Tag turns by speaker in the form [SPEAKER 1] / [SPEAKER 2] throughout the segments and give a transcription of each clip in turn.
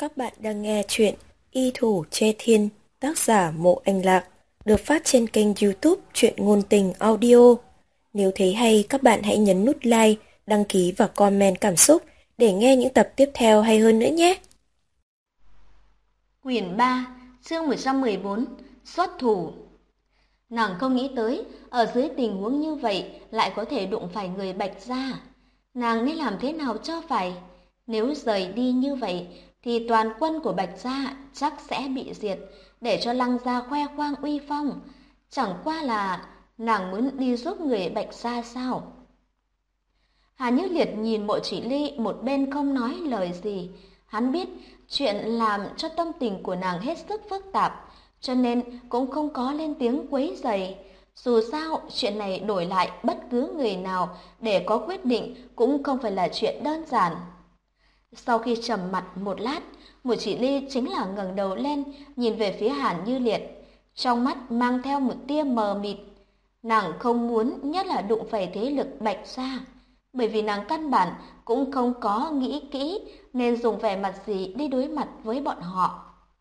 [SPEAKER 1] Các bạn đang nghe chuyện Y Thủ Che Thiên, tác giả Mộ Anh Lạc, được phát trên kênh YouTube Truyện Ngôn Tình Audio. Nếu thấy hay, các bạn hãy nhấn nút like, đăng ký và comment cảm xúc để nghe những tập tiếp theo hay hơn nữa nhé.
[SPEAKER 2] Quyển 3, chương 114, xuất thủ. Nàng không nghĩ tới, ở dưới tình huống như vậy lại có thể đụng phải người Bạch Gia. Nàng nên làm thế nào cho phải? Nếu rời đi như vậy, thì toàn quân của Bạch Gia chắc sẽ bị diệt, để cho Lăng Gia khoe khoang uy phong. Chẳng qua là nàng muốn đi giúp người Bạch Gia sao? Hà Như Liệt nhìn Mộ Chỉ Ly một bên không nói lời gì. Hắn biết chuyện làm cho tâm tình của nàng hết sức phức tạp, cho nên cũng không có lên tiếng quấy rầy. Dù sao, chuyện này đổi lại bất cứ người nào để có quyết định cũng không phải là chuyện đơn giản. Sau khi trầm mặt một lát, Mộ Chỉ Ly chính là ngẩng đầu lên, nhìn về phía Hàn Như Liệt, trong mắt mang theo một tia mờ mịt. Nàng không muốn nhất là đụng phải thế lực Bạch Gia, bởi vì nàng căn bản cũng không có nghĩ kỹ nên dùng vẻ mặt gì đi đối mặt với bọn họ.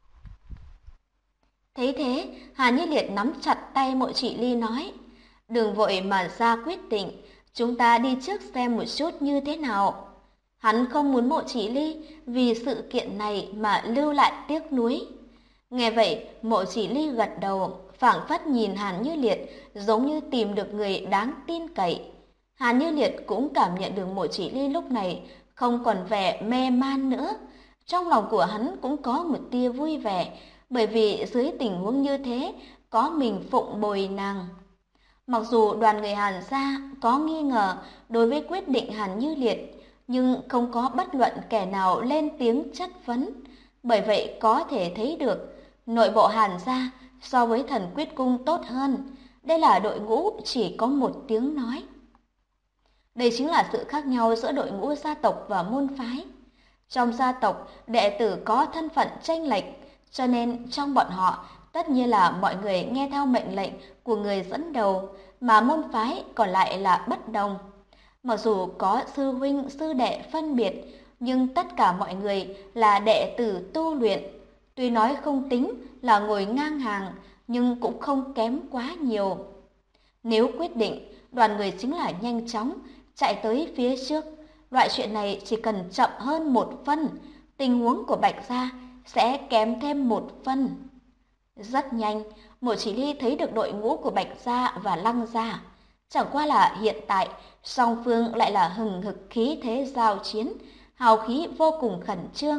[SPEAKER 2] Thấy thế, Hà Như Liệt nắm chặt tay Mộ Chỉ Ly nói, đừng vội mà ra quyết định, chúng ta đi trước xem một chút như thế nào. Hắn không muốn Mộ Chỉ Ly vì sự kiện này mà lưu lại tiếc nuối. Nghe vậy, Mộ Chỉ Ly gật đầu, phảng phất nhìn Hàn Như Liệt giống như tìm được người đáng tin cậy. Hàn Như Liệt cũng cảm nhận được Mộ Chỉ Ly lúc này không còn vẻ mê man nữa. Trong lòng của hắn cũng có một tia vui vẻ, bởi vì dưới tình huống như thế, có mình phụng bồi nàng. Mặc dù đoàn người Hàn gia có nghi ngờ đối với quyết định Hàn Như Liệt, nhưng không có bất luận kẻ nào lên tiếng chất vấn. Bởi vậy có thể thấy được, nội bộ Hàn gia so với Thần Quyết Cung tốt hơn. Đây là đội ngũ chỉ có một tiếng nói. Đây chính là sự khác nhau giữa đội ngũ gia tộc và môn phái. Trong gia tộc, đệ tử có thân phận chênh lệch, cho nên trong bọn họ tất nhiên là mọi người nghe theo mệnh lệnh của người dẫn đầu, mà môn phái còn lại là bất đồng. Mặc dù có sư huynh, sư đệ phân biệt, nhưng tất cả mọi người là đệ tử tu luyện. Tuy nói không tính là ngồi ngang hàng, nhưng cũng không kém quá nhiều. Nếu quyết định, đoàn người chính là nhanh chóng chạy tới phía trước. Loại chuyện này chỉ cần chậm hơn một phân, tình huống của Bạch Gia sẽ kém thêm một phân. Rất nhanh, Mộ Chỉ Ly thấy được đội ngũ của Bạch Gia và Lăng Gia. Chẳng qua là hiện tại, song phương lại là hừng hực khí thế giao chiến, hào khí vô cùng khẩn trương.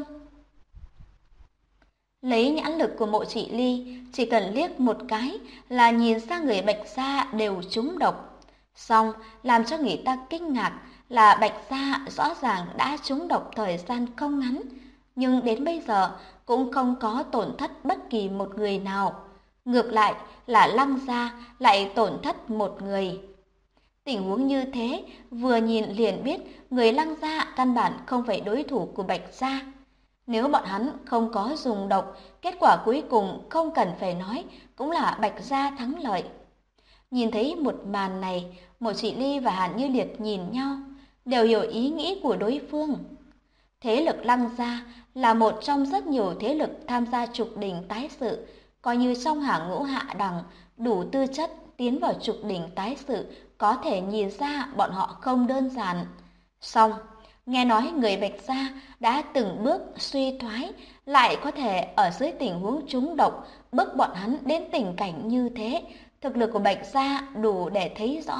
[SPEAKER 2] Lấy nhãn lực của Mộ Chỉ Ly, chỉ cần liếc một cái là nhìn sang người Bạch Gia đều trúng độc. Song làm cho người ta kinh ngạc là Bạch Gia rõ ràng đã trúng độc thời gian không ngắn, nhưng đến bây giờ cũng không có tổn thất bất kỳ một người nào. Ngược lại là Lăng Gia lại tổn thất một người. Tình huống như thế, vừa nhìn liền biết người Lăng Gia căn bản không phải đối thủ của Bạch Gia. Nếu bọn hắn không có dùng độc, kết quả cuối cùng không cần phải nói, cũng là Bạch Gia thắng lợi. Nhìn thấy một màn này, Mộ Chỉ Ly và Hàn Như Liệt nhìn nhau, đều hiểu ý nghĩ của đối phương. Thế lực Lăng Gia là một trong rất nhiều thế lực tham gia trục đỉnh tái sự, coi như trong hàng ngũ hạ đẳng, đủ tư chất tiến vào trục đỉnh tái sự, có thể nhìn ra bọn họ không đơn giản. Song, nghe nói người Bạch Gia đã từng bước suy thoái, lại có thể ở dưới tình huống trúng độc, bức bọn hắn đến tình cảnh như thế, thực lực của Bạch Gia đủ để thấy rõ.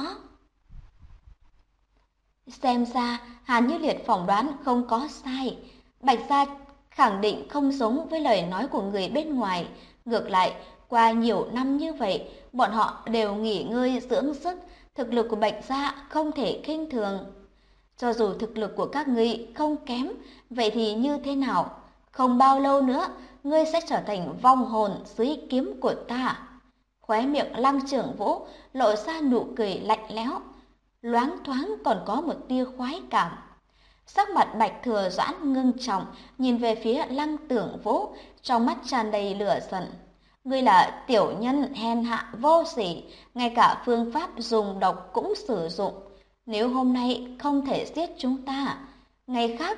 [SPEAKER 2] Xem ra, Hàn Như Liệt phỏng đoán không có sai. Bạch Gia khẳng định không giống với lời nói của người bên ngoài. Ngược lại, qua nhiều năm như vậy, bọn họ đều nghỉ ngơi dưỡng sức, thực lực của Bạch Gia không thể khinh thường. Cho dù thực lực của các ngươi không kém, vậy thì như thế nào? Không bao lâu nữa, ngươi sẽ trở thành vong hồn dưới kiếm của ta. Khóe miệng Lăng Trưởng Vũ lộ ra nụ cười lạnh lẽo, loáng thoáng còn có một tia khoái cảm. Sắc mặt Bạch Thừa Doãn ngưng trọng, nhìn về phía Lăng Tưởng Vũ, trong mắt tràn đầy lửa giận. Ngươi là tiểu nhân hèn hạ vô sỉ, ngay cả phương pháp dùng độc cũng sử dụng. Nếu hôm nay không thể giết chúng ta, ngày khác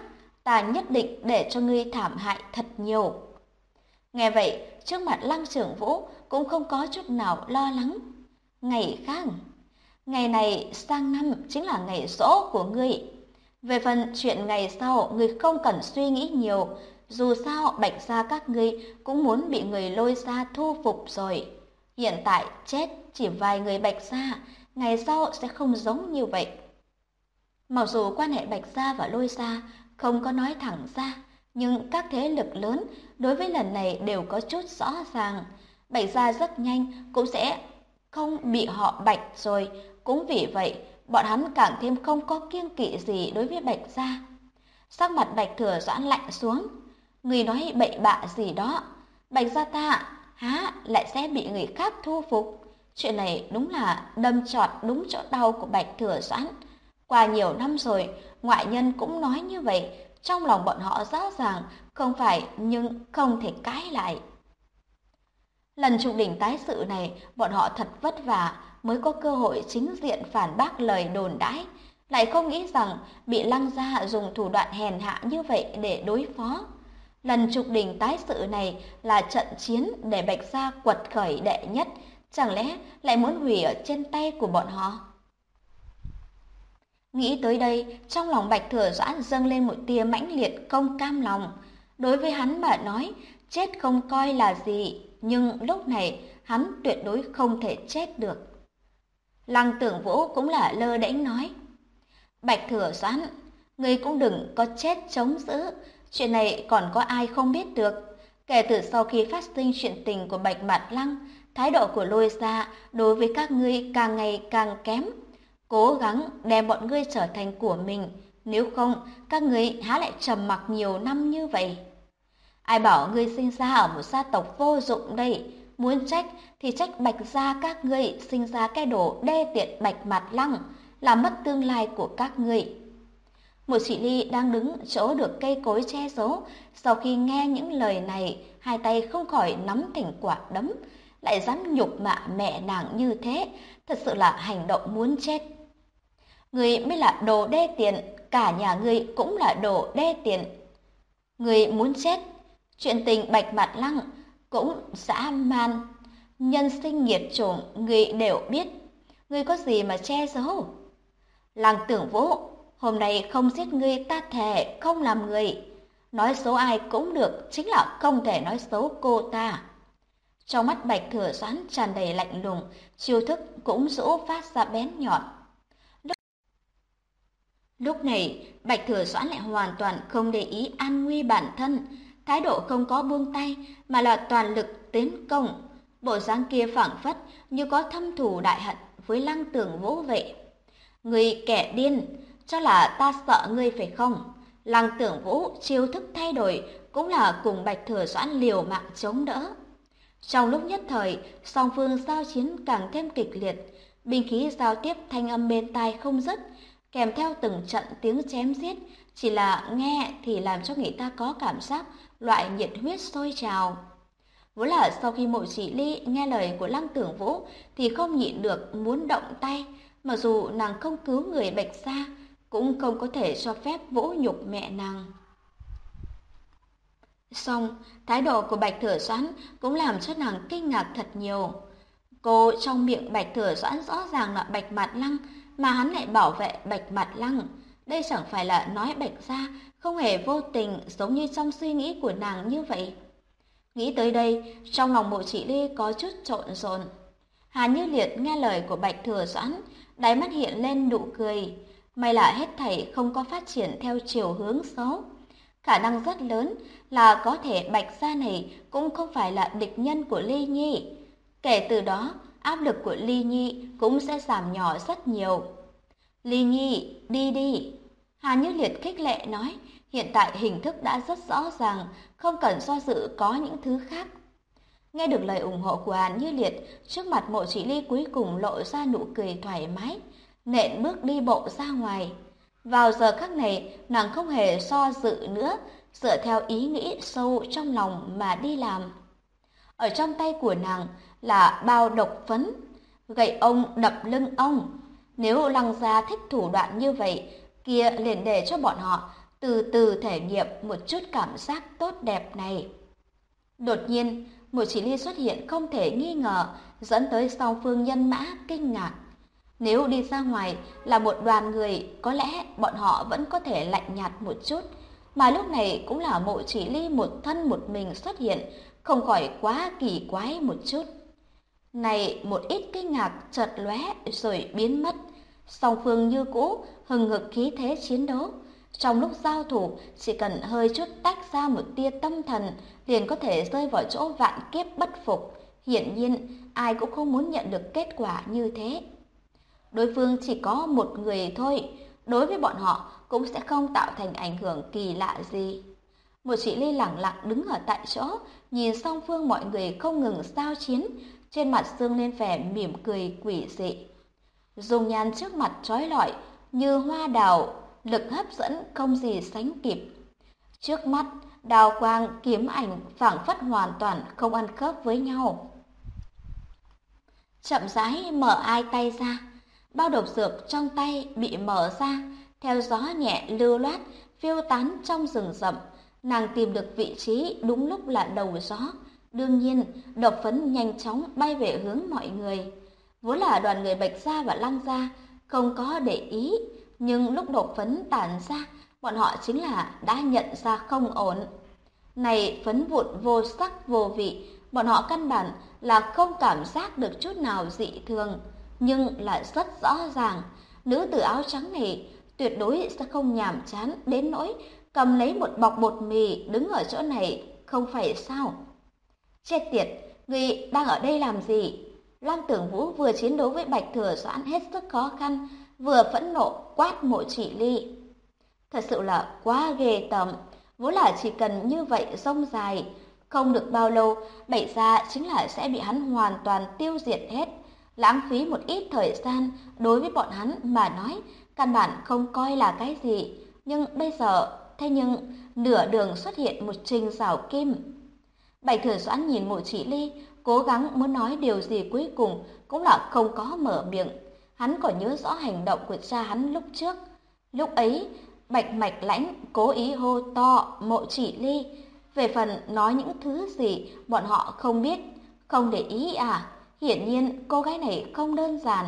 [SPEAKER 2] ta nhất định để cho ngươi thảm hại thật nhiều. Nghe vậy, trước mặt Lăng Trưởng Vũ cũng không có chút nào lo lắng. Ngày khác, ngày này sang năm chính là ngày giỗ của ngươi. Về phần chuyện ngày sau, ngươi không cần suy nghĩ nhiều. Dù sao, Bạch gia các ngươi cũng muốn bị người Lôi gia thu phục rồi. Hiện tại chết chỉ vài người Bạch gia, ngày sau sẽ không giống như vậy. Mặc dù quan hệ Bạch gia và Lôi gia không có nói thẳng ra, nhưng các thế lực lớn đối với lần này đều có chút rõ ràng. Bạch gia rất nhanh cũng sẽ không bị họ Bạch rồi, cũng vì vậy bọn hắn càng thêm không có kiêng kỵ gì đối với Bạch gia. Sắc mặt Bạch Thừa Doãn lạnh xuống, người nói bậy bạ gì đó, Bạch gia ta há lại sẽ bị người khác thu phục. Chuyện này đúng là đâm chọt đúng chỗ đau của Bạch Thừa Doãn. Qua nhiều năm rồi, ngoại nhân cũng nói như vậy, trong lòng bọn họ rõ ràng, không phải nhưng không thể cãi lại. Lần trụ đỉnh tái sự này, bọn họ thật vất vả mới có cơ hội chính diện phản bác lời đồn đãi, lại không nghĩ rằng bị Lăng gia dùng thủ đoạn hèn hạ như vậy để đối phó. Lần trục đỉnh tái sự này là trận chiến để Bạch gia quật khởi đệ nhất, chẳng lẽ lại muốn hủy ở trên tay của bọn họ? Nghĩ tới đây, trong lòng Bạch Thừa Doãn dâng lên một tia mãnh liệt không cam lòng. Đối với hắn mà nói, chết không coi là gì, nhưng lúc này hắn tuyệt đối không thể chết được. Lăng Tưởng Vũ cũng là lơ đễnh nói, Bạch Thừa Doãn, ngươi cũng đừng có chết chống giữ, chuyện này còn có ai không biết được. Kể từ sau khi phát sinh chuyện tình của Bạch Mạt Lăng, thái độ của Lôi gia đối với các ngươi càng ngày càng kém. Cố gắng đem bọn ngươi trở thành của mình, nếu không các ngươi há lại trầm mặc nhiều năm như vậy. Ai bảo ngươi sinh ra ở một gia tộc vô dụng đây, muốn trách thì trách Bạch gia các ngươi sinh ra cái đồ đê tiện Bạch Mạt Lăng, làm mất tương lai của các ngươi. Một chị Ly đang đứng chỗ được cây cối che giấu, sau khi nghe những lời này, hai tay không khỏi nắm thành quả đấm, lại dám nhục mạ mẹ nàng như thế, thật sự là hành động muốn chết. Ngươi mới là đồ đê tiện, cả nhà ngươi cũng là đồ đê tiện. Ngươi muốn chết, chuyện tình Bạch Mạt Lăng cũng dã man, nhân sinh nghiệt chủng ngươi đều biết, ngươi có gì mà che giấu? Lăng Tưởng Vũ, hôm nay không giết ngươi ta thề không làm người. Nói xấu ai cũng được, chính là không thể nói xấu cô ta. Trong mắt Bạch Thừa Doãn tràn đầy lạnh lùng, chiêu thức cũng rũ phát ra bén nhọn. Lúc này, Bạch Thừa Doãn lại hoàn toàn không để ý an nguy bản thân, thái độ không có buông tay mà là toàn lực tiến công. Bộ dáng kia phảng phất như có thâm thù đại hận với Lăng Tưởng Vũ vậy. Ngươi kẻ điên, cho là ta sợ ngươi phải không? Lăng Tưởng Vũ chiêu thức thay đổi cũng là cùng Bạch Thừa Doãn liều mạng chống đỡ. Trong lúc nhất thời, song phương giao chiến càng thêm kịch liệt, binh khí giao tiếp thanh âm bên tai không dứt, kèm theo từng trận tiếng chém giết, chỉ là nghe thì làm cho người ta có cảm giác loại nhiệt huyết sôi trào. Vốn là sau khi Mộ Chỉ Ly nghe lời của Lăng Tưởng Vũ thì không nhịn được muốn động tay, mặc dù nàng không cứu người Bạch gia, cũng không có thể cho phép vũ nhục mẹ nàng. Song, thái độ của Bạch Thừa Doãn cũng làm cho nàng kinh ngạc thật nhiều. Cô trong miệng Bạch Thừa Doãn rõ ràng là Bạch Mạt Lăng, mà hắn lại bảo vệ Bạch Mạt Lăng. Đây chẳng phải là nói Bạch gia không hề vô tình giống như trong suy nghĩ của nàng như vậy. Nghĩ tới đây, trong lòng Mộ Chỉ Ly có chút trộn rộn. Hà Như Liệt nghe lời của Bạch Thừa Doãn, đáy mắt hiện lên nụ cười. May là hết thảy không có phát triển theo chiều hướng xấu. Khả năng rất lớn là có thể Bạch gia này cũng không phải là địch nhân của Ly Nhi. Kể từ đó, áp lực của Ly Nhi cũng sẽ giảm nhỏ rất nhiều. Ly Nhi, đi đi. Hà Như Liệt khích lệ nói, hiện tại hình thức đã rất rõ ràng, không cần do dự có những thứ khác. Nghe được lời ủng hộ của Hà Như Liệt, trước mặt Mộ Chỉ Ly cuối cùng lộ ra nụ cười thoải mái, nện bước đi bộ ra ngoài. Vào giờ khắc này, nàng không hề do dự nữa, dựa theo ý nghĩ sâu trong lòng mà đi làm. Ở trong tay của nàng là bao độc phấn, gậy ông đập lưng ông. Nếu Lăng gia thích thủ đoạn như vậy, kia liền để cho bọn họ từ từ thể nghiệm một chút cảm giác tốt đẹp này. Đột nhiên, một chỉ ly xuất hiện không thể nghi ngờ, dẫn tới song phương nhân mã kinh ngạc. Nếu đi ra ngoài là một đoàn người, có lẽ bọn họ vẫn có thể lạnh nhạt một chút, mà lúc này cũng là Mộ Chỉ Ly một thân một mình xuất hiện, không khỏi quá kỳ quái một chút. Này, một ít kinh ngạc chợt lóe rồi biến mất, song phương như cũ hừng hực khí thế chiến đấu. Trong lúc giao thủ, chỉ cần hơi chút tách ra một tia tâm thần liền có thể rơi vào chỗ vạn kiếp bất phục. Hiển nhiên, ai cũng không muốn nhận được kết quả như thế. Đối phương chỉ có một người thôi, đối với bọn họ cũng sẽ không tạo thành ảnh hưởng kỳ lạ gì. Một chị Ly lẳng lặng đứng ở tại chỗ, nhìn song phương mọi người không ngừng giao chiến, trên mặt dương lên vẻ mỉm cười quỷ dị. Dung nhan trước mặt trói lọi như hoa đào, lực hấp dẫn không gì sánh kịp. Trước mắt, đào quang, kiếm ảnh phảng phất hoàn toàn không ăn khớp với nhau. Chậm rãi mở hai tay ra, bao độc dược trong tay bị mở ra, theo gió nhẹ lưu loát phiêu tán trong rừng rậm. Nàng tìm được vị trí đúng lúc là đầu gió. Đương nhiên, độc phấn nhanh chóng bay về hướng mọi người. Vốn là đoàn người Bạch Gia và Lăng Gia không có để ý, nhưng lúc độc phấn tản ra, bọn họ chính là đã nhận ra không ổn. Này phấn vụn vô sắc vô vị, bọn họ căn bản là không cảm giác được chút nào dị thường, nhưng lại rất rõ ràng, nữ tử áo trắng này tuyệt đối sẽ không nhàm chán đến nỗi cầm lấy một bọc bột mì đứng ở chỗ này, không phải sao? Chết tiệt, người đang ở đây làm gì? Lam Tưởng Vũ vừa chiến đấu với Bạch Thừa Doãn hết sức khó khăn, vừa phẫn nộ quát Mộ Chỉ Ly. Thật sự là quá ghê tởm, vốn là chỉ cần như vậy rông dài, không được bao lâu, Bạch Gia chính là sẽ bị hắn hoàn toàn tiêu diệt hết. Lãng phí một ít thời gian đối với bọn hắn mà nói, căn bản không coi là cái gì. Nhưng bây giờ, thế nhưng nửa đường xuất hiện một Trình Giảo Kim. Bạch Thừa Doãn nhìn Mộ Chỉ Ly, cố gắng muốn nói điều gì cuối cùng cũng là không có mở miệng. Hắn còn nhớ rõ hành động của cha hắn lúc trước. Lúc ấy, Bạch Mạch Lãnh cố ý hô to Mộ Chỉ Ly. Về phần nói những thứ gì bọn họ không biết, không để ý à? Hiển nhiên cô gái này không đơn giản.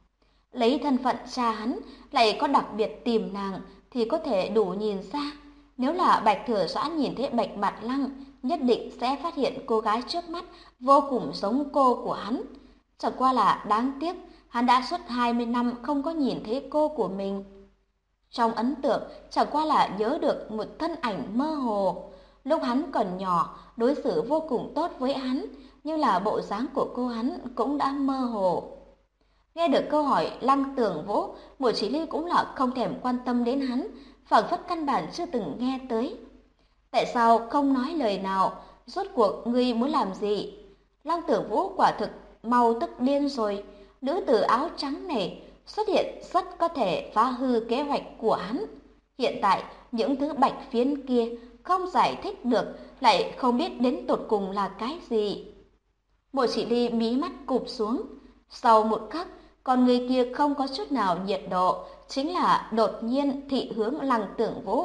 [SPEAKER 2] Lấy thân phận cha hắn lại có đặc biệt tìm nàng thì có thể đủ nhìn ra. Nếu là Bạch Thừa Doãn nhìn thấy Bạch Bạt Lăng, nhất định sẽ phát hiện cô gái trước mắt vô cùng giống cô của hắn. Chẳng qua là đáng tiếc, hắn đã suốt 20 năm không có nhìn thấy cô của mình. Trong ấn tượng, chẳng qua là nhớ được một thân ảnh mơ hồ. Lúc hắn còn nhỏ, đối xử vô cùng tốt với hắn, nhưng là bộ dáng của cô hắn cũng đã mơ hồ. Nghe được câu hỏi Lăng Tưởng Vũ, Mộ Chỉ Ly cũng là không thèm quan tâm đến hắn, phảng phất căn bản chưa từng nghe tới. Tại sao không nói lời nào? Rốt cuộc ngươi muốn làm gì? Lăng Tưởng Vũ quả thực mau tức điên rồi. Nữ tử áo trắng này xuất hiện rất có thể phá hư kế hoạch của hắn. Hiện tại, những thứ bạch phiến kia không giải thích được, lại không biết đến tột cùng là cái gì. Mộ Chỉ Ly mí mắt cụp xuống. Sau một khắc, con người kia không có chút nào nhiệt độ, chính là đột nhiên thị hướng Lăng Tưởng Vũ.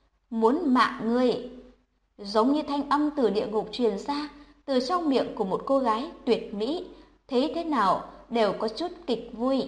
[SPEAKER 2] Muốn mạng ngươi. Giống như thanh âm từ địa ngục truyền ra, từ trong miệng của một cô gái tuyệt mỹ, thấy thế nào đều có chút kịch vui.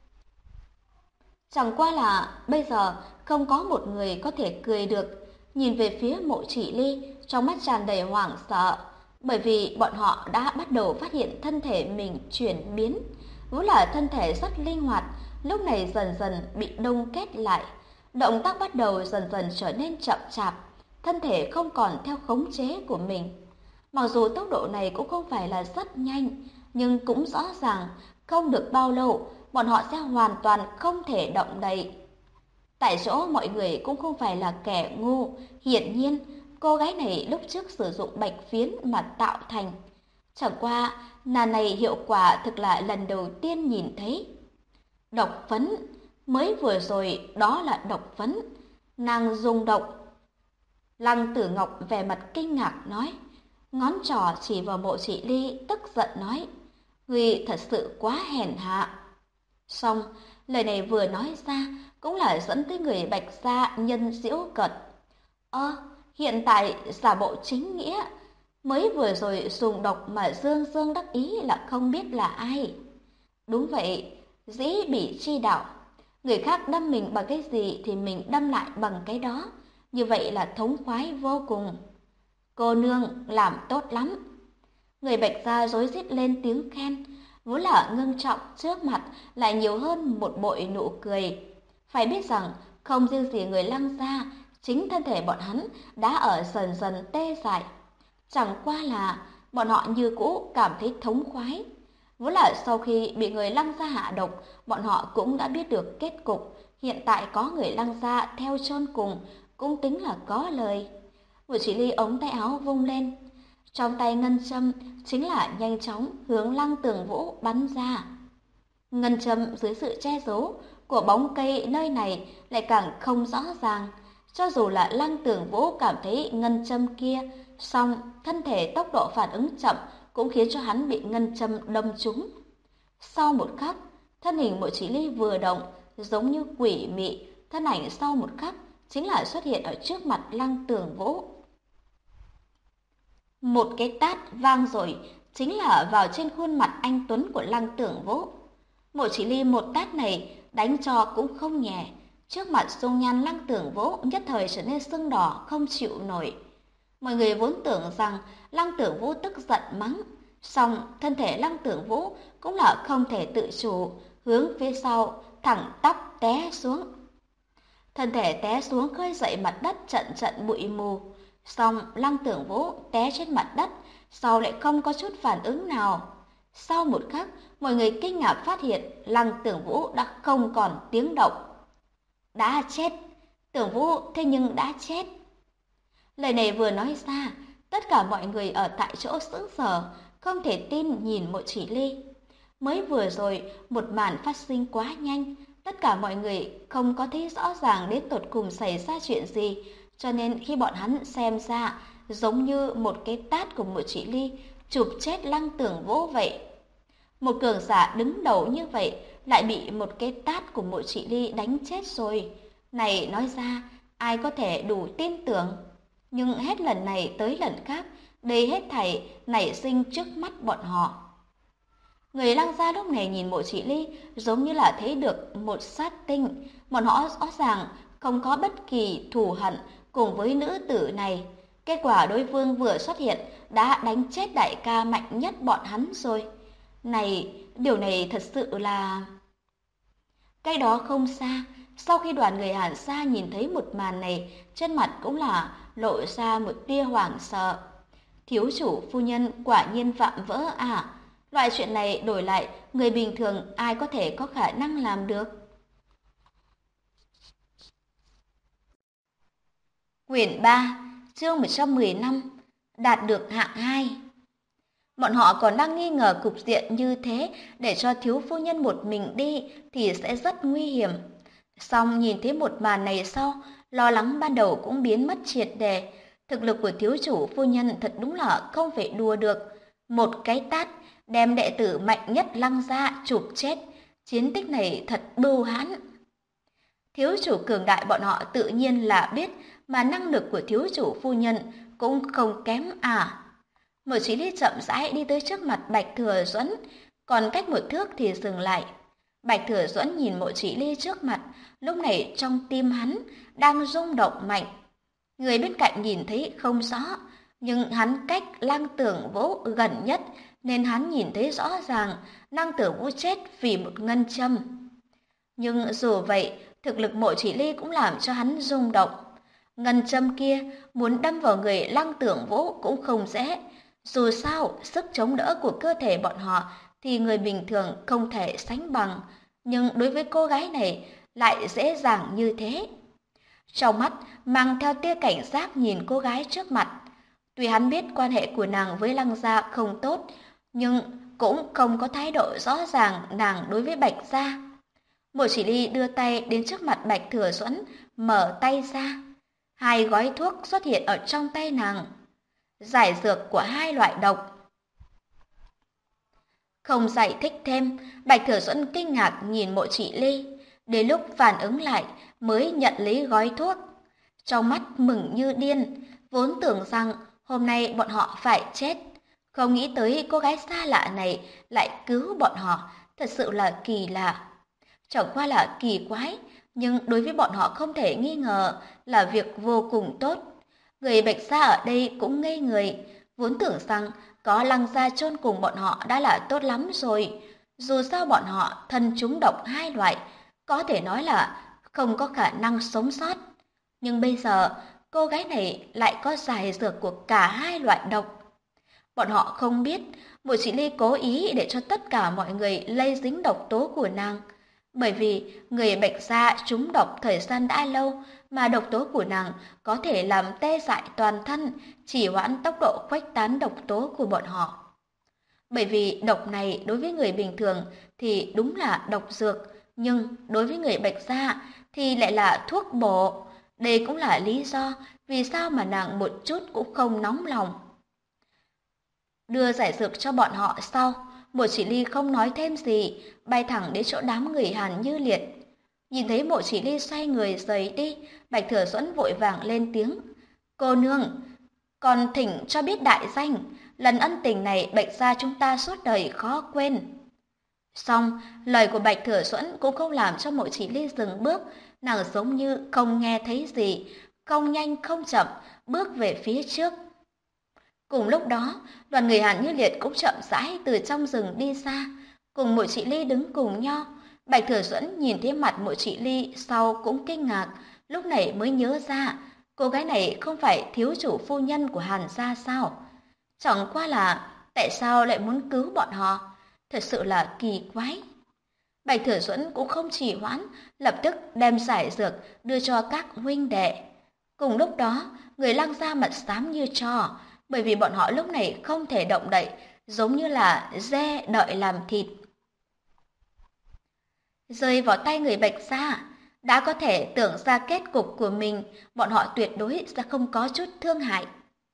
[SPEAKER 2] Chẳng qua là bây giờ không có một người có thể cười được. Nhìn về phía Mộ Chỉ Ly, trong mắt tràn đầy hoảng sợ, bởi vì bọn họ đã bắt đầu phát hiện thân thể mình chuyển biến. Vốn là thân thể rất linh hoạt, lúc này dần dần bị đông kết lại. Động tác bắt đầu dần dần trở nên chậm chạp, thân thể không còn theo khống chế của mình. Mặc dù tốc độ này cũng không phải là rất nhanh, nhưng cũng rõ ràng không được bao lâu bọn họ sẽ hoàn toàn không thể động đậy. Tại chỗ mọi người cũng không phải là kẻ ngu, hiển nhiên cô gái này lúc trước sử dụng bạch phiến mà tạo thành. Chẳng qua, nàng này hiệu quả thực là lần đầu tiên nhìn thấy. Độc phấn, mới vừa rồi đó là độc phấn, nàng dùng độc. Lăng Tử Ngọc vẻ mặt kinh ngạc nói, ngón trỏ chỉ vào Mộ Chỉ Ly tức giận nói, ngươi thật sự quá hèn hạ. Xong, lời này vừa nói ra cũng là dẫn tới người Bạch Gia nhân giễu cợt. Hiện tại giả bộ chính nghĩa, mới vừa rồi dùng độc mà Dương Dương đắc ý là không biết là ai. Đúng vậy, dĩ bị chi đạo. Người khác đâm mình bằng cái gì thì mình đâm lại bằng cái đó. Như vậy là thống khoái vô cùng. Cô nương làm tốt lắm. Người Bạch Gia rối rít lên tiếng khen, vốn là ngưng trọng trước mặt lại nhiều hơn một bội nụ cười. Phải biết rằng không riêng gì người Lăng Gia, chính thân thể bọn hắn đã ở dần dần tê dại. Chẳng qua là bọn họ như cũ cảm thấy thống khoái. Vốn là sau khi bị người Lăng Gia hạ độc, bọn họ cũng đã biết được kết cục. Hiện tại có người Lăng Gia theo chôn cùng, cũng tính là có lời. Một chỉ ly ống tay áo vung lên, trong tay ngân châm chính là nhanh chóng hướng Lăng Tưởng Vũ bắn ra. Ngân châm dưới sự che giấu của bóng cây nơi này lại càng không rõ ràng. Cho dù là Lăng Tưởng Vũ cảm thấy ngân châm kia, song thân thể tốc độ phản ứng chậm cũng khiến cho hắn bị ngân châm đâm trúng. Sau một khắc, thân hình Mộ Chỉ Ly vừa động, giống như quỷ mị, thân ảnh sau một khắc chính là xuất hiện ở trước mặt Lăng Tưởng Vũ. Một cái tát vang rồi, chính là vào trên khuôn mặt anh tuấn của Lăng Tưởng Vũ. Mộ Chỉ Ly một tát này đánh cho cũng không nhẹ, trước mặt dung nhan Lăng Tưởng Vũ nhất thời trở nên sưng đỏ không chịu nổi. Mọi người vốn tưởng rằng Lăng Tưởng Vũ tức giận mắng, song thân thể Lăng Tưởng Vũ cũng là không thể tự chủ, hướng phía sau thẳng tắp té xuống. Thân thể té xuống khơi dậy mặt đất trận trận bụi mù. Xong Lăng Tưởng Vũ té trên mặt đất, sau lại không có chút phản ứng nào. Sau một khắc, mọi người kinh ngạc phát hiện Lăng Tưởng Vũ đã không còn tiếng động. Đã chết, Tưởng Vũ thế nhưng đã chết. Lời này vừa nói ra, tất cả mọi người ở tại chỗ sững sờ, không thể tin nhìn Mộ Chỉ Ly. Mới vừa rồi, một màn phát sinh quá nhanh, tất cả mọi người không có thấy rõ ràng đến tột cùng xảy ra chuyện gì, cho nên khi bọn hắn xem ra, giống như một cái tát của Mộ Chỉ Ly chụp chết Lăng Tưởng Vũ vậy. Một cường giả đứng đầu như vậy lại bị một cái tát của Mộ Chỉ Ly đánh chết rồi. Này nói ra, ai có thể đủ tin tưởng? Nhưng hết lần này tới lần khác, đây hết thảy nảy sinh trước mắt bọn họ. Người Lăng Gia lúc này nhìn Mộ Chỉ Ly giống như là thấy được một sát tinh, bọn họ rõ ràng không có bất kỳ thù hận cùng với nữ tử này. Kết quả đối phương vừa xuất hiện đã đánh chết đại ca mạnh nhất bọn hắn rồi. Này, điều này thật sự là... Cái đó không xa, sau khi đoàn người Hàn Sa nhìn thấy một màn này, trên mặt cũng là lộ ra một tia hoảng sợ. Thiếu chủ phu nhân quả nhiên phạm vỡ à? Loại chuyện này đổi lại, người bình thường ai có thể có khả năng làm được? Quyển 3, chương 115, đạt được hạng 2. Bọn họ còn đang nghi ngờ cục diện như thế, để cho thiếu phu nhân một mình đi thì sẽ rất nguy hiểm. Song nhìn thấy một màn này sau, lo lắng ban đầu cũng biến mất triệt để. Thực lực của thiếu chủ phu nhân thật đúng là không phải đùa được. Một cái tát đem đệ tử mạnh nhất Lăng Gia chụp chết, chiến tích này thật bưu hãn. Thiếu chủ cường đại bọn họ tự nhiên là biết, mà năng lực của thiếu chủ phu nhân cũng không kém à. Mộ Chí Ly chậm rãi đi tới trước mặt Bạch Thừa Duẫn, còn cách một thước thì dừng lại. Bạch Thừa Duẫn nhìn Mộ Chí Ly trước mặt, lúc này trong tim hắn đang rung động mạnh. Người bên cạnh nhìn thấy không rõ, nhưng hắn cách Lăng Tưởng Vũ gần nhất nên hắn nhìn thấy rõ ràng Lăng Tưởng Vũ chết vì một ngân châm. Nhưng dù vậy, thực lực Mộ Chỉ Ly cũng làm cho hắn rung động. Ngân châm kia muốn đâm vào người Lăng Tưởng Vũ cũng không dễ. Dù sao, sức chống đỡ của cơ thể bọn họ thì người bình thường không thể sánh bằng, nhưng đối với cô gái này lại dễ dàng như thế. Trong mắt mang theo tia cảnh giác nhìn cô gái trước mặt. Tuy hắn biết quan hệ của nàng với Lăng Gia không tốt, nhưng cũng không có thái độ rõ ràng nàng đối với Bạch Gia. Mộ Chỉ Ly đưa tay đến trước mặt Bạch Thừa Duẫn, mở tay ra. Hai gói thuốc xuất hiện ở trong tay nàng. Giải dược của hai loại độc. Không giải thích thêm, Bạch Thừa Duẫn kinh ngạc nhìn Mộ Chỉ Ly, đến lúc phản ứng lại mới nhận lấy gói thuốc. Trong mắt mừng như điên, vốn tưởng rằng hôm nay bọn họ phải chết. Không nghĩ tới cô gái xa lạ này lại cứu bọn họ, thật sự là kỳ lạ. Chẳng qua là kỳ quái, nhưng đối với bọn họ không thể nghi ngờ là việc vô cùng tốt. Người Bạch gia ở đây cũng ngây người, vốn tưởng rằng có Lăng gia chôn cùng bọn họ đã là tốt lắm rồi. Dù sao bọn họ thân trúng độc hai loại, có thể nói là không có khả năng sống sót. Nhưng bây giờ, cô gái này lại có giải dược của cả hai loại độc. Bọn họ không biết, Mộ Chỉ Ly cố ý để cho tất cả mọi người lây dính độc tố của nàng. Bởi vì người Bạch gia trúng độc thời gian đã lâu, mà độc tố của nàng có thể làm tê dại toàn thân, chỉ hoãn tốc độ khuếch tán độc tố của bọn họ. Bởi vì độc này đối với người bình thường thì đúng là độc dược, nhưng đối với người Bạch gia thì lại là thuốc bổ. Đây cũng là lý do vì sao mà nàng một chút cũng không nóng lòng. Đưa giải dược cho bọn họ sau, Mộ Chỉ Ly không nói thêm gì, bay thẳng đến chỗ đám người Hàn Như Liệt. Nhìn thấy Mộ Chỉ Ly xoay người rời đi, Bạch Thừa Duẫn vội vàng lên tiếng. Cô nương, còn thỉnh cho biết đại danh, lần ân tình này Bạch gia chúng ta suốt đời khó quên. Xong, lời của Bạch Thừa Duẫn cũng không làm cho Mộ Chỉ Ly dừng bước, nàng giống như không nghe thấy gì, không nhanh không chậm, bước về phía trước. Cùng lúc đó, đoàn người Hàn Như Liệt cũng chậm rãi từ trong rừng đi xa, cùng Mộ Chỉ Ly đứng cùng nhau. Bạch Thừa Duẫn nhìn thấy mặt Mộ Chỉ Ly sau cũng kinh ngạc, lúc này mới nhớ ra, cô gái này không phải thiếu chủ phu nhân của Hàn gia sao? Chẳng qua là tại sao lại muốn cứu bọn họ? Thật sự là kỳ quái. Bạch Thừa Duẫn cũng không trì hoãn, lập tức đem giải dược đưa cho các huynh đệ. Cùng lúc đó, người Lăng gia mặt xám như tro, bởi vì bọn họ lúc này không thể động đậy, giống như là dê đợi làm thịt. Rơi vào tay người Bạch gia, đã có thể tưởng ra kết cục của mình, bọn họ tuyệt đối sẽ không có chút thương hại.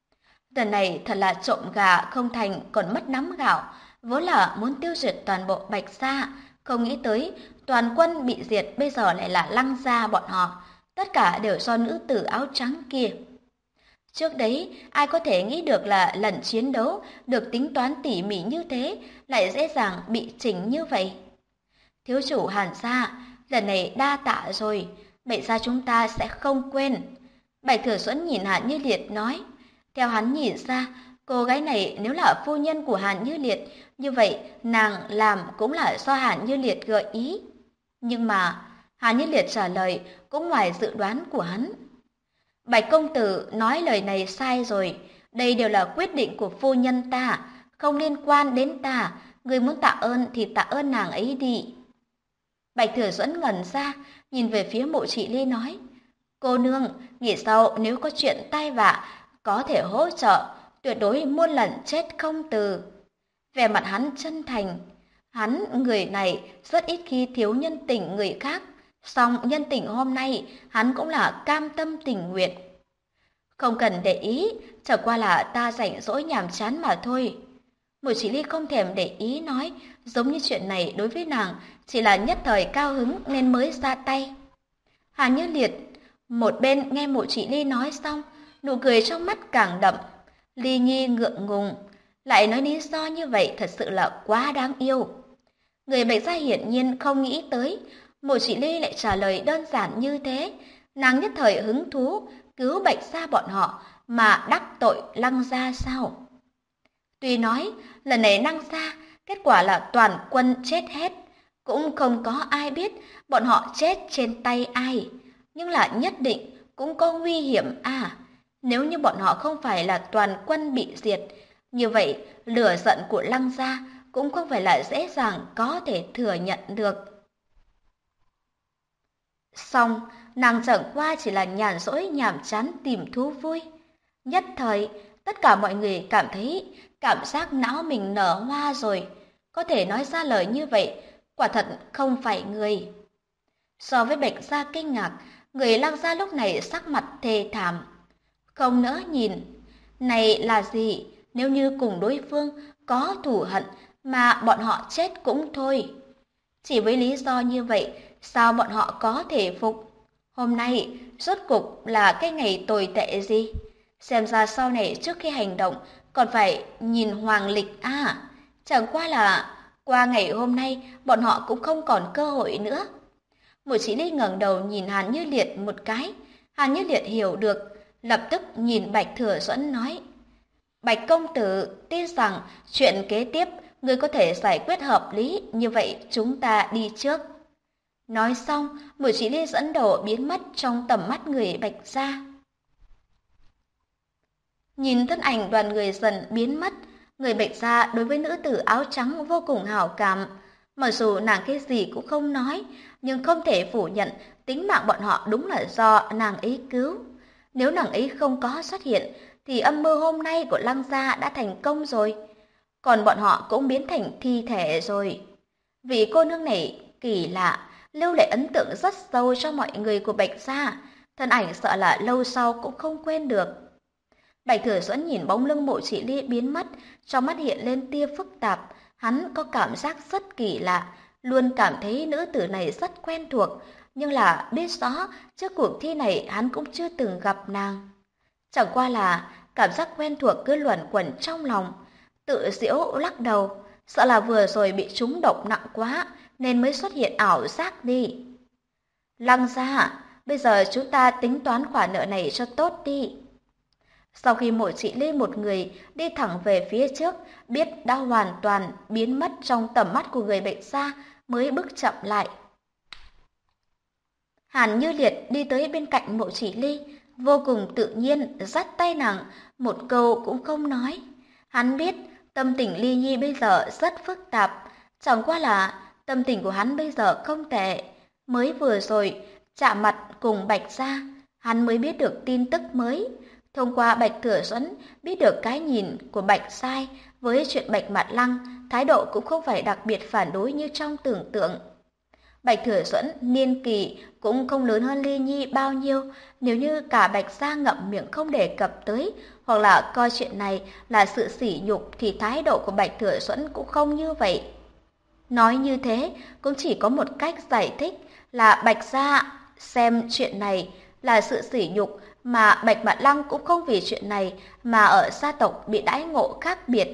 [SPEAKER 2] Lần này thật là trộm gà không thành còn mất nắm gạo, vốn là muốn tiêu diệt toàn bộ Bạch gia, không nghĩ tới toàn quân bị diệt bây giờ lại là Lăng gia bọn họ, tất cả đều do nữ tử áo trắng kia. Trước đấy, ai có thể nghĩ được là lần chiến đấu được tính toán tỉ mỉ như thế lại dễ dàng bị chỉnh như vậy. Thiếu chủ Hàn gia, lần này đa tạ rồi, Bạch gia chúng ta sẽ không quên. Bạch Thừa Duẫn nhìn Hàn Như Liệt nói, theo hắn nhìn ra, cô gái này nếu là phu nhân của Hàn Như Liệt, như vậy nàng làm cũng là do Hàn Như Liệt gợi ý. Nhưng mà, Hàn Như Liệt trả lời cũng ngoài dự đoán của hắn. Bạch công tử nói lời này sai rồi, đây đều là quyết định của phu nhân ta, không liên quan đến ta, người muốn tạ ơn thì tạ ơn nàng ấy đi. Bạch Thừa Duẫn ngẩn ra, nhìn về phía Mộ Chỉ Ly nói, cô nương, nghĩ sau nếu có chuyện tai vạ, có thể hỗ trợ, tuyệt đối muôn lần chết không từ. Vẻ mặt hắn chân thành, hắn người này rất ít khi thiếu nhân tình người khác, song nhân tình hôm nay hắn cũng là cam tâm tình nguyện. Không cần để ý, chẳng qua là ta rảnh rỗi nhàm chán mà thôi. Mộ Chỉ Ly không thèm để ý nói, giống như chuyện này đối với nàng chỉ là nhất thời cao hứng nên mới ra tay. Hàn Như Liệt một bên nghe Mộ Chỉ Ly nói xong, nụ cười trong mắt càng đậm. Ly Nhi ngượng ngùng, lại nói lý do như vậy thật sự là quá đáng yêu. Người Bạch gia hiển nhiên không nghĩ tới, Mộ Chỉ Ly lại trả lời đơn giản như thế, nàng nhất thời hứng thú cứu Bạch gia bọn họ mà đắc tội Lăng gia sao? Tuy nói lần này Lăng gia kết quả là toàn quân chết hết, cũng không có ai biết bọn họ chết trên tay ai, nhưng là nhất định cũng có nguy hiểm à. Nếu như bọn họ không phải là toàn quân bị diệt, như vậy lửa giận của Lăng gia cũng không phải là dễ dàng có thể thừa nhận được. Xong, nàng chẳng qua chỉ là nhàn rỗi nhàm chán tìm thú vui. Nhất thời, tất cả mọi người cảm thấy cảm giác não mình nở hoa rồi. Có thể nói ra lời như vậy, quả thật không phải người. So với Bạch gia kinh ngạc, người Lăng gia lúc này sắc mặt thê thảm. Không nỡ nhìn, này là gì? Nếu như cùng đối phương có thù hận, mà bọn họ chết cũng thôi. Chỉ với lý do như vậy, sao bọn họ có thể phục? Hôm nay, rốt cục là cái ngày tồi tệ gì? Xem ra sau này trước khi hành động còn phải nhìn hoàng lịch à. Chẳng qua là qua ngày hôm nay bọn họ cũng không còn cơ hội nữa. Mộ Chỉ Ly ngẩng đầu nhìn Hàn Như Liệt một cái. Hàn Như Liệt hiểu được, lập tức nhìn Bạch Thừa Duẫn nói: Bạch công tử tin rằng chuyện kế tiếp người có thể giải quyết hợp lý, như vậy chúng ta đi trước. Nói xong, Mộ Chỉ Ly dẫn đầu biến mất trong tầm mắt người Bạch gia. Nhìn thân ảnh đoàn người dần biến mất, người Bạch gia đối với nữ tử áo trắng vô cùng hảo cảm. Mặc dù nàng cái gì cũng không nói, nhưng không thể phủ nhận tính mạng bọn họ đúng là do nàng ấy cứu. Nếu nàng ấy không có xuất hiện, thì âm mưu hôm nay của Lăng gia đã thành công rồi. Còn bọn họ cũng biến thành thi thể rồi. Vị cô nương này kỳ lạ, lưu lại ấn tượng rất sâu cho mọi người của Bạch gia. Thân ảnh sợ là lâu sau cũng không quên được. Bạch Thừa Duẫn nhìn bóng lưng Mộ Chỉ Ly biến mất, trong mắt hiện lên tia phức tạp. Hắn có cảm giác rất kỳ lạ, luôn cảm thấy nữ tử này rất quen thuộc, nhưng là biết rõ trước cuộc thi này hắn cũng chưa từng gặp nàng. Chẳng qua là cảm giác quen thuộc cứ luẩn quẩn trong lòng, tự giễu lắc đầu, sợ là vừa rồi bị trúng độc nặng quá nên mới xuất hiện ảo giác đi. Lăng gia, bây giờ chúng ta tính toán khoản nợ này cho tốt đi. Sau khi Mộ Chỉ Ly một người đi thẳng về phía trước, biết đã hoàn toàn biến mất trong tầm mắt của người Bạch gia, mới bước chậm lại. Hàn Như Liệt đi tới bên cạnh Mộ Chỉ Ly, vô cùng tự nhiên dắt tay nàng, một câu cũng không nói. Hắn biết tâm tình Ly Nhi bây giờ rất phức tạp, chẳng qua là tâm tình của hắn bây giờ không tệ. Mới vừa rồi chạm mặt cùng Bạch gia, hắn mới biết được tin tức mới. Thông qua Bạch Thừa Duẫn biết được cái nhìn của Bạch Sai với chuyện Bạch Mạt Lăng, thái độ cũng không phải đặc biệt phản đối như trong tưởng tượng. Bạch Thừa Duẫn niên kỳ cũng không lớn hơn Ly Nhi bao nhiêu, nếu như cả Bạch gia ngậm miệng không đề cập tới, hoặc là coi chuyện này là sự sỉ nhục thì thái độ của Bạch Thừa Duẫn cũng không như vậy. Nói như thế cũng chỉ có một cách giải thích là Bạch gia xem chuyện này là sự sỉ nhục, mà Bạch Mạt Lăng cũng không vì chuyện này mà ở gia tộc bị đãi ngộ khác biệt.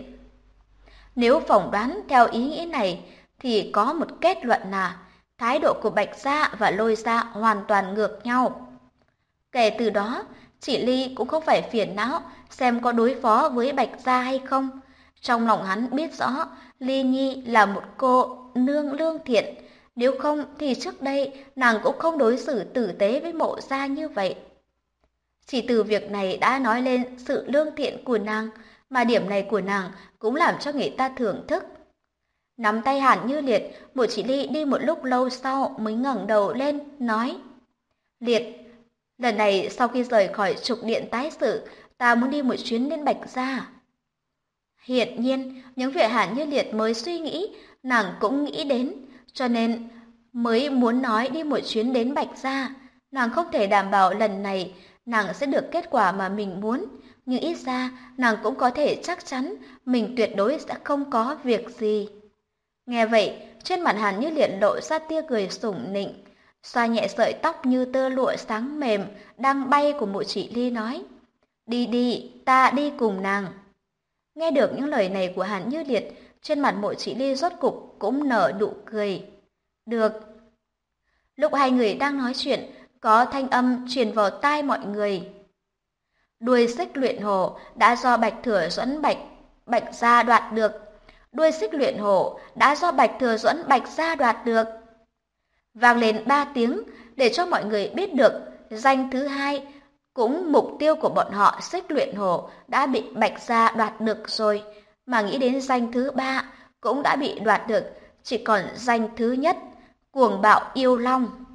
[SPEAKER 2] Nếu phỏng đoán theo ý nghĩ này thì có một kết luận là thái độ của Bạch gia và Lôi gia hoàn toàn ngược nhau. Kể từ đó, Chỉ Ly cũng không phải phiền não xem có đối phó với Bạch gia hay không. Trong lòng hắn biết rõ Ly Nhi là một cô nương lương thiện, nếu không thì trước đây nàng cũng không đối xử tử tế với Mộ gia như vậy. Chỉ từ việc này đã nói lên sự lương thiện của nàng, mà điểm này của nàng cũng làm cho người ta thưởng thức. Nắm tay Hàn Như Liệt, Mộ Chỉ Ly đi một lúc lâu sau mới ngẩng đầu lên, nói: Liệt, lần này sau khi rời khỏi trục điện tái sự, ta muốn đi một chuyến đến Bạch gia. Hiển nhiên, những việc Hàn Như Liệt mới suy nghĩ, nàng cũng nghĩ đến, cho nên mới muốn nói đi một chuyến đến Bạch gia. Nàng không thể đảm bảo lần này nàng sẽ được kết quả mà mình muốn, nhưng ít ra nàng cũng có thể chắc chắn mình tuyệt đối sẽ không có việc gì. Nghe vậy, trên mặt Hàn Như Liệt lộ ra tia cười sủng nịnh, xoa nhẹ sợi tóc như tơ lụa sáng mềm đang bay của Mộ Chỉ Ly nói: Đi đi, ta đi cùng nàng. Nghe được những lời này của Hàn Như Liệt, trên mặt Mộ Chỉ Ly rốt cục cũng nở nụ cười. Được. Lúc hai người đang nói chuyện, có thanh âm truyền vào tai mọi người. Đuôi xích luyện hổ đã do Bạch Thừa Duẫn Bạch gia đoạt được. Đuôi xích luyện hổ đã do Bạch Thừa Duẫn Bạch gia đoạt được. Vang lên 3 tiếng để cho mọi người biết được danh thứ hai, cũng mục tiêu của bọn họ xích luyện hổ đã bị Bạch gia đoạt được rồi, mà nghĩ đến danh thứ 3 cũng đã bị đoạt được, chỉ còn danh thứ nhất, cuồng bạo yêu long.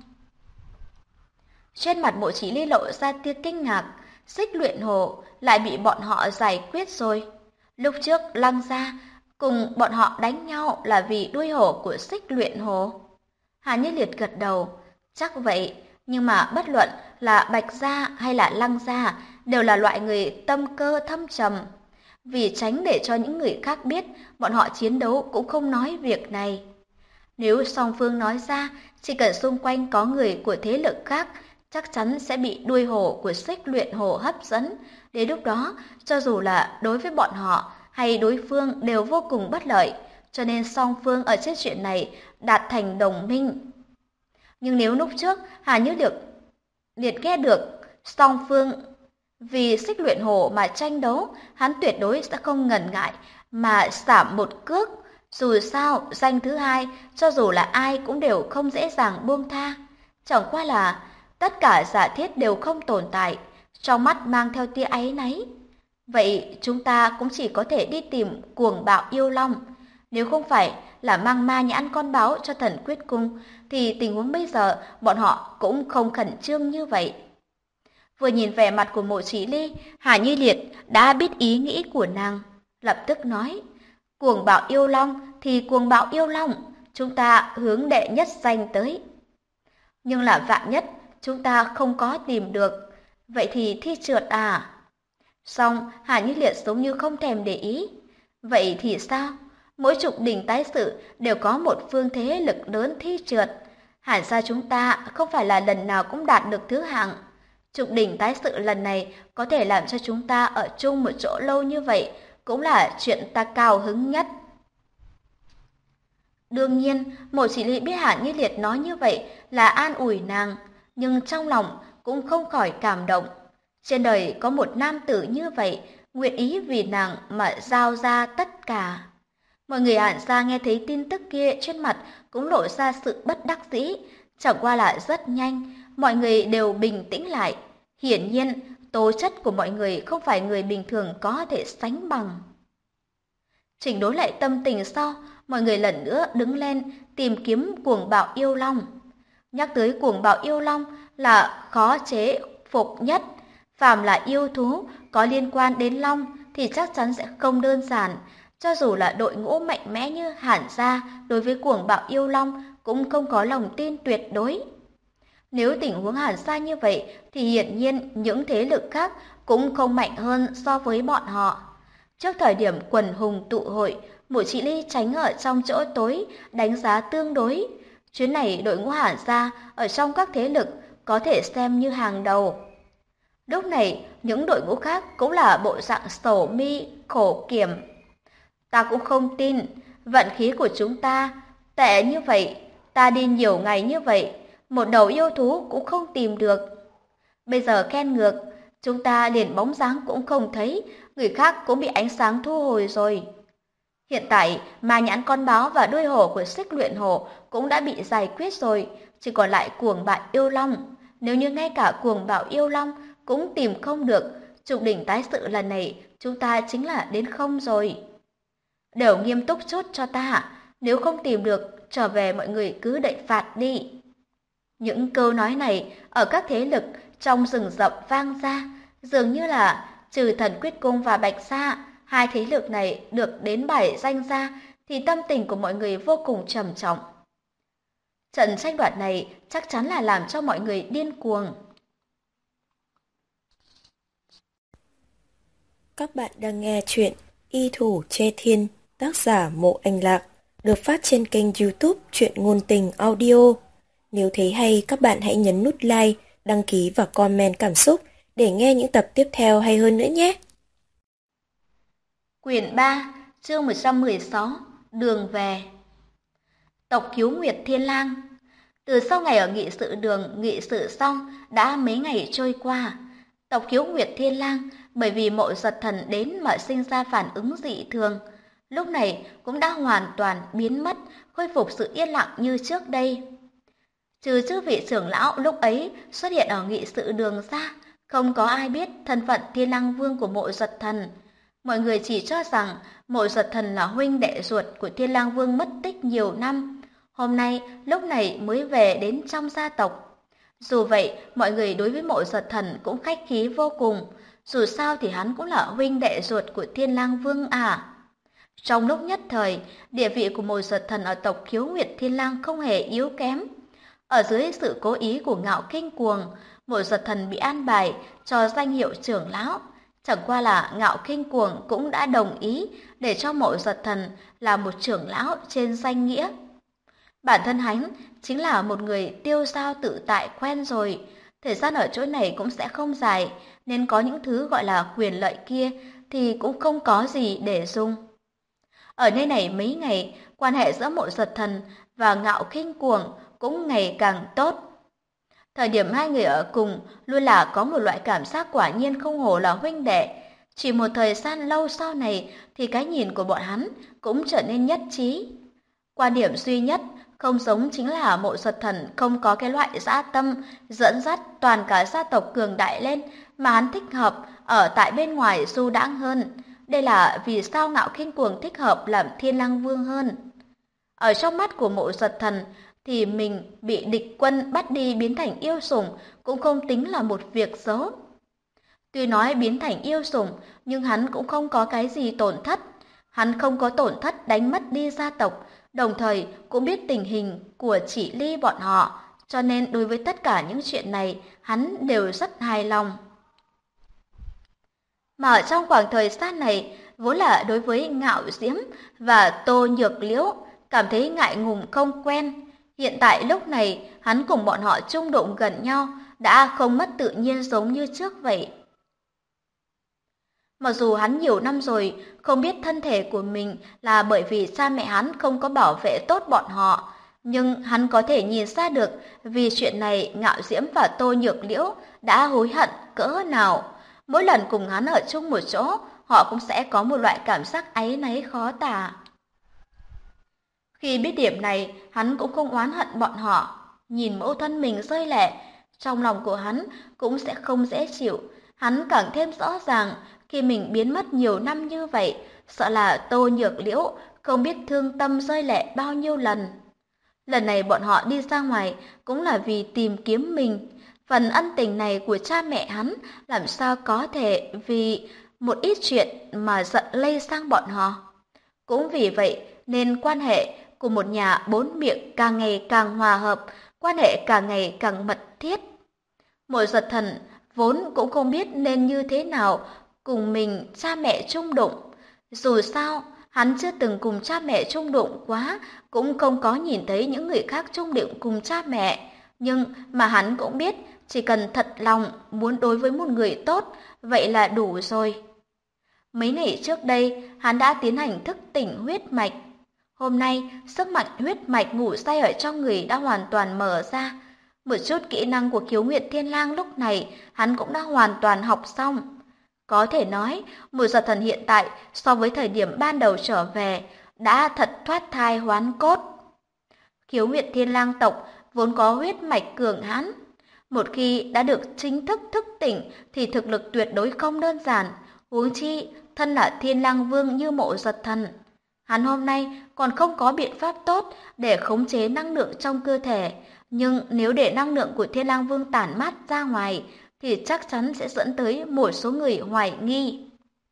[SPEAKER 2] Trên mặt Mộ Chỉ Ly lộ ra tia kinh ngạc, xích luyện hổ lại bị bọn họ giải quyết rồi. Lúc trước Lăng gia cùng bọn họ đánh nhau là vì đuôi hổ của xích luyện hổ. Hàn Như Liệt gật đầu, chắc vậy, nhưng mà bất luận là Bạch gia hay là Lăng gia đều là loại người tâm cơ thâm trầm. vì tránh để cho những người khác biết bọn họ chiến đấu cũng không nói việc này. Nếu song phương nói ra, chỉ cần xung quanh có người của thế lực khác, chắc chắn sẽ bị đuôi hổ của Xích Luyện Hổ hấp dẫn. Đến lúc đó, cho dù là đối với bọn họ hay đối phương đều vô cùng bất lợi, cho nên song phương ở trên chuyện này đạt thành đồng minh. Nhưng nếu lúc trước Hà Như Liệt nghe được song phương vì Xích Luyện Hổ mà tranh đấu, hắn tuyệt đối sẽ không ngần ngại mà giảm một cước. Dù sao, danh thứ hai, cho dù là ai cũng đều không dễ dàng buông tha. Chẳng qua là tất cả giả thiết đều không tồn tại, trong mắt mang theo tia áy náy. Vậy chúng ta cũng chỉ có thể đi tìm Cuồng Bạo Yêu Long. Nếu không phải là mang ma nhãn con báo cho Thần Quyết Cung, thì tình huống bây giờ bọn họ cũng không khẩn trương như vậy. Vừa nhìn vẻ mặt của Mộ Chỉ Ly, Hà Như Liệt đã biết ý nghĩ của nàng, lập tức nói: Cuồng Bạo Yêu Long thì Cuồng Bạo Yêu Long, chúng ta hướng đệ nhất danh tới. Nhưng là vạn nhất chúng ta không có tìm được, vậy thì thi trượt à? Xong, Hà Như Liệt giống như không thèm để ý. Vậy thì sao? Mỗi trục đỉnh tái sự đều có một phương thế lực lớn thi trượt. Hẳn ra chúng ta không phải là lần nào cũng đạt được thứ hạng. Trục đỉnh tái sự lần này có thể làm cho chúng ta ở chung một chỗ lâu như vậy, cũng là chuyện ta cao hứng nhất. Đương nhiên, Mộ Chỉ Ly biết Hà Như Liệt nói như vậy là an ủi nàng, nhưng trong lòng cũng không khỏi cảm động. Trên đời có một nam tử như vậy, nguyện ý vì nàng mà giao ra tất cả. Mọi người Hàn gia nghe thấy tin tức kia trên mặt cũng lộ ra sự bất đắc dĩ, chẳng qua là rất nhanh, mọi người đều bình tĩnh lại. Hiển nhiên, tố chất của mọi người không phải người bình thường có thể sánh bằng. Chỉnh đối lại tâm tình sau, mọi người lần nữa đứng lên tìm kiếm Cuồng Bạo Yêu Long. Nhắc tới Cuồng Bạo Yêu Long là khó chế phục nhất. Phàm là yêu thú có liên quan đến long thì chắc chắn sẽ không đơn giản. Cho dù là đội ngũ mạnh mẽ như Hàn gia đối với Cuồng Bạo Yêu Long cũng không có lòng tin tuyệt đối. Nếu tình huống Hàn gia như vậy thì hiển nhiên những thế lực khác cũng không mạnh hơn so với bọn họ. Trước thời điểm quần hùng tụ hội, Mộ Chỉ Ly tránh ở trong chỗ tối, đánh giá tương đối. Chuyến này đội ngũ Hàn gia ở trong các thế lực có thể xem như hàng đầu. Lúc này, những đội ngũ khác cũng là bộ dạng sầu mi, khổ kiểm. Ta cũng không tin, vận khí của chúng ta tệ như vậy, ta đi nhiều ngày như vậy, một đầu yêu thú cũng không tìm được. Bây giờ khen ngược, chúng ta liền bóng dáng cũng không thấy, người khác cũng bị ánh sáng thu hồi rồi. Hiện tại, ma nhãn con báo và đuôi hổ của Xích Luyện Hổ cũng đã bị giải quyết rồi, chỉ còn lại Cuồng Bạo Yêu Long. Nếu như ngay cả Cuồng Bạo Yêu Long cũng tìm không được, trục đỉnh tái sự lần này chúng ta chính là đến không rồi. Đều nghiêm túc chút cho ta, nếu không tìm được, trở về mọi người cứ đậy phạt đi. Những câu nói này ở các thế lực trong rừng rậm vang ra, dường như là trừ Thần Quyết Cung và Bạch Sa, hai thế lực này được đến bài danh ra thì tâm tình của mọi người vô cùng trầm trọng. Trận tranh đoạt này chắc chắn là làm cho mọi người điên cuồng.
[SPEAKER 1] Các bạn đang nghe chuyện Y Thủ Chê Thiên, tác giả Mộ Anh Lạc, được phát trên kênh YouTube Truyện Ngôn Tình Audio. Nếu thấy hay, các bạn hãy nhấn nút like, đăng ký và comment cảm xúc để nghe những tập tiếp theo hay hơn nữa nhé.
[SPEAKER 2] Quyển 3, chương 116, Đường Về. Tộc Khiếu Nguyệt Thiên Lang. Từ sau ngày ở nghị sự đường nghị sự xong, đã mấy ngày trôi qua. Tộc Khiếu Nguyệt Thiên Lang bởi vì Mộ Giật Thần đến mà sinh ra phản ứng dị thường, lúc này cũng đã hoàn toàn biến mất, khôi phục sự yên lặng như trước đây. Trừ chư vị trưởng lão lúc ấy xuất hiện ở nghị sự đường ra, không có ai biết thân phận Thiên Lang Vương của Mộ Giật Thần. Mọi người chỉ cho rằng Mộ Giật Thần là huynh đệ ruột của Thiên Lang Vương mất tích nhiều năm, hôm nay lúc này mới về đến trong gia tộc. Dù vậy, mọi người đối với Mộ Giật Thần cũng khách khí vô cùng, dù sao thì hắn cũng là huynh đệ ruột của Thiên Lang Vương à. Trong lúc nhất thời, địa vị của Mộ Giật Thần ở tộc Khiếu Nguyệt Thiên Lang không hề yếu kém. Ở dưới sự cố ý của Ngạo Kinh Cuồng, Mộ Giật Thần bị an bài cho danh hiệu trưởng lão, Chẳng qua là Ngạo Khinh Cuồng cũng đã đồng ý để cho Mộ Giật Thần là một trưởng lão trên danh nghĩa. Bản thân hắn chính là một người tiêu dao tự tại quen rồi, thời gian ở chỗ này cũng sẽ không dài, nên có những thứ gọi là quyền lợi kia thì cũng không có gì để dùng. Ở nơi này mấy ngày, quan hệ giữa Mộ Giật Thần và Ngạo Khinh Cuồng cũng ngày càng tốt. Thời điểm hai người ở cùng luôn là có một loại cảm giác quả nhiên không hổ là huynh đệ. Chỉ một thời gian lâu sau này thì cái nhìn của bọn hắn cũng trở nên nhất trí. Quan điểm duy nhất không giống chính là Mộ Giật Thần không có cái loại dã tâm dẫn dắt toàn cả gia tộc cường đại lên, mà hắn thích hợp ở tại bên ngoài du đãng hơn. Đây là vì sao Ngạo Khinh Cuồng thích hợp làm Thiên Lang Vương hơn. Ở trong mắt của Mộ Giật Thần thì mình bị địch quân bắt đi biến thành yêu sủng cũng không tính là một việc xấu. Tuy nói biến thành yêu sủng, nhưng hắn cũng không có cái gì tổn thất. Hắn không có tổn thất đánh mất đi gia tộc, đồng thời cũng biết tình hình của Chỉ Ly bọn họ, cho nên đối với tất cả những chuyện này, hắn đều rất hài lòng. Mà ở trong khoảng thời gian này, vốn là đối với Ngạo Diễm và Tô Nhược Liễu, cảm thấy ngại ngùng không quen. Hiện tại lúc này, hắn cùng bọn họ chung đụng gần nhau, đã không mất tự nhiên giống như trước vậy. Mặc dù hắn nhiều năm rồi không biết thân thể của mình là bởi vì cha mẹ hắn không có bảo vệ tốt bọn họ, nhưng hắn có thể nhìn ra được vì chuyện này Ngạo Diễm và Tô Nhược Liễu đã hối hận cỡ nào. Mỗi lần cùng hắn ở chung một chỗ, họ cũng sẽ có một loại cảm giác áy náy khó tả. Khi biết điểm này, hắn cũng không oán hận bọn họ. Nhìn mẫu thân mình rơi lệ, trong lòng của hắn cũng sẽ không dễ chịu. Hắn càng thêm rõ ràng, khi mình biến mất nhiều năm như vậy, sợ là Tô Nhược Liễu không biết thương tâm rơi lệ bao nhiêu lần. Lần này bọn họ đi ra ngoài cũng là vì tìm kiếm mình. Phần ân tình này của cha mẹ hắn làm sao có thể vì một ít chuyện mà giận lây sang bọn họ. Cũng vì vậy nên quan hệ của một nhà bốn miệng càng ngày càng hòa hợp, quan hệ càng ngày càng mật thiết. Mộ Giật Thần vốn cũng không biết nên như thế nào cùng mình cha mẹ chung đụng. Dù sao, hắn chưa từng cùng cha mẹ chung đụng quá, cũng không có nhìn thấy những người khác chung đụng cùng cha mẹ. Nhưng mà hắn cũng biết, chỉ cần thật lòng muốn đối với một người tốt, vậy là đủ rồi. Mấy ngày trước đây, hắn đã tiến hành thức tỉnh huyết mạch. Hôm nay, sức mạnh huyết mạch ngủ say ở trong người đã hoàn toàn mở ra. Một chút kỹ năng của Kiếu Nguyệt Thiên Lang lúc này, hắn cũng đã hoàn toàn học xong. Có thể nói, Mộ Giật Thần hiện tại so với thời điểm ban đầu trở về, đã thật thoát thai hoán cốt. Kiếu Nguyệt Thiên Lang tộc vốn có huyết mạch cường hãn. Một khi đã được chính thức thức tỉnh thì thực lực tuyệt đối không đơn giản, huống chi thân là Thiên Lang Vương như Mộ Giật Thần. Hắn hôm nay còn không có biện pháp tốt để khống chế năng lượng trong cơ thể, nhưng nếu để năng lượng của Thiên Lang Vương tản mát ra ngoài thì chắc chắn sẽ dẫn tới một số người hoài nghi.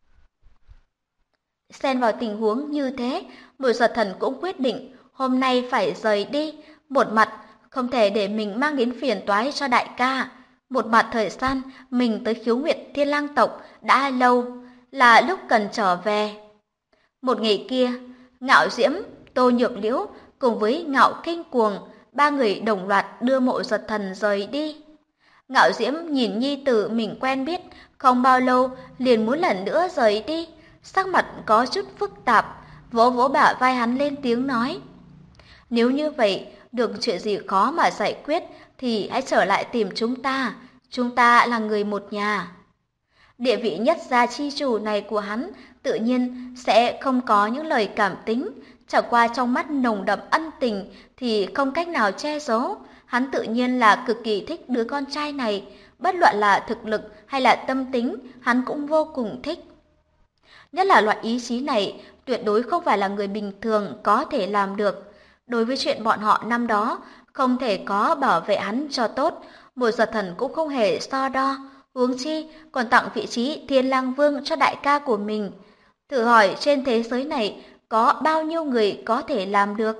[SPEAKER 2] Xen vào tình huống như thế, Mộ Giật Thần cũng quyết định hôm nay phải rời đi, một mặt không thể để mình mang đến phiền toái cho đại ca, một mặt thời gian mình tới Khiếu Nguyệt Thiên Lang tộc đã lâu, là lúc cần trở về. Một ngày kia, Ngạo Diễm, Tô Nhược Liễu cùng với Ngạo Khinh Cuồng, ba người đồng loạt đưa Mộ Giật Thần rời đi. Ngạo Diễm nhìn nhi tử mình quen biết, không bao lâu liền muốn lần nữa rời đi, sắc mặt có chút phức tạp, vỗ vỗ bả vai hắn lên tiếng nói: "Nếu như vậy, được chuyện gì khó mà giải quyết thì hãy trở lại tìm chúng ta là người một nhà." Địa vị nhất gia chi chủ này của hắn tự nhiên sẽ không có những lời cảm tính, chẳng qua trong mắt nồng đậm ân tình thì không cách nào che giấu. Hắn tự nhiên là cực kỳ thích đứa con trai này, bất luận là thực lực hay là tâm tính, hắn cũng vô cùng thích. Nhất là loại ý chí này tuyệt đối không phải là người bình thường có thể làm được. Đối với chuyện bọn họ năm đó không thể có bảo vệ hắn cho tốt, Mộ Giật Thần cũng không hề so đo, huống chi còn tặng vị trí Thiên Lang Vương cho đại ca của mình. Thử hỏi trên thế giới này có bao nhiêu người có thể làm được?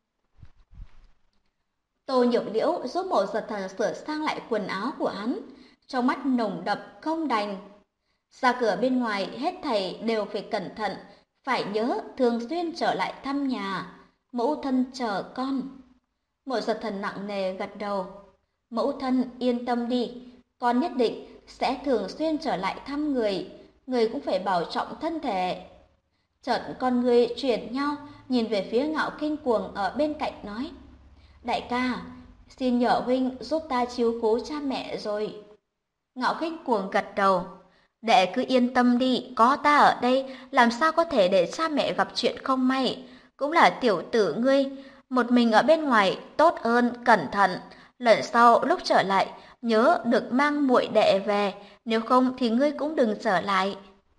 [SPEAKER 2] Tô Nhược Liễu giúp Mộ Giật Thần sửa sang lại quần áo của hắn, trong mắt nồng đậm không đành. Ra cửa bên ngoài hết thảy đều phải cẩn thận, phải nhớ thường xuyên trở lại thăm nhà. Mẫu thân chờ con. Mộ Giật Thần nặng nề gật đầu. Mẫu thân yên tâm đi, con nhất định sẽ thường xuyên trở lại thăm người cũng phải bảo trọng thân thể. Chợt con người chuyển nhau, nhìn về phía Ngạo Kinh Cuồng ở bên cạnh nói: Đại ca, xin nhờ huynh giúp ta chiếu cố cha mẹ rồi. Ngạo Kinh Cuồng gật đầu. Đệ cứ yên tâm đi, có ta ở đây, làm sao có thể để cha mẹ gặp chuyện không may. Cũng là tiểu tử ngươi, một mình ở bên ngoài tốt hơn cẩn thận. Lần sau lúc trở lại, nhớ được mang muội đệ về, nếu không thì ngươi cũng đừng trở lại.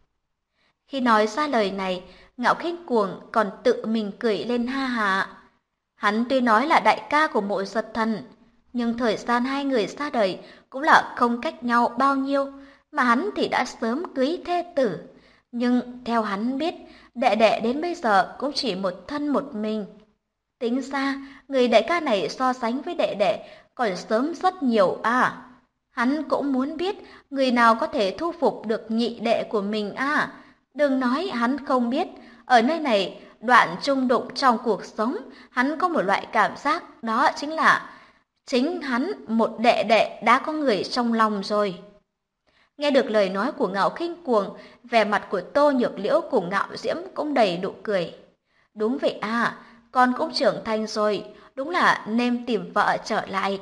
[SPEAKER 2] Khi nói ra lời này, Ngạo Kinh Cuồng còn tự mình cười lên ha hả. Hắn tuy nói là đại ca của Mộ Giật Thần, nhưng thời gian hai người xa đời cũng là không cách nhau bao nhiêu, mà hắn thì đã sớm cưới thê tử. Nhưng theo hắn biết, đệ đệ đến bây giờ cũng chỉ một thân một mình. Tính ra, người đại ca này so sánh với đệ đệ còn sớm rất nhiều à. Hắn cũng muốn biết người nào có thể thu phục được nhị đệ của mình à. Đừng nói hắn không biết, ở nơi này đoạn trung đụng trong cuộc sống, hắn có một loại cảm giác đó chính là chính hắn một đệ đệ đã có người trong lòng rồi. Nghe được lời nói của Ngạo Kinh Cuồng, vẻ mặt của Tô Nhược Liễu cùng Ngạo Diễm cũng đầy nụ cười. Đúng vậy à, con cũng trưởng thành rồi, đúng là nên tìm vợ trở lại.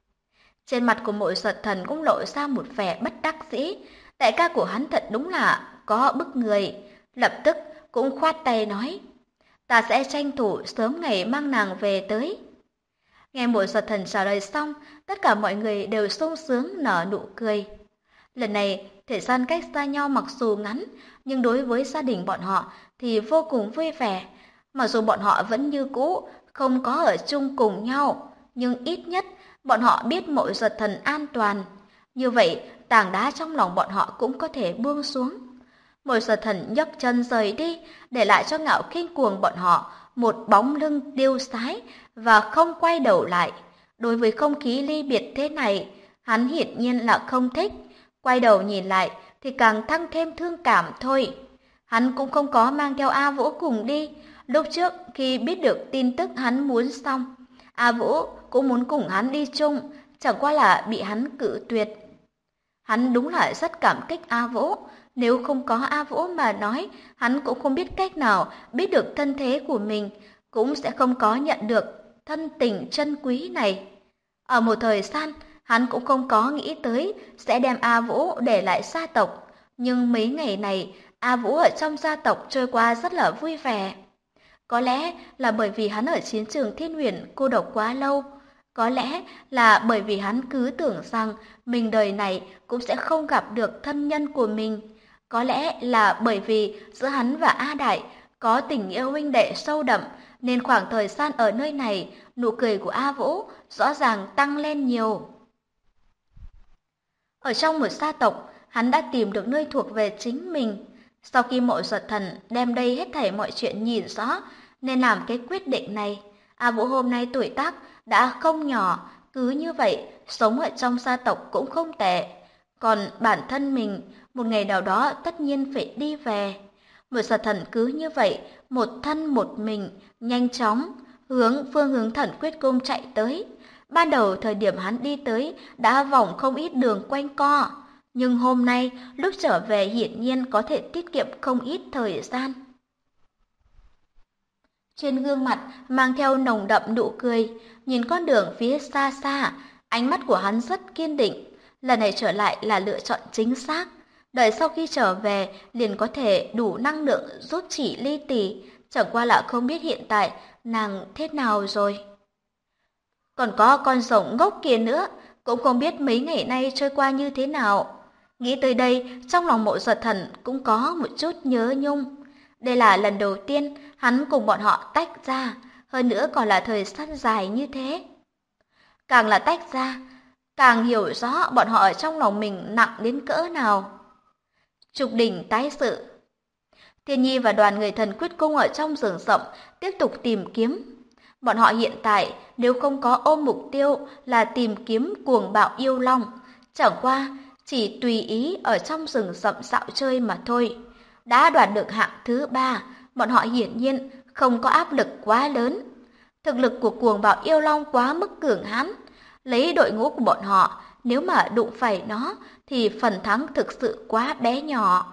[SPEAKER 2] Trên mặt của Mộ Giật Thần cũng lộ ra một vẻ bất đắc dĩ, đại ca của hắn thật đúng là có bức người, lập tức cũng khoát tay nói, ta sẽ tranh thủ sớm ngày mang nàng về tới. Nghe Mộ Giật Thần trả lời xong, tất cả mọi người đều sung sướng nở nụ cười. Lần này, thời gian cách xa nhau mặc dù ngắn, nhưng đối với gia đình bọn họ thì vô cùng vui vẻ. Mặc dù bọn họ vẫn như cũ, không có ở chung cùng nhau, nhưng ít nhất bọn họ biết Mộ Giật Thần an toàn. Như vậy, tảng đá trong lòng bọn họ cũng có thể buông xuống. Mộ Giật Thần nhấc chân rời đi, để lại cho Ngạo Kinh Cuồng bọn họ một bóng lưng điêu sái và không quay đầu lại. Đối với không khí ly biệt thế này, hắn hiển nhiên là không thích. Quay đầu nhìn lại thì càng tăng thêm thương cảm thôi. Hắn cũng không có mang theo A Vũ cùng đi. Lúc trước khi biết được tin tức hắn muốn xong, A Vũ cũng muốn cùng hắn đi chung, chẳng qua là bị hắn cự tuyệt. Hắn đúng là rất cảm kích A Vũ. Nếu không có A Vũ mà nói, hắn cũng không biết cách nào biết được thân thế của mình, cũng sẽ không có nhận được thân tình chân quý này. Ở một thời gian, hắn cũng không có nghĩ tới sẽ đem A Vũ để lại gia tộc. Nhưng mấy ngày này, A Vũ ở trong gia tộc trôi qua rất là vui vẻ. Có lẽ là bởi vì hắn ở chiến trường Thiên Huyền cô độc quá lâu. Có lẽ là bởi vì hắn cứ tưởng rằng mình đời này cũng sẽ không gặp được thân nhân của mình. Có lẽ là bởi vì giữa hắn và A Đại có tình nghĩa huynh đệ sâu đậm, nên khoảng thời gian ở nơi này, nụ cười của A Vũ rõ ràng tăng lên nhiều. Ở trong một gia tộc, hắn đã tìm được nơi thuộc về chính mình. Sau khi Mộ Giật Thần đem đây hết thảy mọi chuyện nhìn rõ, nên làm cái quyết định này. A Vũ hôm nay tuổi tác đã không nhỏ, cứ như vậy, sống ở trong gia tộc cũng không tệ. Còn bản thân mình, một ngày nào đó tất nhiên phải đi về. Mộ Giật Thần cứ như vậy, một thân một mình, nhanh chóng, hướng phương hướng Thần Quyết Cung chạy tới. Ban đầu thời điểm hắn đi tới đã vòng không ít đường quanh co, nhưng hôm nay lúc trở về hiển nhiên có thể tiết kiệm không ít thời gian. Trên gương mặt mang theo nồng đậm nụ cười, nhìn con đường phía xa xa, ánh mắt của hắn rất kiên định. Lần này trở lại là lựa chọn chính xác. Đợi sau khi trở về liền có thể đủ năng lượng giúp chỉ Ly Tỷ, chẳng qua là không biết hiện tại nàng thế nào rồi. Còn có con rồng ngốc kia nữa, cũng không biết mấy ngày nay trôi qua như thế nào. Nghĩ tới đây, trong lòng Mộ Giật Thần cũng có một chút nhớ nhung. Đây là lần đầu tiên hắn cùng bọn họ tách ra, hơn nữa còn là thời gian dài như thế. Càng là tách ra, càng hiểu rõ bọn họ ở trong lòng mình nặng đến cỡ nào. Trục đỉnh tái sự. Thiên Nhi và đoàn người Thần Quyết Cung ở trong rừng rậm tiếp tục tìm kiếm. Bọn họ hiện tại nếu không có ôm mục tiêu là tìm kiếm cuồng bạo yêu long, chẳng qua chỉ tùy ý ở trong rừng rậm dạo chơi mà thôi. Đã đoạt được hạng thứ 3, bọn họ hiển nhiên không có áp lực quá lớn. Thực lực của cuồng bạo yêu long quá mức cường hãn, lấy đội ngũ của bọn họ, nếu mà đụng phải nó thì phần thắng thực sự quá bé nhỏ.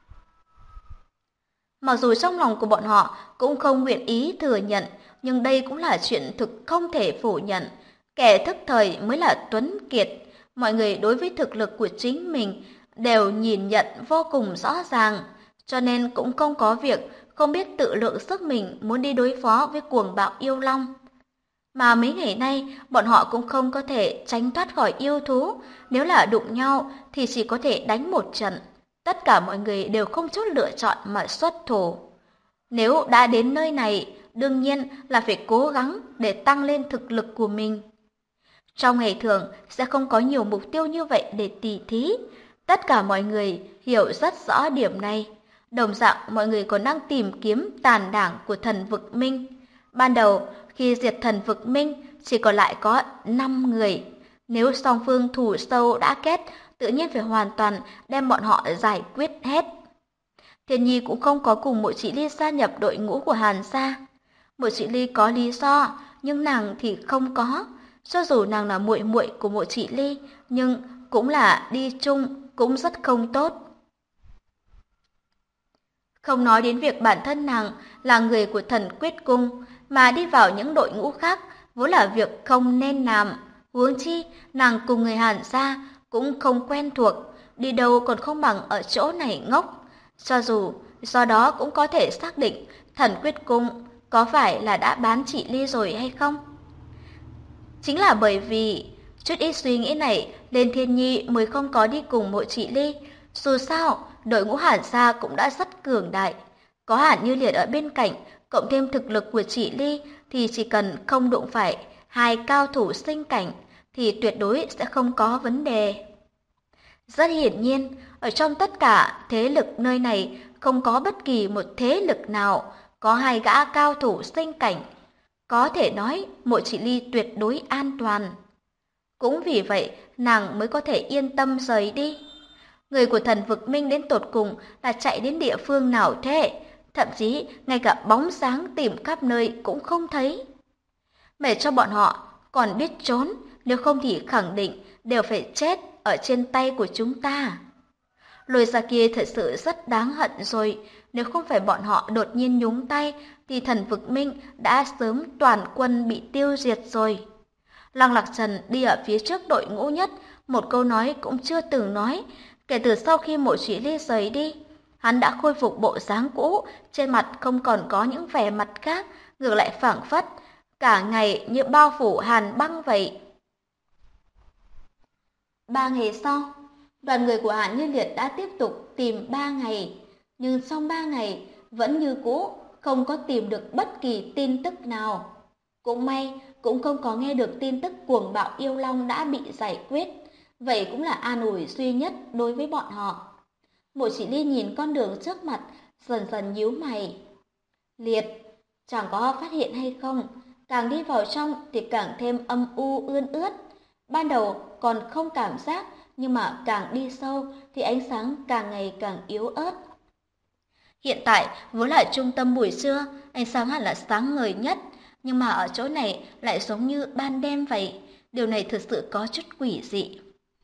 [SPEAKER 2] Mặc dù trong lòng của bọn họ cũng không nguyện ý thừa nhận, nhưng đây cũng là chuyện thực không thể phủ nhận. Kẻ thức thời mới là tuấn kiệt. Mọi người đối với thực lực của chính mình đều nhìn nhận vô cùng rõ ràng, cho nên cũng không có việc không biết tự lượng sức mình muốn đi đối phó với cuồng bạo yêu long. Mà mấy ngày nay, bọn họ cũng không có thể tránh thoát khỏi yêu thú, nếu là đụng nhau thì chỉ có thể đánh một trận. Tất cả mọi người đều không chút lựa chọn mà xuất thủ. Nếu đã đến nơi này, đương nhiên là phải cố gắng để tăng lên thực lực của mình. Trong ngày thường sẽ không có nhiều mục tiêu như vậy để tỉ thí. Tất cả mọi người hiểu rất rõ điểm này. Đồng dạng mọi người còn đang tìm kiếm tàn đảng của thần vực minh. Ban đầu khi diệt thần vực minh chỉ còn lại có 5 người. Nếu song phương thủ sâu đã kết, tự nhiên phải hoàn toàn đem bọn họ giải quyết hết. Thiên Nhi cũng không có cùng Mộ Chỉ Ly gia nhập đội ngũ của Hàn gia. Mộ Chỉ Ly có lý do, nhưng nàng thì không có. Cho dù nàng là muội muội của Mộ Chỉ Ly, nhưng cũng là đi chung cũng rất không tốt. Không nói đến việc bản thân nàng là người của Thần Quyết Cung, mà đi vào những đội ngũ khác vốn là việc không nên làm. Huống chi, nàng cùng người Hàn gia cũng không quen thuộc, đi đâu còn không bằng ở chỗ này ngốc. Cho dù do đó cũng có thể xác định Thần Quyết Cung có phải là đã bán chị Ly rồi hay không. Chính là bởi vì chút ít suy nghĩ này nên Thiên Nhi mới không có đi cùng Mộ Chỉ Ly. Dù sao, đội ngũ Hàn gia cũng đã rất cường đại. Có Hàn Như Liệt ở bên cạnh, cộng thêm thực lực của chị Ly thì chỉ cần không đụng phải hai cao thủ sinh cảnh thì tuyệt đối sẽ không có vấn đề. Rất hiển nhiên, ở trong tất cả thế lực nơi này không có bất kỳ một thế lực nào có hai gã cao thủ sinh cảnh. Có thể nói Mộ Chỉ Ly tuyệt đối an toàn. Cũng vì vậy nàng mới có thể yên tâm rời đi. Người của thần vực minh đến tột cùng là chạy đến địa phương nào thế? Thậm chí ngay cả bóng dáng tìm khắp nơi cũng không thấy. Mẹ cho bọn họ còn biết trốn, nếu không thì khẳng định đều phải chết ở trên tay của chúng ta. Lôi ra kia thật sự rất đáng hận rồi, nếu không phải bọn họ đột nhiên nhúng tay thì thần vực minh đã sớm toàn quân bị tiêu diệt rồi. Lăng Lạc Trần đi ở phía trước đội ngũ nhất, một câu nói cũng chưa từng nói. Kể từ sau khi Mộ Chỉ Ly rời đi, hắn đã khôi phục bộ dáng cũ, trên mặt không còn có những vẻ mặt khác, ngược lại phảng phất cả ngày như bao phủ hàn băng vậy. 3 ngày sau, đoàn người của Hàn Như Liệt đã tiếp tục tìm 3 ngày, nhưng trong 3 ngày vẫn như cũ, không có tìm được bất kỳ tin tức nào. Cũng may, cũng không có nghe được tin tức cuồng bạo yêu long đã bị giải quyết, vậy cũng là an ủi duy nhất đối với bọn họ. Mộ Chỉ Ly nhìn con đường trước mặt, dần dần nhíu mày. Liệt, chẳng có phát hiện hay không, càng đi vào trong thì càng thêm âm u ươn ướt. Ban đầu còn không cảm giác, nhưng mà càng đi sâu thì ánh sáng càng ngày càng yếu ớt. Hiện tại vốn là trung tâm buổi trưa, ánh sáng hẳn là sáng ngời nhất, nhưng mà ở chỗ này lại giống như ban đêm vậy. Điều này thực sự có chút quỷ dị.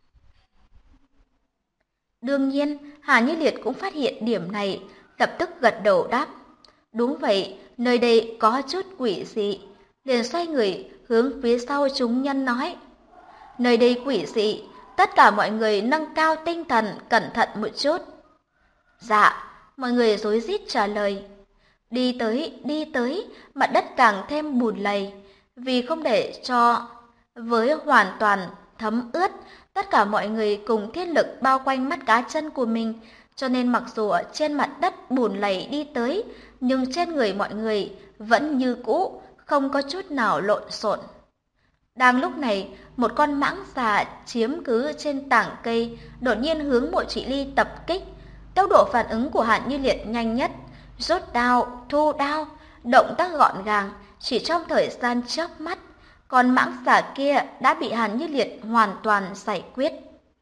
[SPEAKER 2] Đương nhiên, Hà Như Liệt cũng phát hiện điểm này, lập tức gật đầu đáp. Đúng vậy, nơi đây có chút quỷ dị. Liền xoay người hướng phía sau chúng nhân nói. Nơi đây quỷ dị, tất cả mọi người nâng cao tinh thần, cẩn thận một chút. Dạ, mọi người rối rít trả lời. Đi tới, mặt đất càng thêm bùn lầy. Vì không để cho với hoàn toàn thấm ướt, tất cả mọi người cùng thiết lực bao quanh mắt cá chân của mình, cho nên mặc dù ở trên mặt đất bùn lầy đi tới, nhưng trên người mọi người vẫn như cũ, không có chút nào lộn xộn. Đang lúc này, một con mãng xà chiếm cứ trên tảng cây, đột nhiên hướng Mộ Chỉ Ly tập kích. Tốc độ phản ứng của Hàn Như Liệt nhanh nhất, rút đao, thu đao, động tác gọn gàng, chỉ trong thời gian chớp mắt, con mãng xà kia đã bị Hàn Như Liệt hoàn toàn giải quyết.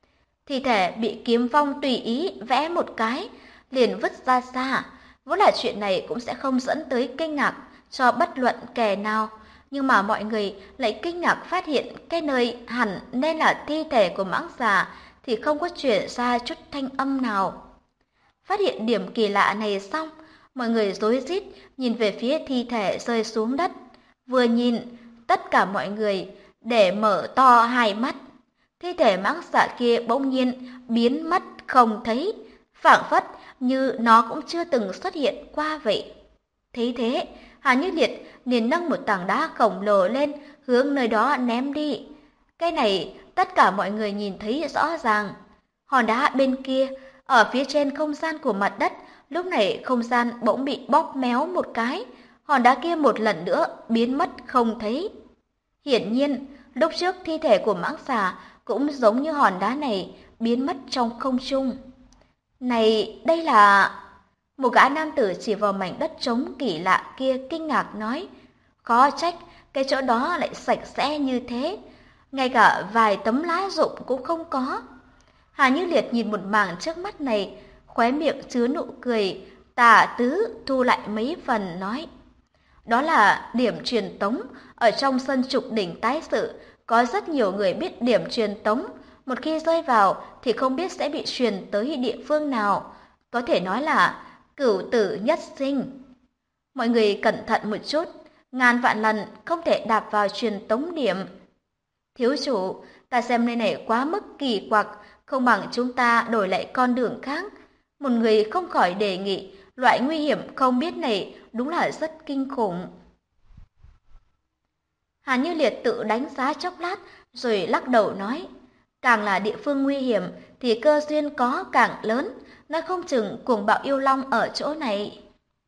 [SPEAKER 2] Thi thể bị kiếm vong tùy ý vẽ một cái, liền vứt ra xa. Vốn là chuyện này cũng sẽ không dẫn tới kinh ngạc cho bất luận kẻ nào, nhưng mà mọi người lại kinh ngạc phát hiện cái nơi hẳn nên là thi thể của mãng xà thì không có chuyển ra chút thanh âm nào. Phát hiện điểm kỳ lạ này xong, mọi người rối rít nhìn về phía thi thể rơi xuống đất. Vừa nhìn, tất cả mọi người để mở to hai mắt. Thi thể mãng xà kia bỗng nhiên biến mất không thấy, phảng phất như nó cũng chưa từng xuất hiện qua vậy. Thấy thế, Hà Như Liệt liền nâng một tảng đá khổng lồ lên, hướng nơi đó ném đi. Cái này tất cả mọi người nhìn thấy rõ ràng. Hòn đá bên kia, ở phía trên không gian của mặt đất, lúc này không gian bỗng bị bóp méo một cái, hòn đá kia một lần nữa biến mất không thấy. Hiển nhiên, lúc trước thi thể của mãng xà cũng giống như hòn đá này biến mất trong không trung. Này, đây là... Một gã nam tử chỉ vào mảnh đất trống kỳ lạ kia kinh ngạc nói, khó trách cái chỗ đó lại sạch sẽ như thế, ngay cả vài tấm lá rụng cũng không có. Hà Như Liệt nhìn một mảng trước mắt này, khóe miệng chứa nụ cười, tà tứ thu lại mấy phần nói, đó là điểm truyền tống, ở trong sân trục đỉnh tái sự, có rất nhiều người biết điểm truyền tống, một khi rơi vào thì không biết sẽ bị truyền tới địa phương nào, có thể nói là cửu tử nhất sinh. Mọi người cẩn thận một chút, ngàn vạn lần không thể đạp vào truyền tống điểm. Thiếu chủ, ta xem nơi này quá mức kỳ quặc, không bằng chúng ta đổi lại con đường khác. Một người không khỏi đề nghị, loại nguy hiểm không biết này đúng là rất kinh khủng. Hà Như Liệt tự đánh giá chốc lát, rồi lắc đầu nói, càng là địa phương nguy hiểm thì cơ duyên có càng lớn, nói không chừng cuồng bạo yêu long ở chỗ này.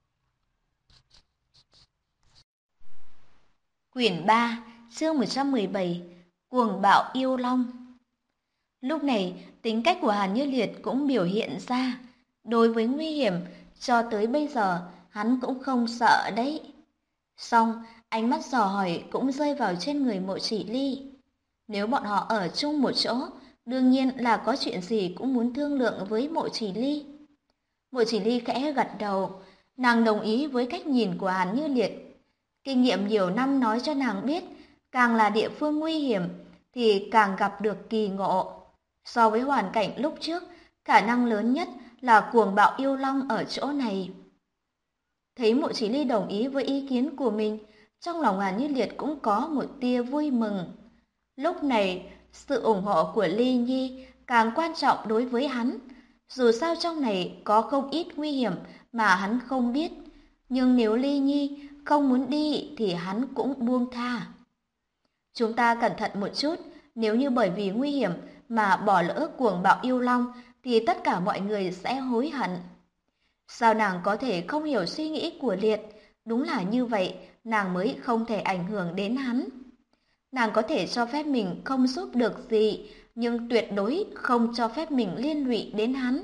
[SPEAKER 2] Quyển 3, chương 117, Cuồng bạo yêu long. Lúc này, tính cách của Hàn Như Liệt cũng biểu hiện ra. Đối với nguy hiểm, cho tới bây giờ, hắn cũng không sợ đấy. Xong, ánh mắt dò hỏi cũng rơi vào trên người Mộ Chỉ Ly. Nếu bọn họ ở chung một chỗ, đương nhiên là có chuyện gì cũng muốn thương lượng với Mộ Chỉ Ly. Mộ Chỉ Ly khẽ gật đầu, nàng đồng ý với cách nhìn của Hàn Như Liệt. Kinh nghiệm nhiều năm nói cho nàng biết, càng là địa phương nguy hiểm thì càng gặp được kỳ ngộ. So với hoàn cảnh lúc trước, khả năng lớn nhất là cuồng bạo yêu long ở chỗ này. Thấy Mộ Chỉ Ly đồng ý với ý kiến của mình, trong lòng Hàn Như Liệt cũng có một tia vui mừng. Lúc này, sự ủng hộ của Ly Nhi càng quan trọng đối với hắn. Dù sao trong này có không ít nguy hiểm mà hắn không biết, nhưng nếu Ly Nhi không muốn đi thì hắn cũng buông tha. Chúng ta cẩn thận một chút, nếu như bởi vì nguy hiểm mà bỏ lỡ cuồng bạo yêu long thì tất cả mọi người sẽ hối hận. Sao nàng có thể không hiểu suy nghĩ của Liệt? Đúng là như vậy, nàng mới không thể ảnh hưởng đến hắn. Nàng có thể cho phép mình không giúp được gì, nhưng tuyệt đối không cho phép mình liên lụy đến hắn.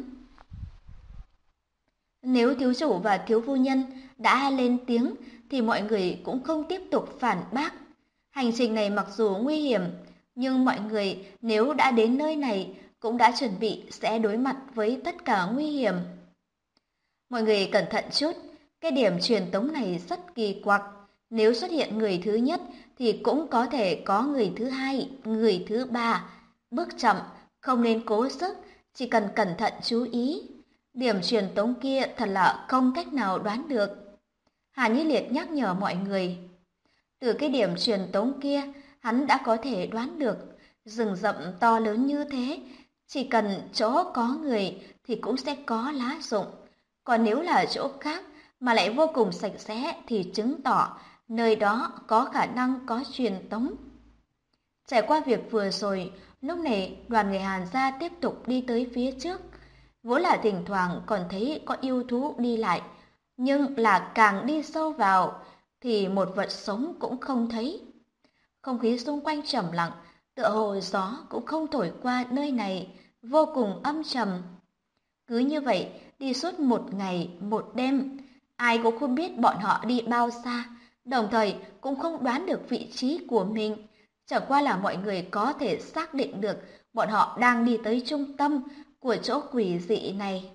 [SPEAKER 2] Nếu thiếu chủ và thiếu phu nhân đã lên tiếng thì mọi người cũng không tiếp tục phản bác. Hành trình này mặc dù nguy hiểm, nhưng mọi người nếu đã đến nơi này cũng đã chuẩn bị sẽ đối mặt với tất cả nguy hiểm. Mọi người cẩn thận chút, cái điểm truyền tống này rất kỳ quặc. Nếu xuất hiện người thứ nhất thì cũng có thể có người thứ hai, người thứ ba. Bước chậm, không nên cố sức, chỉ cần cẩn thận chú ý. Điểm truyền tống kia thật là không cách nào đoán được. Hà Như Liệt nhắc nhở mọi người. Từ cái điểm truyền tống kia, hắn đã có thể đoán được. Rừng rậm to lớn như thế, chỉ cần chỗ có người thì cũng sẽ có lá rụng. Còn nếu là chỗ khác mà lại vô cùng sạch sẽ thì chứng tỏ nơi đó có khả năng có truyền tống. Trải qua việc vừa rồi, lúc này đoàn người Hàn gia tiếp tục đi tới phía trước. Vốn là thỉnh thoảng còn thấy có yêu thú đi lại, nhưng là càng đi sâu vào thì một vật sống cũng không thấy. Không khí xung quanh trầm lặng, tựa hồ gió cũng không thổi qua nơi này, vô cùng âm trầm. Cứ như vậy, đi suốt một ngày, một đêm, ai cũng không biết bọn họ đi bao xa, đồng thời cũng không đoán được vị trí của mình, Chẳng qua là mọi người có thể xác định được bọn họ đang đi tới trung tâm của chỗ quỷ dị này.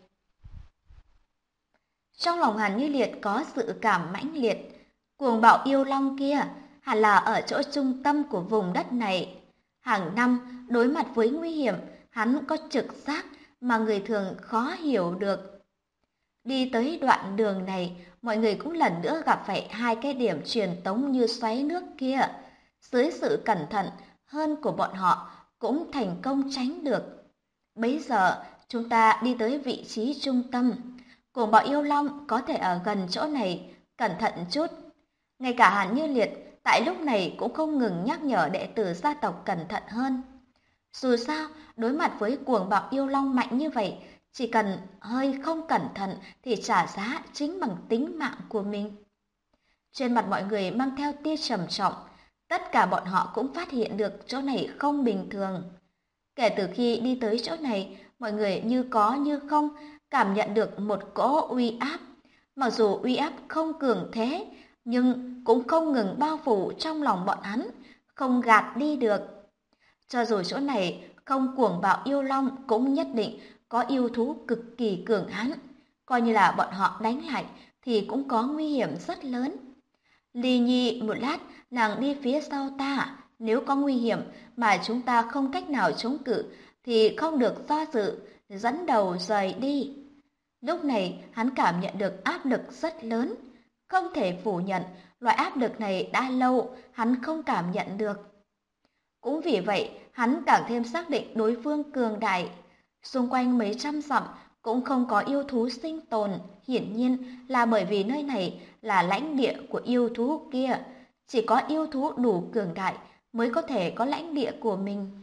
[SPEAKER 2] Trong lòng Hàn Như Liệt có sự cảm mãnh liệt, cuồng bạo yêu long kia hẳn là ở chỗ trung tâm của vùng đất này. Hàng năm, đối mặt với nguy hiểm, hắn có trực giác mà người thường khó hiểu được. Đi tới đoạn đường này, mọi người cũng lần nữa gặp phải hai cái điểm truyền tống như xoáy nước kia. Dưới sự cẩn thận hơn của bọn họ cũng thành công tránh được. Bấy giờ, chúng ta đi tới vị trí trung tâm. Cuồng bạo yêu long có thể ở gần chỗ này, cẩn thận chút. Ngay cả Hàn Như Liệt tại lúc này cũng không ngừng nhắc nhở đệ tử gia tộc cẩn thận hơn. Dù sao, đối mặt với cuồng bạo yêu long mạnh như vậy, chỉ cần hơi không cẩn thận thì trả giá chính bằng tính mạng của mình. Trên mặt mọi người mang theo tia trầm trọng, tất cả bọn họ cũng phát hiện được chỗ này không bình thường. Kể từ khi đi tới chỗ này, mọi người như có như không cảm nhận được một cỗ uy áp. Mặc dù uy áp không cường thế, nhưng cũng không ngừng bao phủ trong lòng bọn hắn, không gạt đi được. Cho dù chỗ này không cuồng bạo yêu long cũng nhất định có yêu thú cực kỳ cường hãn. Coi như là bọn họ đánh lại thì cũng có nguy hiểm rất lớn. Ly Nhi, một lát, nàng đi phía sau ta. Nếu có nguy hiểm mà chúng ta không cách nào chống cự thì không được do dự, dẫn đầu rời đi. Lúc này hắn cảm nhận được áp lực rất lớn. Không thể phủ nhận, loại áp lực này đã lâu hắn không cảm nhận được. Cũng vì vậy, hắn càng thêm xác định đối phương cường đại. Xung quanh mấy trăm dặm cũng không có yêu thú sinh tồn, hiển nhiên là bởi vì nơi này là lãnh địa của yêu thú kia. Chỉ có yêu thú đủ cường đại mới có thể có lãnh địa của mình.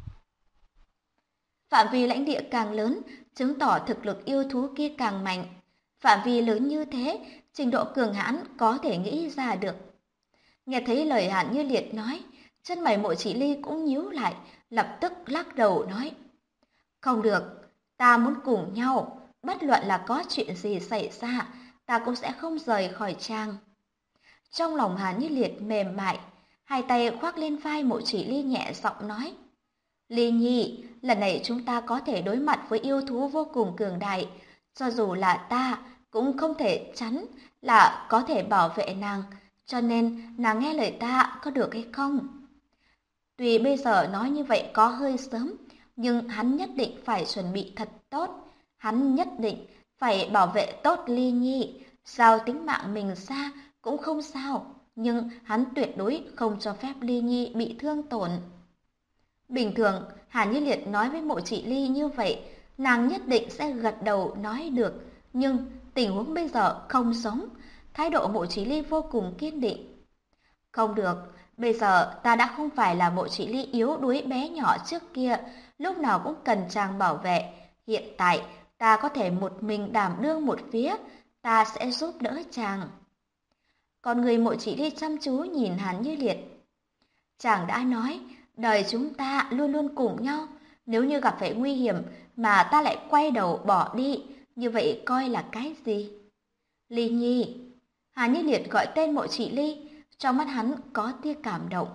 [SPEAKER 2] Phạm vi lãnh địa càng lớn, chứng tỏ thực lực yêu thú kia càng mạnh. Phạm vi lớn như thế, trình độ cường hãn có thể nghĩ ra được. Nghe thấy lời Hàn Như Liệt nói, chân mày Mộ Chỉ Ly cũng nhíu lại, lập tức lắc đầu nói: "Không được, ta muốn cùng nhau, bất luận là có chuyện gì xảy ra, ta cũng sẽ không rời khỏi chàng." Trong lòng Hàn Như Liệt mềm mại, hai tay khoác lên vai Mộ Chỉ Ly nhẹ giọng nói: "Ly Nhi, lần này chúng ta có thể đối mặt với yêu thú vô cùng cường đại, cho dù là ta cũng không thể chắn là có thể bảo vệ nàng, cho nên nàng nghe lời ta có được hay không?" Tuy bây giờ nói như vậy có hơi sớm, nhưng hắn nhất định phải chuẩn bị thật tốt. Hắn nhất định phải bảo vệ tốt Ly Nhi, giao tính mạng mình ra cũng không sao, nhưng hắn tuyệt đối không cho phép Ly Nhi bị thương tổn. Bình thường, Hàn Như Liệt nói với Mộ Chỉ Ly như vậy, nàng nhất định sẽ gật đầu nói được, nhưng tình huống bây giờ không giống, thái độ Mộ Chỉ Ly vô cùng kiên định. "Không được, bây giờ ta đã không phải là Mộ Chỉ Ly yếu đuối bé nhỏ trước kia, lúc nào cũng cần chàng bảo vệ. Hiện tại, ta có thể một mình đảm đương một phía, ta sẽ giúp đỡ chàng." Con người Mộ Chỉ Ly chăm chú nhìn Hàn Như Liệt. "Chàng đã nói, đời chúng ta luôn luôn cùng nhau, nếu như gặp phải nguy hiểm mà ta lại quay đầu bỏ đi, như vậy coi là cái gì?" "Ly Nhi." Hàn Như Liệt gọi tên Mộ Chỉ Ly, trong mắt hắn có tia cảm động.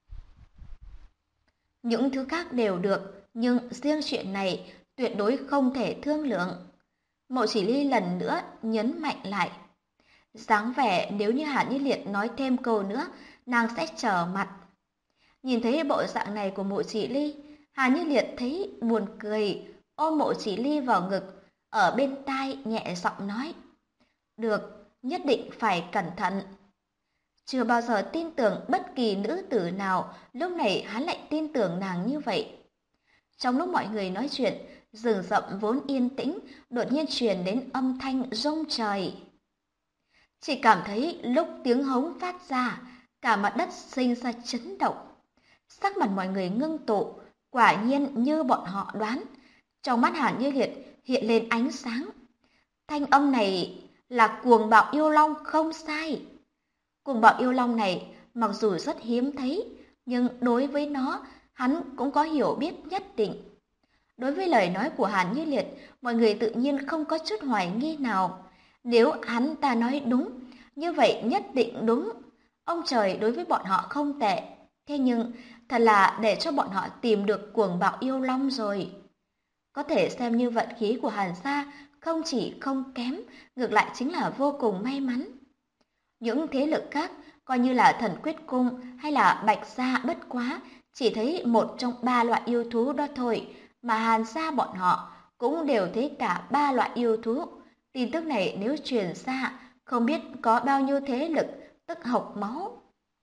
[SPEAKER 2] Những thứ khác đều được, nhưng riêng chuyện này tuyệt đối không thể thương lượng. Mộ Chỉ Ly lần nữa nhấn mạnh lại. Dáng vẻ nếu như Hàn Như Liệt nói thêm câu nữa, nàng sẽ trở mặt. Nhìn thấy bộ dạng này của Mộ Chỉ Ly, Hàn Như Liệt thấy buồn cười, ôm Mộ Chỉ Ly vào ngực, ở bên tai nhẹ giọng nói: "Được, nhất định phải cẩn thận." Chưa bao giờ tin tưởng bất kỳ nữ tử nào, lúc này hắn lại tin tưởng nàng như vậy. Trong lúc mọi người nói chuyện, rừng rậm vốn yên tĩnh, đột nhiên truyền đến âm thanh rung trời. Chỉ cảm thấy lúc tiếng hống phát ra, cả mặt đất sinh ra chấn động. Sắc mặt mọi người ngưng tụ, quả nhiên như bọn họ đoán. Trong mắt Hàn Như Liệt hiện lên ánh sáng. Thanh âm này là cuồng bạo yêu long không sai. Cuồng bạo yêu long này mặc dù rất hiếm thấy, nhưng đối với nó, hắn cũng có hiểu biết nhất định. Đối với lời nói của Hàn Như Liệt, mọi người tự nhiên không có chút hoài nghi nào. Nếu hắn ta nói đúng, như vậy nhất định đúng. Ông trời đối với bọn họ không tệ. Thế nhưng, thật là để cho bọn họ tìm được cuồng bạo yêu long rồi. Có thể xem như vận khí của Hàn gia không chỉ không kém, ngược lại chính là vô cùng may mắn. Những thế lực khác, coi như là Thần Quyết Cung hay là Bạch Gia bất quá, chỉ thấy một trong ba loại yêu thú đó thôi, mà Hàn gia bọn họ cũng đều thấy cả ba loại yêu thú. Tin tức này nếu truyền ra, không biết có bao nhiêu thế lực tức hộc máu.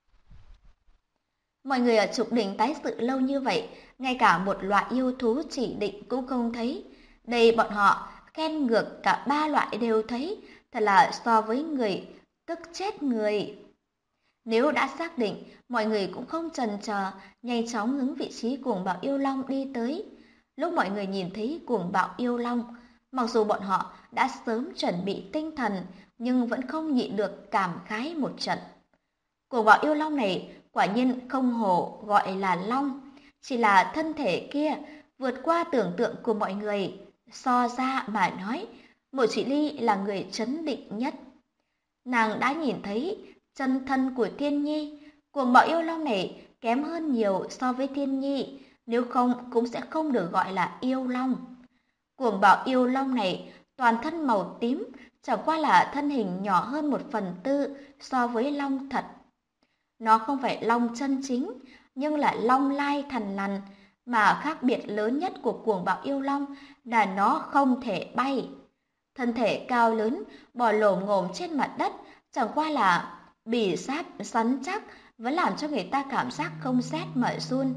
[SPEAKER 2] Mọi người ở Trục Đỉnh tái sự lâu như vậy, ngay cả một loại yêu thú chỉ định cũng không thấy. Đây bọn họ khen ngược cả ba loại đều thấy, thật là so với người, tức chết người. Nếu đã xác định, mọi người cũng không chần chờ, nhanh chóng hướng vị trí cuồng bạo yêu long đi tới. Lúc mọi người nhìn thấy cuồng bạo yêu long, mặc dù bọn họ đã sớm chuẩn bị tinh thần, nhưng vẫn không nhịn được cảm khái một trận. Cuồng bạo yêu long này quả nhiên không hổ gọi là long, chỉ là thân thể kia vượt qua tưởng tượng của mọi người. So ra mà nói, Mộ Chỉ Ly là người trấn định nhất. Nàng đã nhìn thấy chân thân của Tiên Nhi, cuồng bạo yêu long này kém hơn nhiều so với Tiên Nhi, nếu không cũng sẽ không được gọi là yêu long. Cuồng bạo yêu long này toàn thân màu tím, chẳng qua là thân hình nhỏ hơn 1/4 so với long thật. Nó không phải long chân chính, nhưng là long lai thần lằn, mà khác biệt lớn nhất của cuồng bạo yêu long là nó không thể bay. Thân thể cao lớn, bò lổm ngổm trên mặt đất, chẳng qua là bì giáp rắn chắc, vẫn làm cho người ta cảm giác không rét mà run.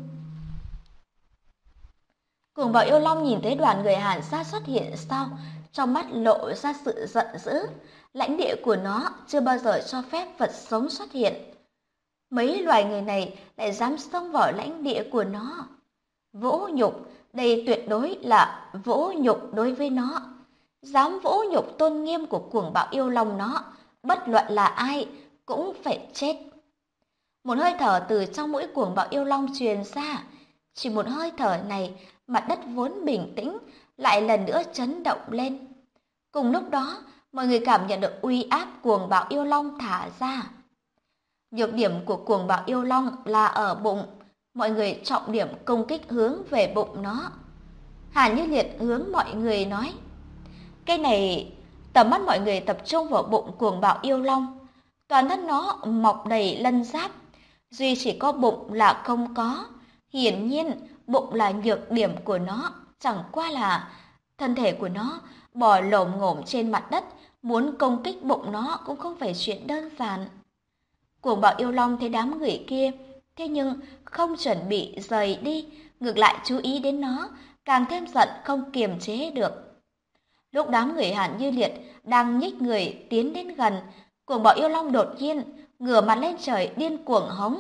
[SPEAKER 2] Cuồng bạo yêu long nhìn thấy đoàn người Hàn gia xuất hiện sau, trong mắt lộ ra sự giận dữ. Lãnh địa của nó chưa bao giờ cho phép vật sống xuất hiện. Mấy loài người này lại dám xông vào lãnh địa của nó. Vỗ nhục, đây tuyệt đối là vỗ nhục đối với nó. Dám vỗ nhục tôn nghiêm của cuồng bạo yêu long nó, bất luận là ai cũng phải chết. Một hơi thở từ trong mũi cuồng bạo yêu long truyền ra. Chỉ một hơi thở này, mặt đất vốn bình tĩnh lại lần nữa chấn động lên. Cùng lúc đó, mọi người cảm nhận được uy áp cuồng bạo yêu long thả ra. Nhược điểm của cuồng bạo yêu long là ở bụng, mọi người trọng điểm công kích hướng về bụng nó. Hàn Như Liệt hướng mọi người nói, cái này, tầm mắt mọi người tập trung vào bụng cuồng bạo yêu long. Toàn thân nó mọc đầy lân giáp, duy chỉ có bụng là không có. Hiển nhiên, bụng là nhược điểm của nó, chẳng qua là thân thể của nó bò lổm ngổm trên mặt đất, muốn công kích bụng nó cũng không phải chuyện đơn giản. Cuồng bạo yêu long thấy đám người kia, thế nhưng không chuẩn bị rời đi, ngược lại chú ý đến nó, càng thêm giận không kiềm chế được. Lúc đám người Hàn Như Liệt đang nhích người tiến đến gần, cuồng bạo yêu long đột nhiên ngửa mặt lên trời điên cuồng hống.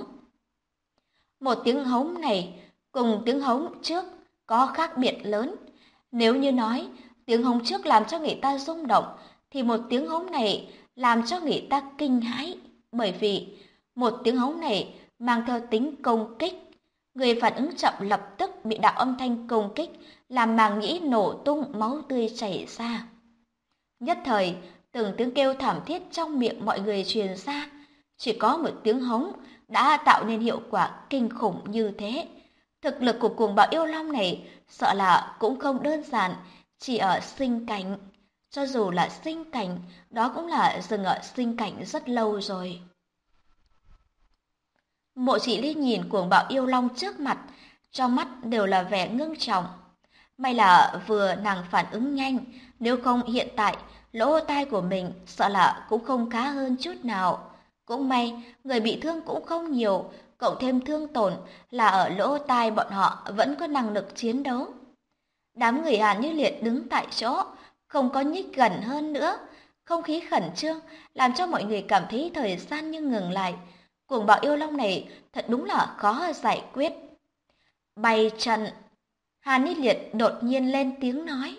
[SPEAKER 2] Một tiếng hống này cùng tiếng hống trước có khác biệt lớn. Nếu như nói tiếng hống trước làm cho người ta rung động, thì một tiếng hống này làm cho người ta kinh hãi, bởi vì một tiếng hống này mang theo tính công kích. Người phản ứng chậm lập tức bị đạo âm thanh công kích, làm màng nhĩ nổ tung, máu tươi chảy ra. Nhất thời, từng tiếng kêu thảm thiết trong miệng mọi người truyền ra. Chỉ có một tiếng hống đã tạo nên hiệu quả kinh khủng như thế. Thực lực của cuồng bạo yêu long này sợ là cũng không đơn giản, chỉ ở sinh cảnh. Cho dù là sinh cảnh, đó cũng là dừng ở sinh cảnh rất lâu rồi. Mộ Chỉ Ly nhìn cuồng bạo yêu long trước mặt, trong mắt đều là vẻ ngưng trọng. May là vừa nàng phản ứng nhanh, nếu không hiện tại lỗ tai của mình sợ là cũng không khá hơn chút nào. Cũng may, người bị thương cũng không nhiều, cộng thêm thương tổn là ở lỗ tai bọn họ vẫn có năng lực chiến đấu. Đám người Hàn Như Liệt đứng tại chỗ, không có nhích gần hơn nữa. Không khí khẩn trương làm cho mọi người cảm thấy thời gian như ngừng lại. Cuồng bạo yêu long này thật đúng là khó giải quyết. Bày trận. Hàn Như Liệt đột nhiên lên tiếng nói.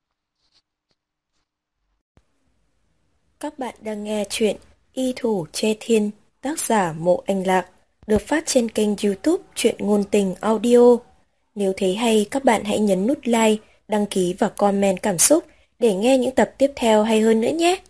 [SPEAKER 1] Các bạn đang nghe chuyện Y Thủ Che Thiên, tác giả Mộ Anh Lạc, được phát trên kênh YouTube Truyện Ngôn Tình Audio. Nếu thấy hay, các bạn hãy nhấn nút like, đăng ký và comment cảm xúc để nghe những tập tiếp theo hay hơn nữa nhé.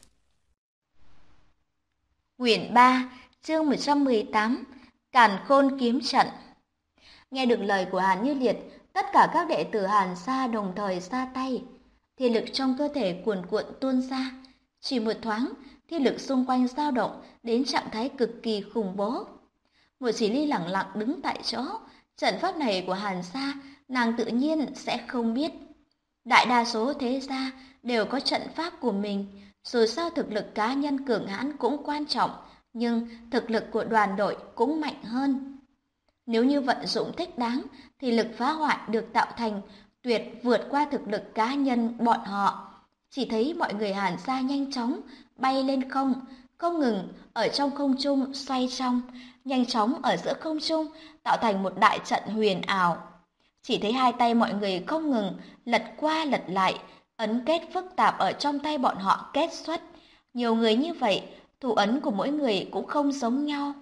[SPEAKER 2] Quyển 3, chương 118, Càn Khôn Kiếm Trận. Nghe được lời của Hàn Như Liệt, tất cả các đệ tử Hàn Sa đồng thời ra tay. Thiên lực trong cơ thể cuồn cuộn tuôn ra. Chỉ một thoáng, thiên lực xung quanh dao động đến trạng thái cực kỳ khủng bố. Mộ Chỉ Ly lẳng lặng đứng tại chỗ. Trận pháp này của Hàn Sa, nàng tự nhiên sẽ không biết. Đại đa số thế gia đều có trận pháp của mình. Dù sao thực lực cá nhân cường hãn cũng quan trọng, nhưng thực lực của đoàn đội cũng mạnh hơn. Nếu như vận dụng thích đáng, thì lực phá hoại được tạo thành tuyệt vượt qua thực lực cá nhân bọn họ. Chỉ thấy mọi người Hàn Sa nhanh chóng bay lên không ngừng ở trong không trung xoay trong, nhanh chóng ở giữa không trung tạo thành một đại trận huyền ảo. Chỉ thấy hai tay mọi người không ngừng lật qua lật lại, ấn kết phức tạp ở trong tay bọn họ kết xuất. Nhiều người như vậy, thủ ấn của mỗi người cũng không giống nhau.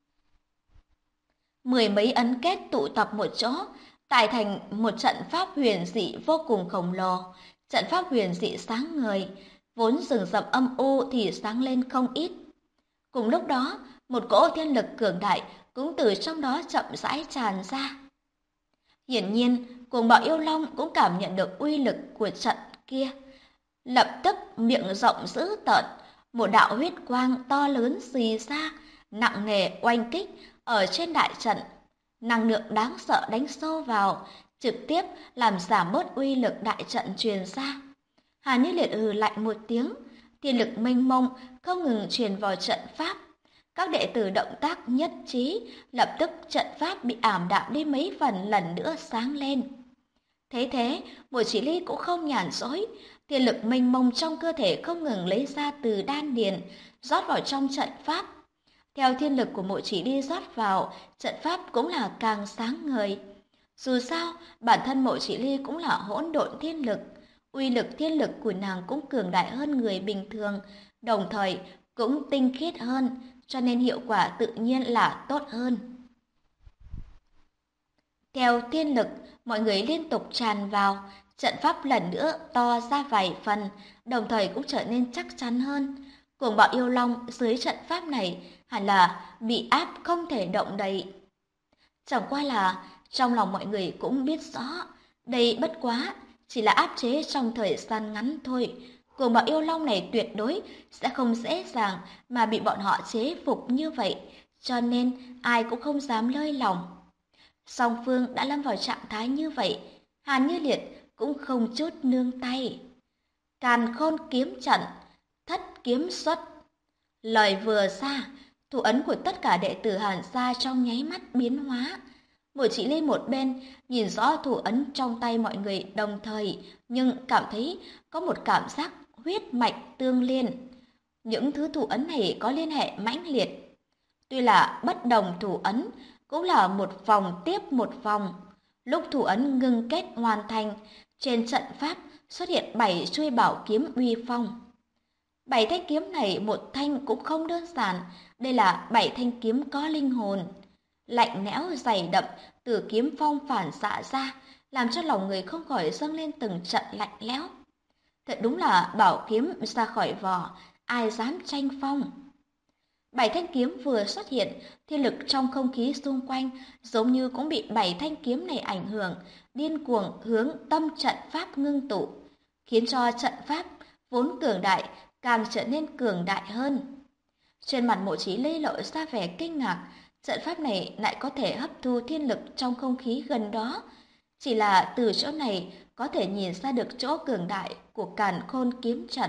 [SPEAKER 2] Mười mấy ấn kết tụ tập một chỗ, tạo thành một trận pháp huyền dị vô cùng khổng lồ. Trận pháp huyền dị sáng ngời, vốn rừng rậm âm u thì sáng lên không ít. Cùng lúc đó, một cỗ thiên lực cường đại cũng từ trong đó chậm rãi tràn ra. Hiển nhiên, Cuồng Bạo Yêu Long cũng cảm nhận được uy lực của trận kia. Lập tức miệng rộng dữ tợn, một đạo huyết quang to lớn xì ra, nặng nề oanh kích ở trên đại trận. Năng lượng đáng sợ đánh sâu vào, trực tiếp làm giảm bớt uy lực đại trận truyền ra. Hàn Như Liệt hừ lạnh một tiếng, thiên lực mênh mông không ngừng truyền vào trận pháp. Các đệ tử động tác nhất trí, lập tức trận pháp bị ảm đạm đi mấy phần lần nữa sáng lên. Thế, Mộ Chỉ Ly cũng không nhàn rỗi, thiên lực mênh mông trong cơ thể không ngừng lấy ra từ đan điền, rót vào trong trận pháp. Theo thiên lực của Mộ Chỉ Ly rót vào, trận pháp cũng là càng sáng ngời. Dù sao, bản thân Mộ Chỉ Ly cũng là hỗn độn thiên lực, uy lực thiên lực của nàng cũng cường đại hơn người bình thường, đồng thời cũng tinh khiết hơn, cho nên hiệu quả tự nhiên là tốt hơn. Theo thiên lực, mọi người liên tục tràn vào, trận pháp lần nữa to ra vài phần, đồng thời cũng trở nên chắc chắn hơn. Cuồng Bạo Yêu Long dưới trận pháp này hẳn là bị áp không thể động đậy. Chẳng qua là trong lòng mọi người cũng biết rõ, đây bất quá chỉ là áp chế trong thời gian ngắn thôi. Cuồng Bạo Yêu Long này tuyệt đối sẽ không dễ dàng mà bị bọn họ chế phục như vậy, cho nên ai cũng không dám lơi lòng. Song phương đã lâm vào trạng thái như vậy, Hàn Như Liệt cũng không chút nương tay. Càn Khôn kiếm trận, thất kiếm xuất. Lời vừa ra, thủ ấn của tất cả đệ tử Hàn Sa trong nháy mắt biến hóa. Mộ Chỉ Ly một bên nhìn rõ thủ ấn trong tay mọi người đồng thời, nhưng cảm thấy có một cảm giác huyết mạch tương liên. Những thứ thủ ấn này có liên hệ mãnh liệt. Tuy là bất đồng thủ ấn, cũng là một vòng tiếp một vòng. Lúc thủ ấn ngưng kết hoàn thành, trên trận pháp xuất hiện 7 chuôi bảo kiếm uy phong. 7 thanh kiếm này một thanh cũng không đơn giản, đây là 7 thanh kiếm có linh hồn. Lạnh lẽo dày đậm từ kiếm phong phản xạ ra, làm cho lòng người không khỏi dâng lên từng trận lạnh lẽo. Thật đúng là bảo kiếm ra khỏi vỏ, ai dám tranh phong. 7 thanh kiếm vừa xuất hiện, thiên lực trong không khí xung quanh giống như cũng bị 7 thanh kiếm này ảnh hưởng, điên cuồng hướng tâm trận pháp ngưng tụ, khiến cho trận pháp vốn cường đại càng trở nên cường đại hơn. Trên mặt Mộ Chí Ly lộ ra vẻ kinh ngạc, trận pháp này lại có thể hấp thu thiên lực trong không khí gần đó. Chỉ là từ chỗ này có thể nhìn ra được chỗ cường đại của Càn Khôn kiếm trận.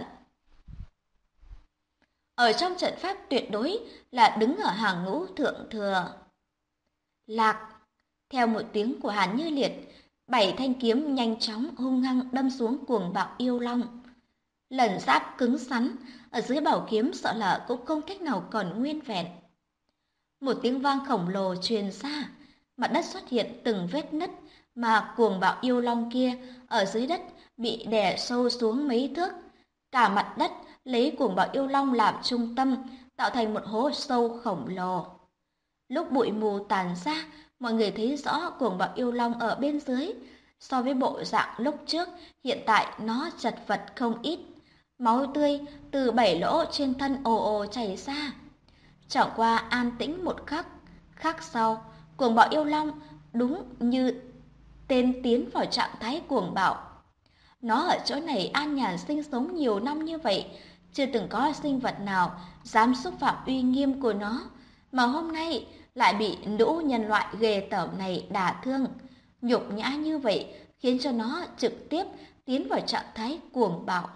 [SPEAKER 2] Ở trong trận pháp tuyệt đối là đứng ở hàng ngũ thượng thừa. Lạc, theo một tiếng của Hàn Như Liệt, 7 thanh kiếm nhanh chóng hung hăng đâm xuống Cuồng Bạo Yêu Long. Lần giáp cứng rắn, ở dưới bảo kiếm sợ là cũng không cách nào còn nguyên vẹn. Một tiếng vang khổng lồ truyền ra, mặt đất xuất hiện từng vết nứt, mà Cuồng Bạo Yêu Long kia ở dưới đất bị đè sâu xuống mấy thước. Cả mặt đất lấy Cuồng Bạo Yêu Long làm trung tâm, tạo thành một hố sâu khổng lồ. Lúc bụi mù tàn ra, mọi người thấy rõ Cuồng Bạo Yêu Long ở bên dưới. So với bộ dạng lúc trước, hiện tại nó chật vật không ít. Máu tươi từ 7 lỗ trên thân ồ ồ chảy ra. Chẳng qua an tĩnh một khắc, khắc sau, Cuồng Bạo Yêu Long đúng như tên tiến vào trạng thái cuồng bạo. Nó ở chỗ này an nhàn sinh sống nhiều năm như vậy, chưa từng có sinh vật nào dám xúc phạm uy nghiêm của nó, mà hôm nay lại bị lũ nhân loại ghê tởm này đả thương. Nhục nhã như vậy khiến cho nó trực tiếp tiến vào trạng thái cuồng bạo.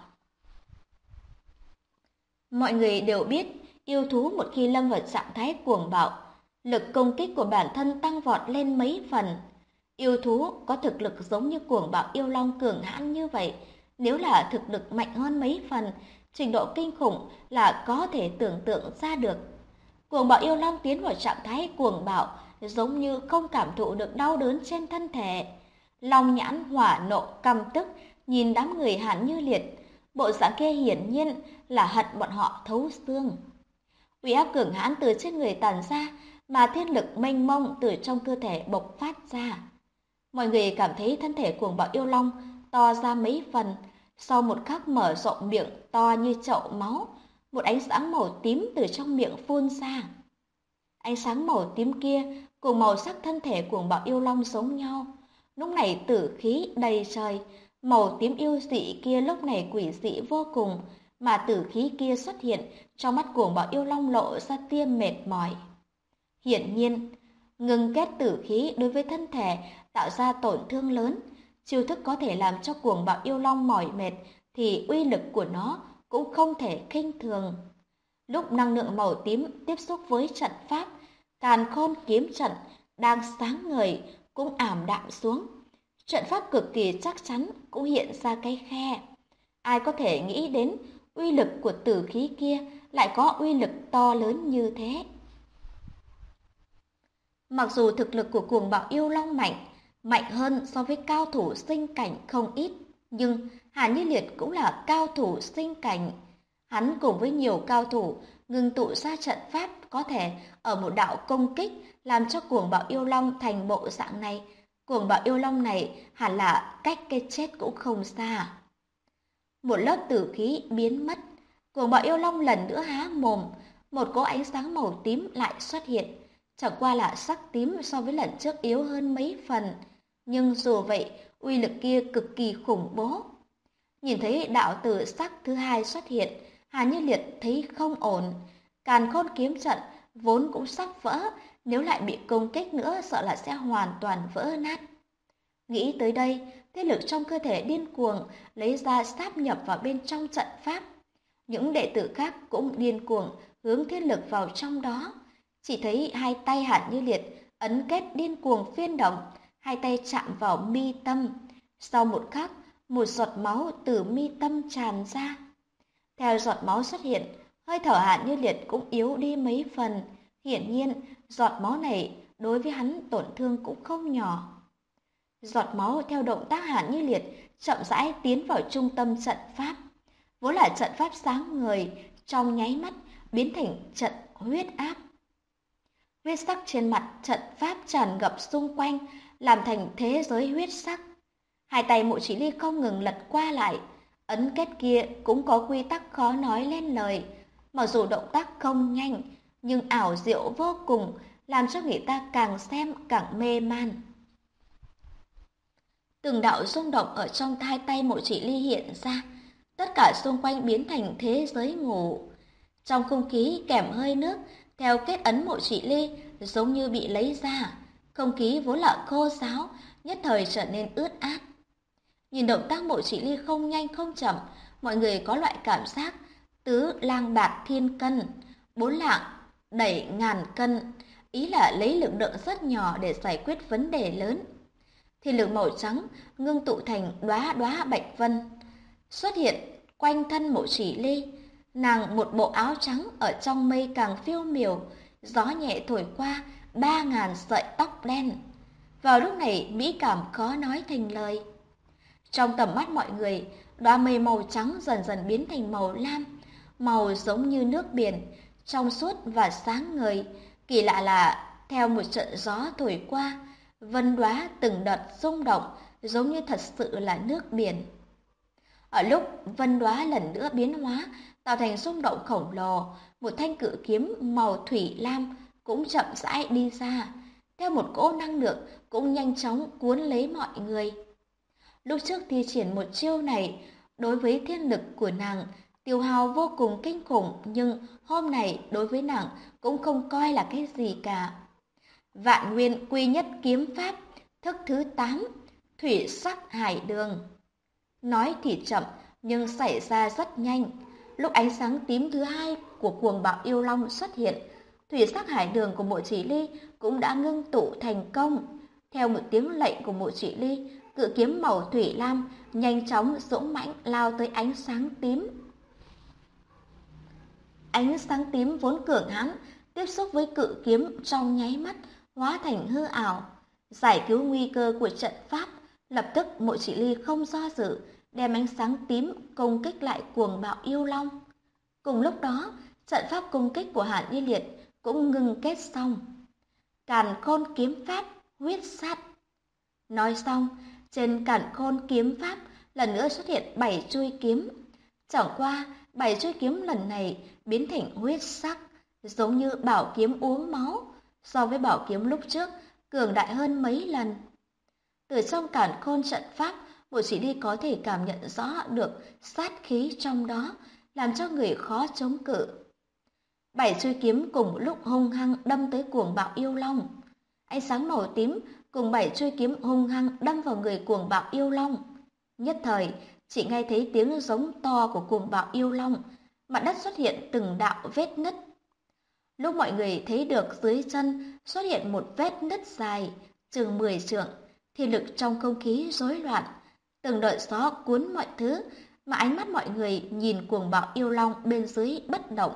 [SPEAKER 2] Mọi người đều biết, yêu thú một khi lâm vào trạng thái cuồng bạo, lực công kích của bản thân tăng vọt lên mấy phần. Yêu thú có thực lực giống như cuồng bạo yêu long cường hãn như vậy, nếu là thực lực mạnh hơn mấy phần, trình độ kinh khủng là có thể tưởng tượng ra được. Cuồng bạo yêu long tiến vào trạng thái cuồng bạo, giống như không cảm thụ được đau đớn trên thân thể. Long nhãn hỏa nộ căm tức, nhìn đám người Hàn Như Liệt, bộ dạng kia hiển nhiên là hận bọn họ thấu xương. Uy áp cường hãn từ trên người tản ra, mà thiên lực mênh mông từ trong cơ thể bộc phát ra. Mọi người cảm thấy thân thể cuồng bạo yêu long to ra mấy phần, sau một khắc mở rộng miệng to như chậu máu, một ánh sáng màu tím từ trong miệng phun ra. Ánh sáng màu tím kia cùng màu sắc thân thể cuồng bạo yêu long giống nhau. Lúc này tử khí đầy trời, màu tím yêu dị kia lúc này quỷ dị vô cùng, mà tử khí kia xuất hiện trong mắt cuồng bạo yêu long lộ ra tia mệt mỏi. Hiển nhiên, ngừng kết tử khí đối với thân thể tạo ra tổn thương lớn, chiêu thức có thể làm cho cuồng bạo yêu long mỏi mệt thì uy lực của nó cũng không thể khinh thường. Lúc năng lượng màu tím tiếp xúc với trận pháp, Càn Khôn kiếm trận đang sáng ngời cũng ảm đạm xuống. Trận pháp cực kỳ chắc chắn cũng hiện ra cái khe. Ai có thể nghĩ đến uy lực của tử khí kia lại có uy lực to lớn như thế. Mặc dù thực lực của cuồng bạo yêu long mạnh hơn so với cao thủ sinh cảnh không ít, nhưng Hàn Như Liệt cũng là cao thủ sinh cảnh. Hắn cùng với nhiều cao thủ ngưng tụ ra trận pháp có thể ở một đạo công kích làm cho cuồng bạo yêu long thành bộ dạng này. Cuồng bạo yêu long này hẳn là cách cái chết cũng không xa. Một lớp tử khí biến mất, cuồng bạo yêu long lần nữa há mồm, một cỗ ánh sáng màu tím lại xuất hiện. Chẳng qua là sắc tím so với lần trước yếu hơn mấy phần, nhưng dù vậy, uy lực kia cực kỳ khủng bố. Nhìn thấy đạo tử sắc thứ hai xuất hiện, Hàn Như Liệt thấy không ổn. Càn Khôn kiếm trận vốn cũng sắp vỡ, nếu lại bị công kích nữa sợ là sẽ hoàn toàn vỡ nát. Nghĩ tới đây, thế lực trong cơ thể điên cuồng lấy ra sáp nhập vào bên trong trận pháp. Những đệ tử khác cũng điên cuồng hướng thiên lực vào trong đó. Chỉ thấy hai tay Hàn Như Liệt ấn kết điên cuồng phiên động, hai tay chạm vào mi tâm. Sau một khắc, một giọt máu từ mi tâm tràn ra. Theo giọt máu xuất hiện, hơi thở Hàn Như Liệt cũng yếu đi mấy phần. Hiển nhiên, giọt máu này đối với hắn tổn thương cũng không nhỏ. Giọt máu theo động tác Hàn Như Liệt chậm rãi tiến vào trung tâm trận pháp. Vốn là trận pháp sáng ngời, trong nháy mắt biến thành trận huyết áp. Huyết sắc trên mặt trận pháp tràn ngập xung quanh, làm thành thế giới huyết sắc. Hai tay Mộ Chỉ Ly không ngừng lật qua lại, ấn kết kia cũng có quy tắc khó nói lên lời. Mặc dù động tác không nhanh, nhưng ảo diệu vô cùng, làm cho người ta càng xem càng mê man. Từng đạo rung động ở trong hai tay Mộ Chỉ Ly hiện ra, tất cả xung quanh biến thành thế giới ngủ. Trong không khí kèm hơi nước, theo kết ấn Mộ Chỉ Ly giống như bị lấy ra, không khí vốn là khô ráo, nhất thời trở nên ướt át. Nhìn động tác Mộ Chỉ Ly không nhanh không chậm, mọi người có loại cảm giác tứ lang bạt thiên cân, bốn lạng đẩy ngàn cân, ý là lấy lực lượng rất nhỏ để giải quyết vấn đề lớn. Thiên lực màu trắng ngưng tụ thành đóa đóa bạch vân, xuất hiện quanh thân Mộ Chỉ Ly. Nàng một bộ áo trắng ở trong mây càng phiêu miểu, gió nhẹ thổi qua 3.000 sợi tóc đen. Vào lúc này mỹ cảm khó nói thành lời. Trong tầm mắt mọi người, đóa mây màu trắng dần dần biến thành màu lam, màu giống như nước biển, trong suốt và sáng ngời. Kỳ lạ là theo một trận gió thổi qua, vân đóa từng đợt rung động, giống như thật sự là nước biển. Ở lúc vân đóa lần nữa biến hóa, tạo thành rung động khổng lồ, một thanh cự kiếm màu thủy lam cũng chậm rãi đi ra. theo một cỗ năng lượng cũng nhanh chóng cuốn lấy mọi người. Lúc trước thi triển một chiêu này, đối với thiên lực của nàng, tiêu hao vô cùng kinh khủng, nhưng hôm nay đối với nàng cũng không coi là cái gì cả. Vạn Nguyên Quy Nhất Kiếm Pháp, thức thứ 8, Thủy Sắc Hải Đường. Nói thì chậm, nhưng xảy ra rất nhanh. Lúc ánh sáng tím thứ 2 của cuồng bạo yêu long xuất hiện, Thủy Sắc Hải Đường của Mộ Chỉ Ly cũng đã ngưng tụ thành công. Theo một tiếng lệnh của Mộ Chỉ Ly, cự kiếm màu thủy lam nhanh chóng dũng mãnh lao tới ánh sáng tím. Ánh sáng tím vốn cường hãn, tiếp xúc với cự kiếm trong nháy mắt hóa thành hư ảo. Giải cứu nguy cơ của trận pháp, lập tức Mộ Chỉ Ly không do dự, đem ánh sáng tím công kích lại cuồng bạo yêu long. Cùng lúc đó, trận pháp công kích của Hàn Như Liệt cũng ngừng kết xong. Càn Khôn kiếm pháp, huyết sát. Nói xong, trên Càn Khôn kiếm pháp lần nữa xuất hiện 7 chuôi kiếm. Chẳng qua, 7 chuôi kiếm lần này biến thành huyết sắc, giống như bảo kiếm uống máu, so với bảo kiếm lúc trước cường đại hơn mấy lần. Từ trong Càn Khôn trận pháp, Mộ Chỉ Ly có thể cảm nhận rõ được sát khí trong đó, làm cho người khó chống cự. 7 chuôi kiếm cùng lúc hung hăng đâm tới cuồng bạo yêu long. Ánh sáng màu tím cùng 7 chuôi kiếm hung hăng đâm vào người cuồng bạo yêu long. Nhất thời, chỉ nghe thấy tiếng giống to của cuồng bạo yêu long, mặt đất xuất hiện từng đạo vết nứt. Lúc mọi người thấy được dưới chân xuất hiện một vết nứt dài, chừng 10 trượng, thì lực trong không khí rối loạn, từng đợt gió cuốn mọi thứ, mà ánh mắt mọi người nhìn cuồng bạo yêu long bên dưới bất động.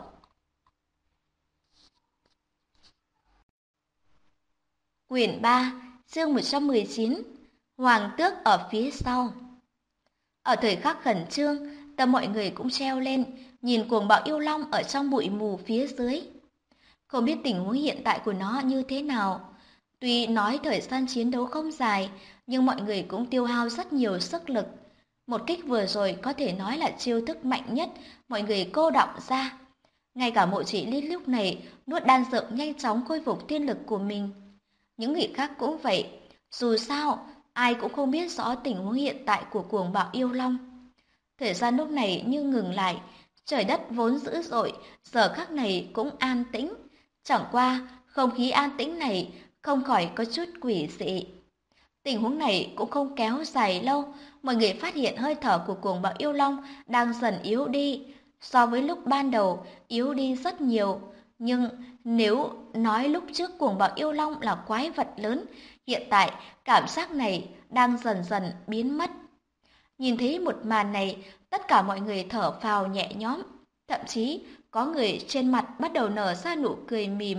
[SPEAKER 2] Quyển 3, chương 119, Hoàng tước ở phía sau. Ở thời khắc khẩn trương, tâm mọi người cũng treo lên, nhìn cuồng bạo yêu long ở trong bụi mù phía dưới. Không biết tình huống hiện tại của nó như thế nào. Tuy nói thời gian chiến đấu không dài, nhưng mọi người cũng tiêu hao rất nhiều sức lực. Một kích vừa rồi có thể nói là chiêu thức mạnh nhất mọi người cô đọng ra. Ngay cả Mộ Chỉ Ly lúc này nuốt đan dược nhanh chóng khôi phục tiên lực của mình. Những người khác cũng vậy, dù sao ai cũng không biết rõ tình huống hiện tại của cuồng bạo yêu long. Thời gian lúc này như ngừng lại, trời đất vốn dữ dội, giờ khắc này cũng an tĩnh. Chẳng qua, không khí an tĩnh này không khỏi có chút quỷ dị. Tình huống này cũng không kéo dài lâu, mọi người phát hiện hơi thở của cuồng bạo yêu long đang dần yếu đi. So với lúc ban đầu, yếu đi rất nhiều. Nhưng nếu nói lúc trước cuồng bạo yêu long là quái vật lớn, hiện tại cảm giác này đang dần dần biến mất. Nhìn thấy một màn này, tất cả mọi người thở phào nhẹ nhõm, thậm chí có người trên mặt bắt đầu nở ra nụ cười mỉm.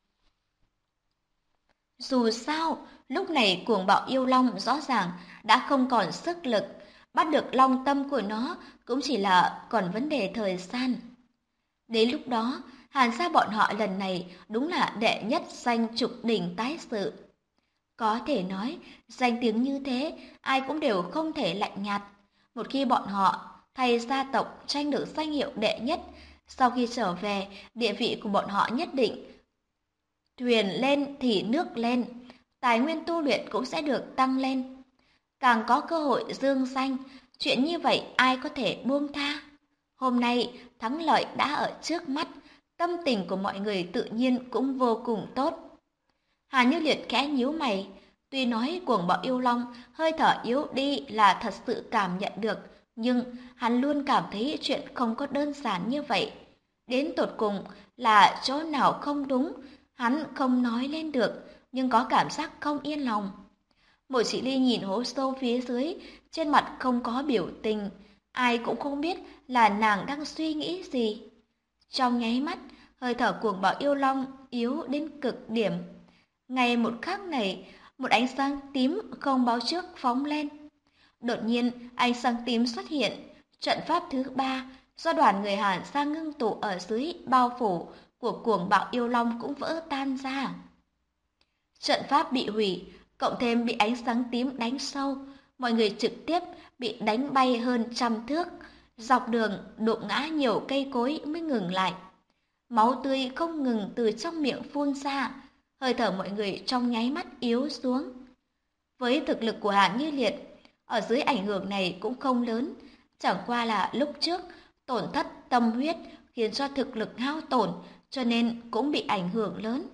[SPEAKER 2] Dù sao, lúc này cuồng bạo yêu long rõ ràng đã không còn sức lực, bắt được long tâm của nó cũng chỉ là còn vấn đề thời gian. Đến lúc đó, Hàn gia bọn họ lần này đúng là đệ nhất danh trục đỉnh tái sự. Có thể nói, danh tiếng như thế, ai cũng đều không thể lạnh nhạt. Một khi bọn họ thay gia tộc tranh được danh hiệu đệ nhất, sau khi trở về, địa vị của bọn họ nhất định thuyền lên thì nước lên, tài nguyên tu luyện cũng sẽ được tăng lên. Càng có cơ hội dương danh, chuyện như vậy ai có thể buông tha. Hôm nay, thắng lợi đã ở trước mắt, tâm tình của mọi người tự nhiên cũng vô cùng tốt. Hà Như Liệt khẽ nhíu mày, tuy nói cuồng bạo yêu long hơi thở yếu đi là thật sự cảm nhận được, nhưng hắn luôn cảm thấy chuyện không có đơn giản như vậy. Đến tột cùng là chỗ nào không đúng, hắn không nói lên được, nhưng có cảm giác không yên lòng. Mộ Chỉ Ly nhìn hố sâu phía dưới, trên mặt không có biểu tình, ai cũng không biết là nàng đang suy nghĩ gì. Trong nháy mắt, hơi thở cuồng bạo yêu long yếu đến cực điểm. Ngay một khắc này, một ánh sáng tím không báo trước phóng lên. Đột nhiên, ánh sáng tím xuất hiện, trận pháp thứ 3 do đoàn người Hàn sang ngưng tụ ở dưới bao phủ của cuồng bạo yêu long cũng vỡ tan ra. Trận pháp bị hủy, cộng thêm bị ánh sáng tím đánh sâu, mọi người trực tiếp bị đánh bay hơn 100 thước, dọc đường đụng ngã nhiều cây cối mới ngừng lại. Máu tươi không ngừng từ trong miệng phun ra, hơi thở mọi người trong nháy mắt yếu xuống. Với thực lực của Hàn Như Liệt, ở dưới ảnh hưởng này cũng không lớn, chẳng qua là lúc trước tổn thất tâm huyết khiến cho thực lực hao tổn, cho nên cũng bị ảnh hưởng lớn.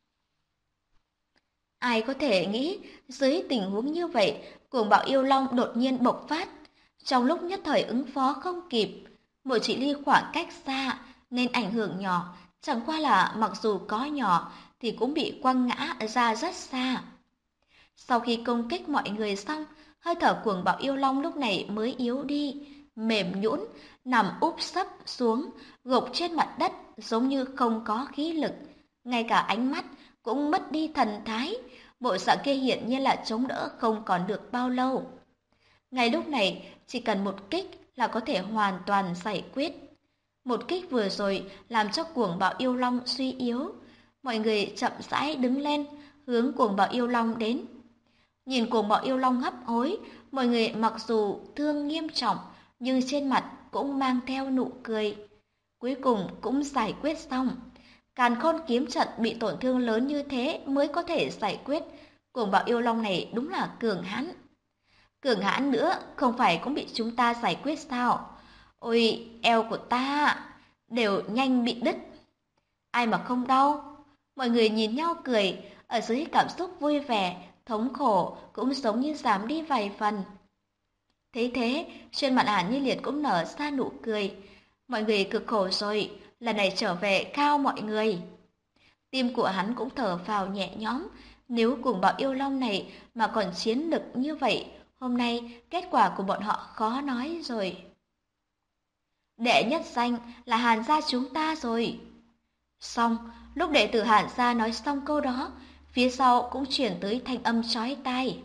[SPEAKER 2] Ai có thể nghĩ dưới tình huống như vậy, cuồng bạo yêu long đột nhiên bộc phát. Trong lúc nhất thời ứng phó không kịp, Mộ Chỉ Ly khoảng cách xa nên ảnh hưởng nhỏ, chẳng qua là mặc dù có nhỏ thì cũng bị quăng ngã ra rất xa. Sau khi công kích mọi người xong, hơi thở cuồng bạo yêu long lúc này mới yếu đi, mềm nhũn, nằm úp sấp xuống, gục trên mặt đất giống như không có khí lực. Ngay cả ánh mắt cũng mất đi thần thái, bộ dạng kia hiển nhiên là chống đỡ không còn được bao lâu. Ngay lúc này, chỉ cần một kích là có thể hoàn toàn giải quyết. Một kích vừa rồi làm cho cuồng bạo yêu long suy yếu. Mọi người chậm rãi đứng lên, hướng cuồng bạo yêu long đến. Nhìn cuồng bạo yêu long hấp hối, mọi người mặc dù thương nghiêm trọng, nhưng trên mặt cũng mang theo nụ cười. Cuối cùng cũng giải quyết xong. Càn Khôn kiếm trận bị tổn thương lớn như thế mới có thể giải quyết. Cuồng bạo yêu long này đúng là cường hãn. Cường hãn nữa, không phải cũng bị chúng ta giải quyết sao? Ôi, eo của ta đều nhanh bị đứt. Ai mà không đau? Mọi người nhìn nhau cười, ở dưới cảm xúc vui vẻ, thống khổ cũng giống như giảm đi vài phần. Thấy thế, trên mặt Hàn Như Liệt cũng nở ra nụ cười. Mọi người cực khổ rồi, lần này trở về khao mọi người. Tim của hắn cũng thở phào nhẹ nhõm, nếu cuồng bạo yêu long này mà còn chiến lực như vậy, hôm nay kết quả của bọn họ khó nói rồi. Đệ nhất danh là Hàn gia chúng ta rồi. Xong, lúc đệ tử Hàn gia nói xong câu đó, phía sau cũng chuyển tới thanh âm chói tai.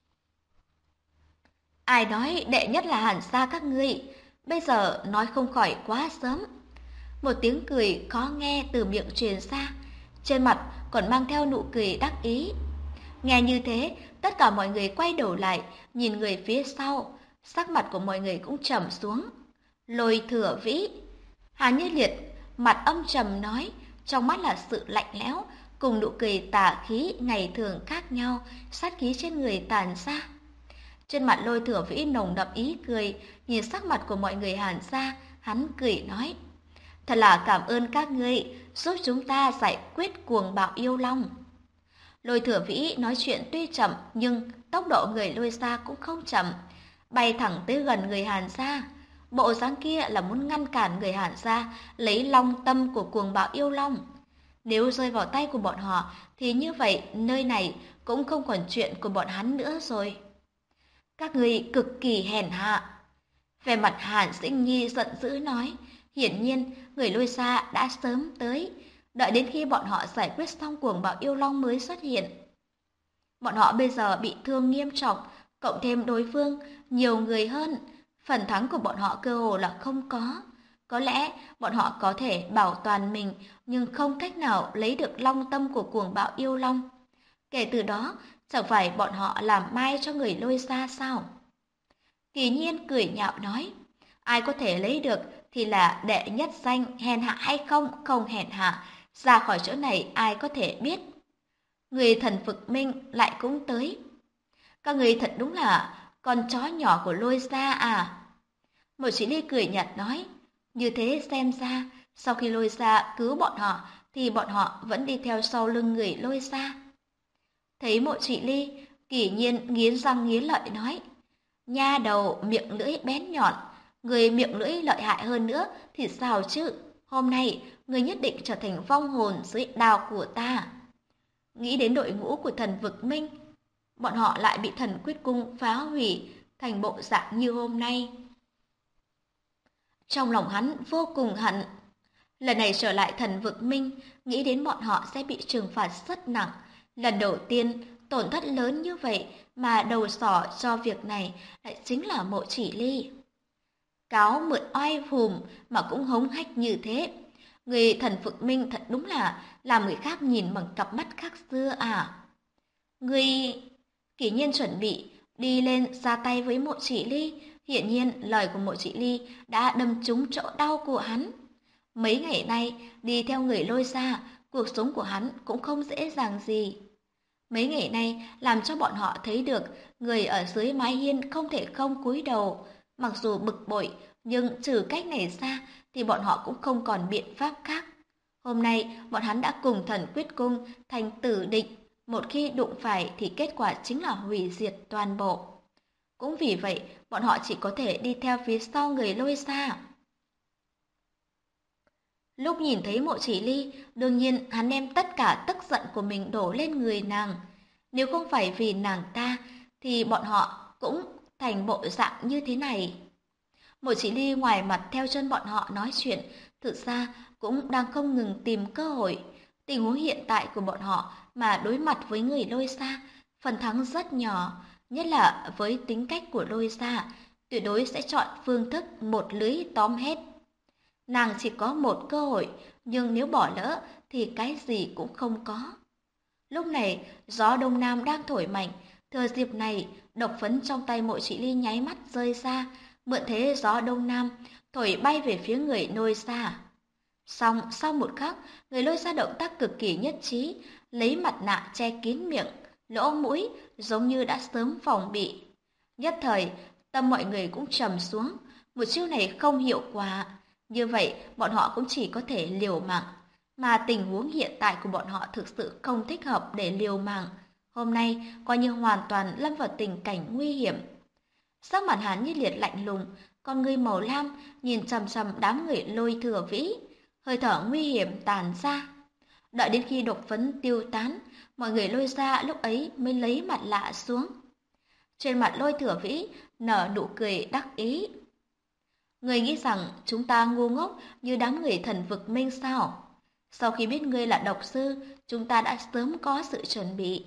[SPEAKER 2] Ai nói đệ nhất là Hàn gia các ngươi, bây giờ nói không khỏi quá sớm. Một tiếng cười khó nghe từ miệng truyền ra, trên mặt còn mang theo nụ cười đắc ý. Nghe như thế, tất cả mọi người quay đầu lại, nhìn người phía sau, sắc mặt của mọi người cũng trầm xuống. Lôi Thừa Vĩ. Hàn Như Liệt mặt âm trầm nói, trong mắt là sự lạnh lẽo, cùng nụ cười tà khí ngày thường khác nhau, sát khí trên người tàn ra. Trên mặt Lôi Thừa Vĩ nồng đậm ý cười, nhìn sắc mặt của mọi người Hàn gia, hắn cười nói: "Thật là cảm ơn các ngươi giúp chúng ta giải quyết cuồng bạo yêu long." Lôi Thừa Vĩ nói chuyện tuy chậm nhưng tốc độ người lôi ra cũng không chậm, bay thẳng tới gần người Hàn gia. Bộ dáng kia là muốn ngăn cản người Hàn gia lấy long tâm của cuồng bạo yêu long. Nếu rơi vào tay của bọn họ thì như vậy nơi này cũng không còn chuyện của bọn hắn nữa rồi. Các ngươi cực kỳ hèn hạ. Về mặt Hàn Dĩnh Nhi giận dữ nói, hiển nhiên người lôi ra đã sớm tới, đợi đến khi bọn họ giải quyết xong cuồng bạo yêu long mới xuất hiện. Bọn họ bây giờ bị thương nghiêm trọng, cộng thêm đối phương nhiều người hơn, phần thắng của bọn họ cơ hồ là không có. Có lẽ bọn họ có thể bảo toàn mình, nhưng không cách nào lấy được long tâm của cuồng bạo yêu long. Kể từ đó, chẳng phải bọn họ làm mai cho người lôi ra sao? Kỳ Nhiên cười nhạo nói, ai có thể lấy được thì là đệ nhất danh, hèn hạ hay không, không hèn hạ, ra khỏi chỗ này ai có thể biết. Người thần Phực Minh lại cũng tới. Các người thật đúng là con chó nhỏ của lôi gia à? Một Chỉ Ly cười nhạt nói, như thế xem ra, sau khi lôi gia cứu bọn họ, thì bọn họ vẫn đi theo sau lưng người lôi gia. Thấy Mộ Chỉ Ly, Kỳ Nhiên nghiến răng nghiến lợi nói, nha đầu miệng lưỡi bén nhọn, người miệng lưỡi lợi hại hơn nữa thì sao chứ? Hôm nay, người nhất định trở thành vong hồn dưới đao của ta. Nghĩ đến đội ngũ của thần Vực Minh, bọn họ lại bị thần Quyết Cung phá hủy thành bộ dạng như hôm nay. Trong lòng hắn vô cùng hận. Lần này trở lại thần Vực Minh, nghĩ đến bọn họ sẽ bị trừng phạt rất nặng. Lần đầu tiên, tổn thất lớn như vậy mà đầu sỏ cho việc này lại chính là Mộ Chỉ Ly. Cáo mượn oai hùm mà cũng hống hách như thế. Người thần Phượng Minh thật đúng là làm người khác nhìn bằng cặp mắt khác xưa à. Người... Kỳ Nhiên chuẩn bị đi lên ra tay với Mộ Chỉ Ly. Hiển nhiên lời của Mộ Chỉ Ly đã đâm trúng chỗ đau của hắn. Mấy ngày nay đi theo người lôi ra cuộc sống của hắn cũng không dễ dàng gì. Mấy ngày nay làm cho bọn họ thấy được người ở dưới mái hiên không thể không cúi đầu. Mặc dù bực bội, nhưng trừ cách này ra thì bọn họ cũng không còn biện pháp khác. Hôm nay, bọn hắn đã cùng thần quyết cung thành tử địch. Một khi đụng phải thì kết quả chính là hủy diệt toàn bộ. Cũng vì vậy, bọn họ chỉ có thể đi theo phía sau người Lôi Gia. Lúc nhìn thấy Mộ Chỉ Ly, đương nhiên hắn đem tất cả tức giận của mình đổ lên người nàng. Nếu không phải vì nàng ta, thì bọn họ cũng thành bộ dạng như thế này. Mộ Chỉ Ly ngoài mặt theo chân bọn họ nói chuyện, thực ra cũng đang không ngừng tìm cơ hội. Tình huống hiện tại của bọn họ mà đối mặt với người Lôi Gia, phần thắng rất nhỏ, nhất là với tính cách của Lôi Gia, tuyệt đối sẽ chọn phương thức một lưới tóm hết. Nàng chỉ có một cơ hội, nhưng nếu bỏ lỡ thì cái gì cũng không có. Lúc này, gió đông nam đang thổi mạnh, thừa dịp này, độc phấn trong tay Mộ Chỉ Ly nháy mắt rơi ra, mượn thế gió đông nam, thổi bay về phía người Lôi Gia. Xong, sau một khắc, người Lôi Gia động tác cực kỳ nhất trí, lấy mặt nạ che kín miệng, lỗ mũi, giống như đã sớm phòng bị. Nhất thời, tâm mọi người cũng trầm xuống, một chiêu này không hiệu quả. Như vậy, bọn họ cũng chỉ có thể liều mạng. Mà tình huống hiện tại của bọn họ thực sự không thích hợp để liều mạng. Hôm nay, coi như hoàn toàn lâm vào tình cảnh nguy hiểm. Sắc mặt hắn như liệt lạnh lùng, con ngươi màu lam nhìn chằm chằm đám người Lôi Thừa Vĩ, hơi thở nguy hiểm tàn ra. Đợi đến khi độc phấn tiêu tán, mọi người Lôi Gia lúc ấy mới lấy mặt lạ xuống. Trên mặt Lôi Thừa Vĩ nở nụ cười đắc ý. Người nghĩ rằng chúng ta ngu ngốc như đám người thần vực minh sao? Sau khi biết ngươi là độc sư, chúng ta đã sớm có sự chuẩn bị.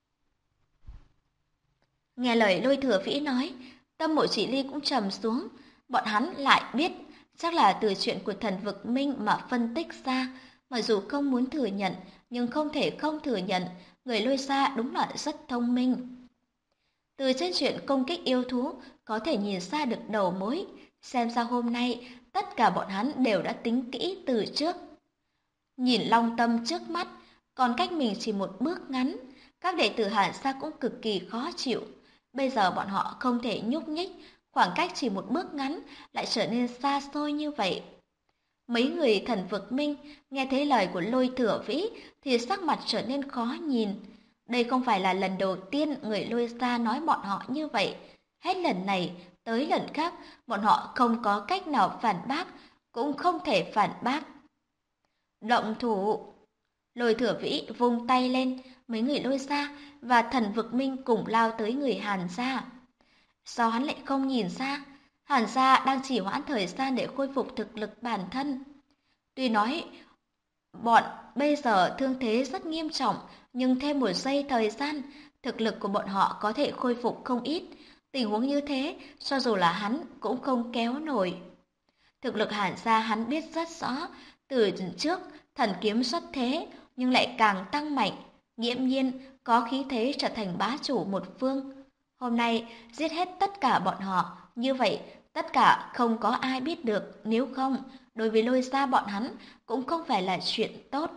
[SPEAKER 2] Nghe lời Lôi Thừa Vĩ nói, tâm Mộ Chỉ Ly cũng trầm xuống. Bọn hắn lại biết, chắc là từ chuyện của thần vực minh mà phân tích ra. Mặc dù không muốn thừa nhận, nhưng không thể không thừa nhận, người Lôi Gia đúng là rất thông minh. Từ trên chuyện công kích yêu thú, có thể nhìn ra được đầu mối. Xem ra hôm nay, tất cả bọn hắn đều đã tính kỹ từ trước. Nhìn Long Tâm trước mắt, còn cách mình chỉ một bước ngắn, các đệ tử Hàn Sa cũng cực kỳ khó chịu. Bây giờ bọn họ không thể nhúc nhích, khoảng cách chỉ một bước ngắn lại trở nên xa xôi như vậy. Mấy người thần vực minh nghe thấy lời của Lôi Thừa Vĩ thì sắc mặt trở nên khó nhìn. Đây không phải là lần đầu tiên người Lôi Gia nói bọn họ như vậy. Hết lần này tới lần khác, bọn họ không có cách nào phản bác, cũng không thể phản bác. Động thủ! Lôi Thừa Vĩ vung tay lên, mấy người Lôi Gia và thần vực minh cùng lao tới người Hàn Gia. Sao hắn lại không nhìn ra? Hàn Gia đang chỉ hoãn thời gian để khôi phục thực lực bản thân. Tuy nói bọn bây giờ thương thế rất nghiêm trọng, nhưng thêm một giây thời gian, thực lực của bọn họ có thể khôi phục không ít. Tình huống như thế, cho dù là hắn cũng không kéo nổi. Thực lực Hàn Gia hắn biết rất rõ, từ trước thần kiếm xuất thế nhưng lại càng tăng mạnh, nghiễm nhiên có khí thế trở thành bá chủ một phương. Hôm nay giết hết tất cả bọn họ, như vậy tất cả không có ai biết được, nếu không, đối với Lôi Gia bọn hắn cũng không phải là chuyện tốt.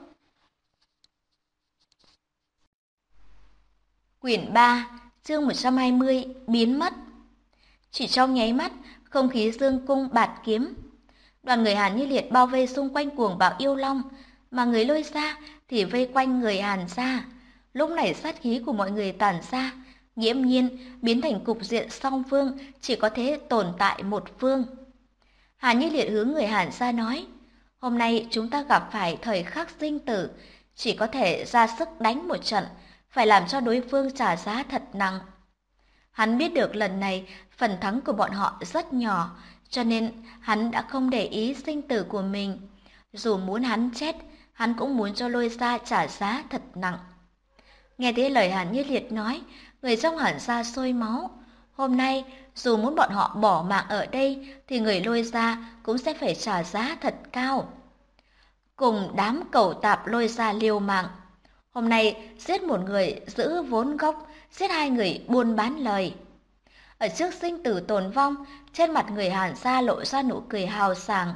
[SPEAKER 2] Quyển 3, chương 120, biến mất. Chỉ trong nháy mắt, không khí dương cung bạt kiếm. Đoàn người Hàn như liệt bao vây xung quanh cuồng bạo yêu long, mà người Lôi Gia thì vây quanh người Hàn Gia. Lúc này sát khí của mọi người tản ra, nghiễm nhiên biến thành cục diện song phương, chỉ có thể tồn tại một phương. Hàn Như Liệt hướng người Hàn Gia nói, hôm nay chúng ta gặp phải thời khắc sinh tử, chỉ có thể ra sức đánh một trận, phải làm cho đối phương trả giá thật nặng. Hắn biết được lần này phần thắng của bọn họ rất nhỏ, cho nên hắn đã không để ý sinh tử của mình. Dù muốn hắn chết, hắn cũng muốn cho Lôi Gia trả giá thật nặng. Nghe thấy lời Hàn Như Liệt nói, người trong Hàn Gia sôi máu. Hôm nay, dù muốn bọn họ bỏ mạng ở đây, thì người Lôi Gia cũng sẽ phải trả giá thật cao. Cùng đám cẩu tạp Lôi Gia liều mạng. Hôm nay, giết một người giữ vốn gốc, giết hai người buôn bán lời. Ở trước sinh tử tồn vong, trên mặt người Hàn Gia lộ ra nụ cười hào sảng,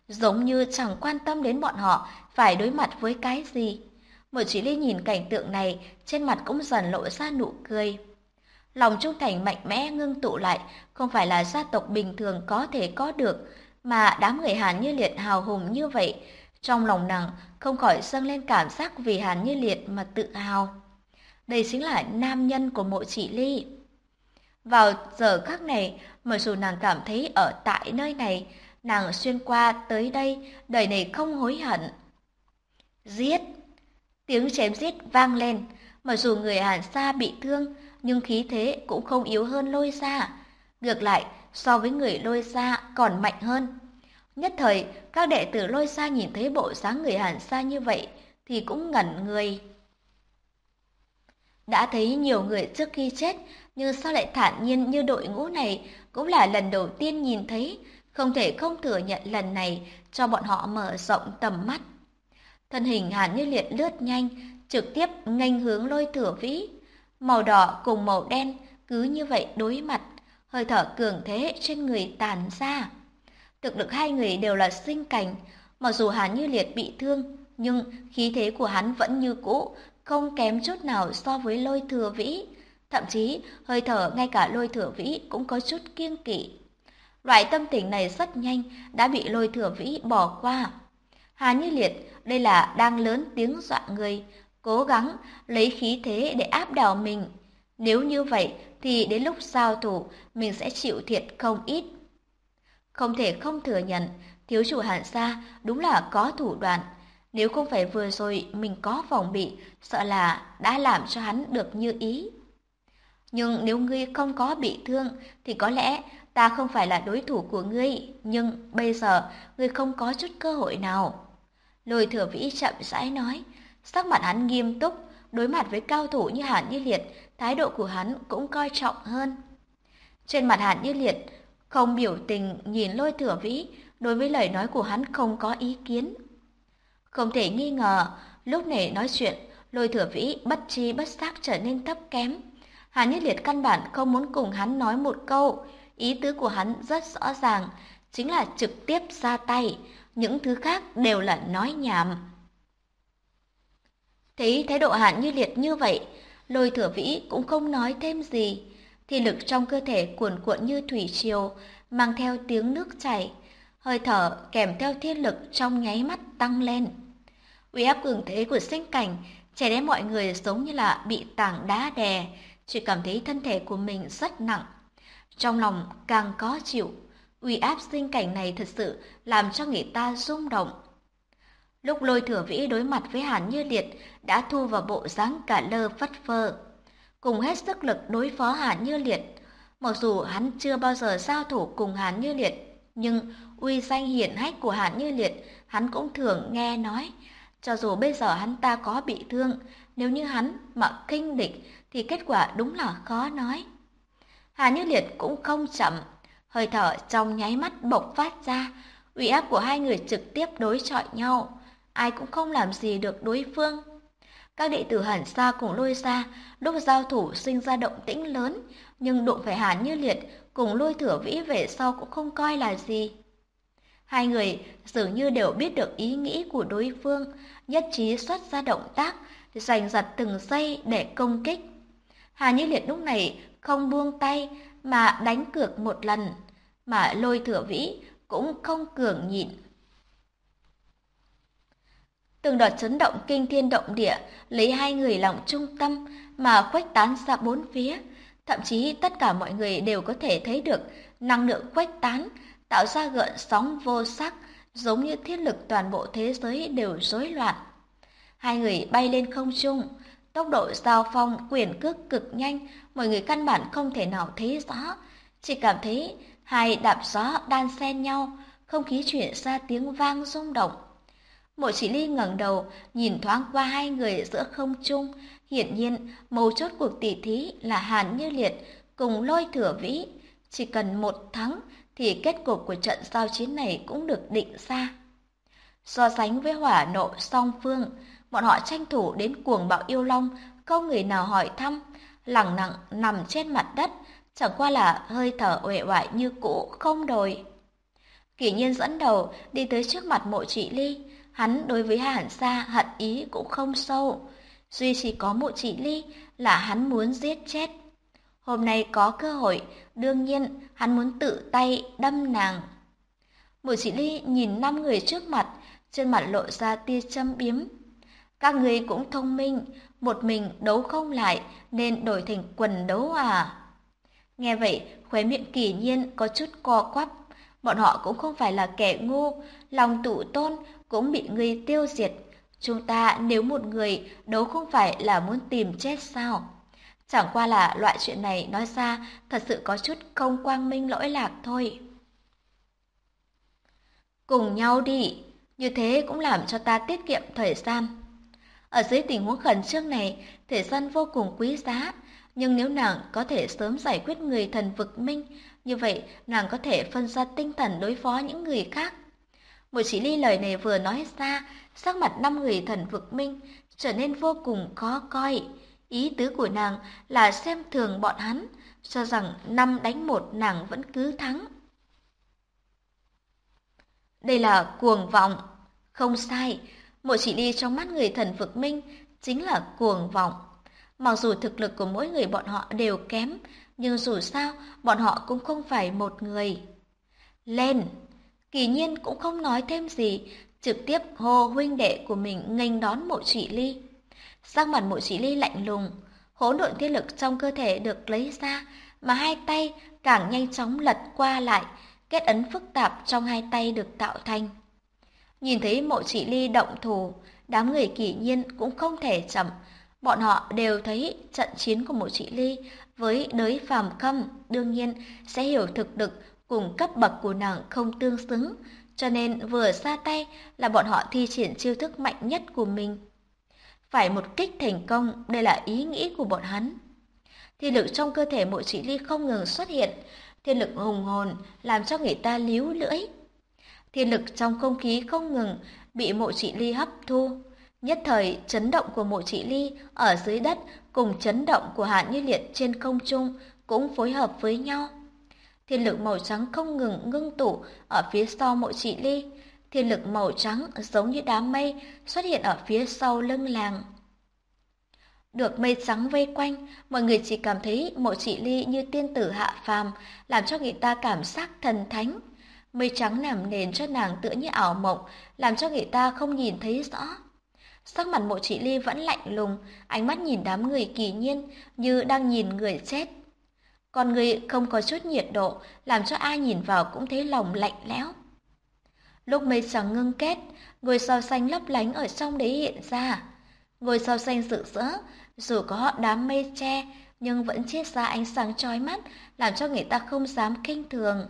[SPEAKER 2] giống như chẳng quan tâm đến bọn họ phải đối mặt với cái gì. Mộ Chỉ Ly nhìn cảnh tượng này, trên mặt cũng dần lộ ra nụ cười. Lòng trung thành mạnh mẽ ngưng tụ lại, không phải là gia tộc bình thường có thể có được, mà đám người Hàn Như Liệt hào hùng như vậy, trong lòng nàng không khỏi dâng lên cảm giác vì Hàn Như Liệt mà tự hào. Đây chính là nam nhân của Mộ Chỉ Ly. Vào giờ khắc này, mặc dù nàng cảm thấy ở tại nơi này, nàng xuyên qua tới đây, đời này không hối hận. Giết! Tiếng chém giết vang lên, mặc dù người Hàn Sa bị thương, nhưng khí thế cũng không yếu hơn Lôi Gia. Ngược lại, so với người Lôi Gia còn mạnh hơn. Nhất thời, các đệ tử Lôi Gia nhìn thấy bộ dáng người Hàn Sa như vậy, thì cũng ngẩn người. Đã thấy nhiều người trước khi chết, nhưng sao lại thản nhiên như đội ngũ này, cũng là lần đầu tiên nhìn thấy, không thể không thừa nhận lần này cho bọn họ mở rộng tầm mắt. Thân hình Hàn Như Liệt lướt nhanh, trực tiếp nghênh hướng Lôi Thừa Vĩ. Màu đỏ cùng màu đen cứ như vậy đối mặt, hơi thở cường thế trên người tàn ra. Thực lực hai người đều là sinh cảnh, mặc dù Hàn Như Liệt bị thương, nhưng khí thế của hắn vẫn như cũ, không kém chút nào so với Lôi Thừa Vĩ. Thậm chí, hơi thở ngay cả Lôi Thừa Vĩ cũng có chút kiêng kỵ. Loại tâm tình này rất nhanh đã bị Lôi Thừa Vĩ bỏ qua. Hàn Như Liệt đây là đang lớn tiếng dọa người, cố gắng lấy khí thế để áp đảo mình. Nếu như vậy thì đến lúc giao thủ mình sẽ chịu thiệt không ít. Không thể không thừa nhận, thiếu chủ Hàn Sa đúng là có thủ đoạn. Nếu không phải vừa rồi mình có phòng bị, sợ là đã làm cho hắn được như ý. Nhưng nếu ngươi không có bị thương, thì có lẽ ta không phải là đối thủ của ngươi. Nhưng bây giờ, ngươi không có chút cơ hội nào. Lôi Thừa Vĩ chậm rãi nói, sắc mặt hắn nghiêm túc, đối mặt với cao thủ như Hàn Như Liệt, thái độ của hắn cũng coi trọng hơn. Trên mặt Hàn Như Liệt, không biểu tình nhìn Lôi Thừa Vĩ, đối với lời nói của hắn không có ý kiến. Không thể nghi ngờ, lúc này nói chuyện, Lôi Thừa Vĩ bất tri bất giác trở nên thấp kém. Hàn Như Liệt căn bản không muốn cùng hắn nói một câu, ý tứ của hắn rất rõ ràng, chính là trực tiếp ra tay, những thứ khác đều là nói nhảm. Thấy thái độ Hàn Như Liệt như vậy, Lôi Thừa Vĩ cũng không nói thêm gì, thì lực trong cơ thể cuồn cuộn như thủy triều, mang theo tiếng nước chảy, hơi thở kèm theo thiên lực trong nháy mắt tăng lên. Uy áp cường thế của sinh cảnh, chèn ép mọi người giống như là bị tảng đá đè, chỉ cảm thấy thân thể của mình rất nặng. Trong lòng càng khó chịu, uy áp sinh cảnh này thật sự làm cho người ta rung động. Lúc Lôi Thừa Vĩ đối mặt với Hàn Như Liệt đã thu vào bộ dáng cả lơ phất phơ, cùng hết sức lực đối phó Hàn Như Liệt. Mặc dù hắn chưa bao giờ giao thủ cùng Hàn Như Liệt, nhưng uy danh hiển hách của Hàn Như Liệt hắn cũng thường nghe nói. Cho dù bây giờ hắn ta có bị thương, nếu như hắn mà khinh địch thì kết quả đúng là khó nói. Hàn Như Liệt cũng không chậm, hơi thở trong nháy mắt bộc phát ra, uy áp của hai người trực tiếp đối chọi nhau, ai cũng không làm gì được đối phương. Các đệ tử Hàn Sa cùng Lôi Gia lúc giao thủ sinh ra động tĩnh lớn, nhưng đụng phải Hàn Như Liệt cùng Lôi Thừa Vĩ về sau cũng không coi là gì. Hai người dường như đều biết được ý nghĩ của đối phương, nhất trí xuất ra động tác, giành giật từng giây để công kích. Hàn Như Liệt lúc này không buông tay mà đánh cược một lần, mà Lôi Thừa Vĩ cũng không cường nhịn. Từng đợt chấn động kinh thiên động địa lấy hai người làm trung tâm mà khuếch tán ra bốn phía, thậm chí tất cả mọi người đều có thể thấy được năng lượng khuếch tán, tạo ra gợn sóng vô sắc, giống như thiết lực toàn bộ thế giới đều rối loạn. Hai người bay lên không trung, tốc độ giao phong quyền cước cực nhanh, mọi người căn bản không thể nào thấy rõ, chỉ cảm thấy hai đạp gió đan xen nhau, không khí chuyển ra tiếng vang rung động. Mộ Chỉ Ly ngẩng đầu, nhìn thoáng qua hai người giữa không trung, hiển nhiên mấu chốt cuộc tỉ thí là Hàn Như Liệt cùng Lôi Thừa Vĩ, chỉ cần một thắng thì kết cục của trận giao chiến này cũng được định ra. So sánh với hỏa nộ song phương, bọn họ tranh thủ đến cuồng bạo yêu long, không người nào hỏi thăm, lẳng lặng nằm trên mặt đất, chẳng qua là hơi thở uể oải như cũ không đổi. Kỷ Nhiên dẫn đầu đi tới trước mặt Mộ Chỉ Ly. Hắn đối với Hàn Sa hận ý cũng không sâu. Duy chỉ có Mộ Chỉ Ly là hắn muốn giết chết. Hôm nay có cơ hội, đương nhiên hắn muốn tự tay đâm nàng. Mộ Chỉ Ly nhìn 5 người trước mặt, trên mặt lộ ra tia châm biếm. Các người cũng thông minh, một mình đấu không lại nên đổi thành quần đấu à? Nghe vậy, khóe miệng Kỷ Nhiên có chút co quắp. Bọn họ cũng không phải là kẻ ngu, lòng tự tôn cũng bị ngươi tiêu diệt. Chúng ta nếu một người đấu không phải là muốn tìm chết sao? Chẳng qua là loại chuyện này nói ra thật sự có chút không quang minh lỗi lạc thôi. Cùng nhau đi, như thế cũng làm cho ta tiết kiệm thời gian. Ở dưới tình huống khẩn trương này, thời gian vô cùng quý giá, nhưng nếu nàng có thể sớm giải quyết người thần vực minh, như vậy nàng có thể phân ra tinh thần đối phó những người khác. Mộ Chỉ Ly lời này vừa nói ra, sắc mặt 5 người thần vực minh trở nên vô cùng khó coi. Ý tứ của nàng là xem thường bọn hắn, cho rằng 5 đánh 1 nàng vẫn cứ thắng. Đây là cuồng vọng. Không sai, Mộ Chỉ Ly trong mắt người thần vực minh chính là cuồng vọng. Mặc dù thực lực của mỗi người bọn họ đều kém, nhưng dù sao bọn họ cũng không phải một người. Lên! Kỳ Nhiên cũng không nói thêm gì, trực tiếp hô huynh đệ của mình nghênh đón Mộ Chỉ Ly. Sắc mặt Mộ Chỉ Ly lạnh lùng, hỗn độn thiên lực trong cơ thể được lấy ra, mà hai tay càng nhanh chóng lật qua lại, kết ấn phức tạp trong hai tay được tạo thành. Nhìn thấy Mộ Chỉ Ly động thủ, đám người Kỷ Nhiên cũng không thể chậm, bọn họ đều thấy trận chiến của Mộ Chỉ Ly với đới phàm khâm, đương nhiên sẽ hiểu thực lực cùng cấp bậc của nàng không tương xứng, cho nên vừa ra tay là bọn họ thi triển chiêu thức mạnh nhất của mình. Phải một kích thành công, đây là ý nghĩ của bọn hắn. Thiên lực trong cơ thể Mộ Chỉ Ly không ngừng xuất hiện, thiên lực hùng hồn làm cho người ta líu lưỡi. Thiên lực trong không khí không ngừng bị Mộ Chỉ Ly hấp thu. Nhất thời, chấn động của Mộ Chỉ Ly ở dưới đất cùng chấn động của Hàn Như Liệt trên không trung cũng phối hợp với nhau. Thiên lực màu trắng không ngừng ngưng tụ ở phía sau Mộ Chỉ Ly. Thiên lực màu trắng giống như đám mây xuất hiện ở phía sau lưng nàng. Được mây trắng vây quanh, mọi người chỉ cảm thấy Mộ Chỉ Ly như tiên tử hạ phàm, làm cho người ta cảm giác thần thánh. Mây trắng nằm nền cho nàng tựa như ảo mộng, làm cho người ta không nhìn thấy rõ. Sắc mặt Mộ Chỉ Ly vẫn lạnh lùng, ánh mắt nhìn đám người Kỳ Nhiên như đang nhìn người chết. Con người không có chút nhiệt độ, làm cho ai nhìn vào cũng thấy lòng lạnh lẽo. Lúc mây trắng ngưng kết, ngôi sao xanh lấp lánh ở trong đấy hiện ra. Ngôi sao xanh rực rỡ, dù có đám mây che, nhưng vẫn chiết ra ánh sáng chói mắt, làm cho người ta không dám khinh thường.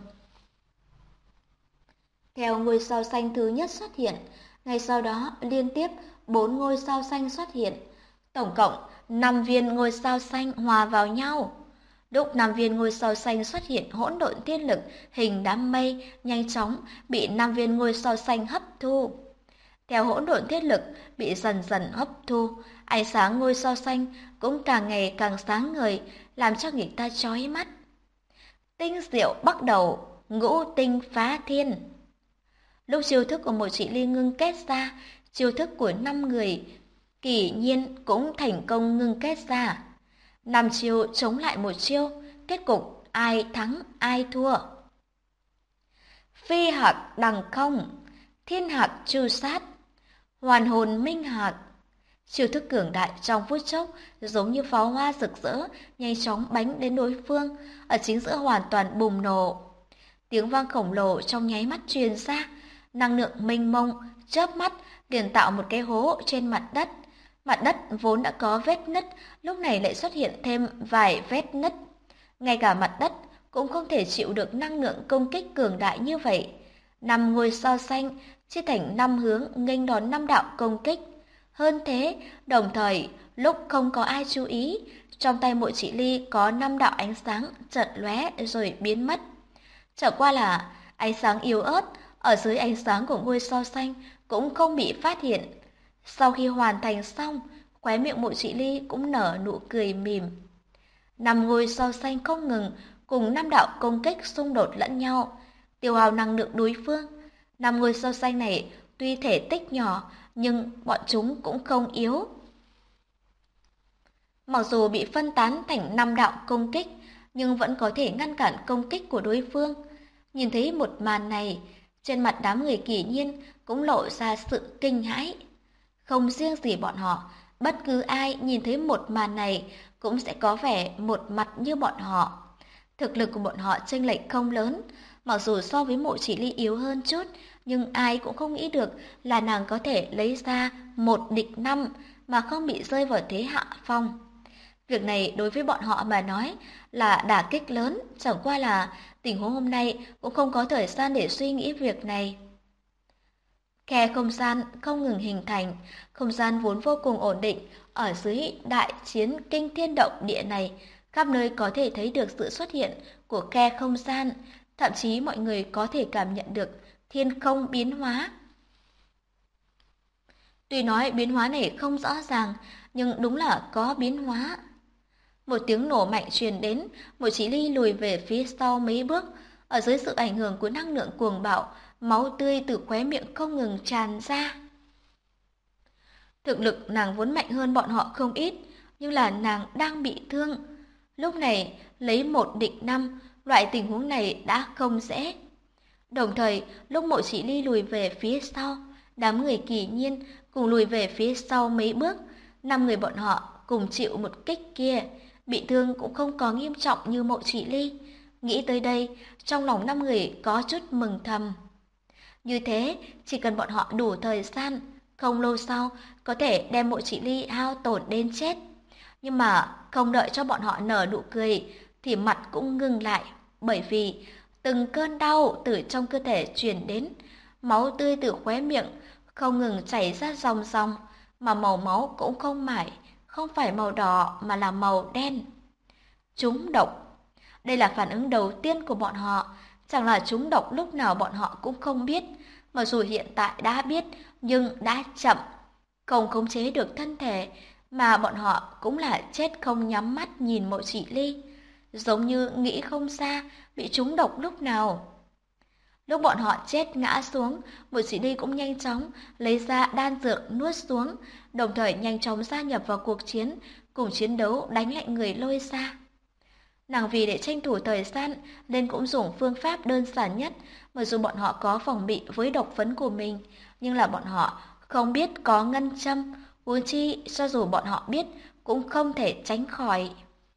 [SPEAKER 2] Theo ngôi sao xanh thứ nhất xuất hiện, ngay sau đó liên tiếp 4 ngôi sao xanh xuất hiện. Tổng cộng 5 viên ngôi sao xanh hòa vào nhau. Lúc 5 viên ngôi sao xanh xuất hiện, hỗn độn thiên lực hình đám mây nhanh chóng bị 5 viên ngôi sao xanh hấp thu. Theo hỗn độn thiên lực bị dần dần hấp thu, ánh sáng ngôi sao xanh cũng càng ngày càng sáng ngời, làm cho người ta chói mắt. Tinh diệu bắt đầu, ngũ tinh phá thiên. Lúc chiêu thức của Mộ Chỉ Ly ngưng kết ra, chiêu thức của 5 người Kỳ Nhiên cũng thành công ngưng kết ra. 5 chiêu chống lại một chiêu, kết cục ai thắng ai thua. Phi hạc đằng không, thiên hạc tru sát, hoàn hồn minh hạc. Chiêu thức cường đại trong phút chốc giống như pháo hoa rực rỡ, nhanh chóng bắn đến đối phương, ở chính giữa hoàn toàn bùng nổ. Tiếng vang khổng lồ trong nháy mắt truyền ra, năng lượng mênh mông chớp mắt liền tạo một cái hố trên mặt đất. Mặt đất vốn đã có vết nứt, lúc này lại xuất hiện thêm vài vết nứt. Ngay cả mặt đất cũng không thể chịu được năng lượng công kích cường đại như vậy. 5 ngôi sao xanh chia thành 5 hướng nghênh đón 5 đạo công kích. Hơn thế, đồng thời lúc không có ai chú ý, trong tay Mộ Chỉ Ly có 5 đạo ánh sáng chợt lóe rồi biến mất. Chẳng qua là ánh sáng yếu ớt ở dưới ánh sáng của ngôi sao xanh cũng không bị phát hiện. Sau khi hoàn thành xong, khóe miệng Mộ Chỉ Ly cũng nở nụ cười mỉm. 5 ngôi sao xanh không ngừng cùng 5 đạo công kích xung đột lẫn nhau. tiêu hao năng lượng đối phương. 5 ngôi sao xanh này tuy thể tích nhỏ, nhưng bọn chúng cũng không yếu. Mặc dù bị phân tán thành 5 đạo công kích, nhưng vẫn có thể ngăn cản công kích của đối phương. Nhìn thấy một màn này, trên mặt đám người Kỳ Nhiên cũng lộ ra sự kinh hãi. Không riêng gì bọn họ, bất cứ ai nhìn thấy một màn này cũng sẽ có vẻ một mặt như bọn họ. Thực lực của bọn họ chênh lệch không lớn, mặc dù so với Mộ Chỉ Ly yếu hơn chút, nhưng ai cũng không nghĩ được là nàng có thể lấy ra 1 địch 5 mà không bị rơi vào thế hạ phong. Việc này đối với bọn họ mà nói là đả kích lớn, chẳng qua là tình huống hôm nay cũng không có thời gian để suy nghĩ việc này. Khe không gian không ngừng hình thành, không gian vốn vô cùng ổn định, ở dưới đại chiến kinh thiên động địa này, khắp nơi có thể thấy được sự xuất hiện của khe không gian, thậm chí mọi người có thể cảm nhận được thiên không biến hóa. Tuy nói biến hóa này không rõ ràng, nhưng đúng là có biến hóa. Một tiếng nổ mạnh truyền đến, Mộ Chỉ Ly lùi về phía sau mấy bước, ở dưới sự ảnh hưởng của năng lượng cuồng bạo, máu tươi từ khóe miệng không ngừng tràn ra. Thực lực nàng vốn mạnh hơn bọn họ không ít, nhưng là nàng đang bị thương. Lúc này, lấy 1 địch 5, loại tình huống này đã không dễ. Đồng thời, lúc Mộ Chỉ Ly lùi về phía sau, đám người Kỳ Nhiên cùng lùi về phía sau mấy bước, 5 người bọn họ cùng chịu một kích kia, bị thương cũng không có nghiêm trọng như Mộ Chỉ Ly. Nghĩ tới đây, trong lòng 5 người có chút mừng thầm. Như thế, chỉ cần bọn họ đủ thời gian, không lâu sau có thể đem Mộ Chỉ Ly hao tổn đến chết. Nhưng mà không đợi cho bọn họ nở nụ cười thì mặt cũng ngưng lại, bởi vì từng cơn đau từ trong cơ thể truyền đến, máu tươi từ khóe miệng không ngừng chảy ra ròng ròng, mà màu máu cũng không phải màu đỏ mà là màu đen. Trúng độc. Đây là phản ứng đầu tiên của bọn họ, chẳng là trúng độc lúc nào bọn họ cũng không biết, mặc dù hiện tại đã biết nhưng đã chậm, không khống chế được thân thể, mà bọn họ cũng là chết không nhắm mắt nhìn Mộ Chỉ Ly, giống như nghĩ không ra bị trúng độc lúc nào. Lúc bọn họ chết ngã xuống, Mộ Chỉ Ly cũng nhanh chóng lấy ra đan dược nuốt xuống, đồng thời nhanh chóng gia nhập vào cuộc chiến, cùng chiến đấu đánh lại người Lôi Gia. Nàng vì để tranh thủ thời gian nên cũng dùng phương pháp đơn giản nhất, mặc dù bọn họ có phòng bị với độc phấn của mình, nhưng là bọn họ không biết có ngân châm, huống chi cho dù bọn họ biết cũng không thể tránh khỏi.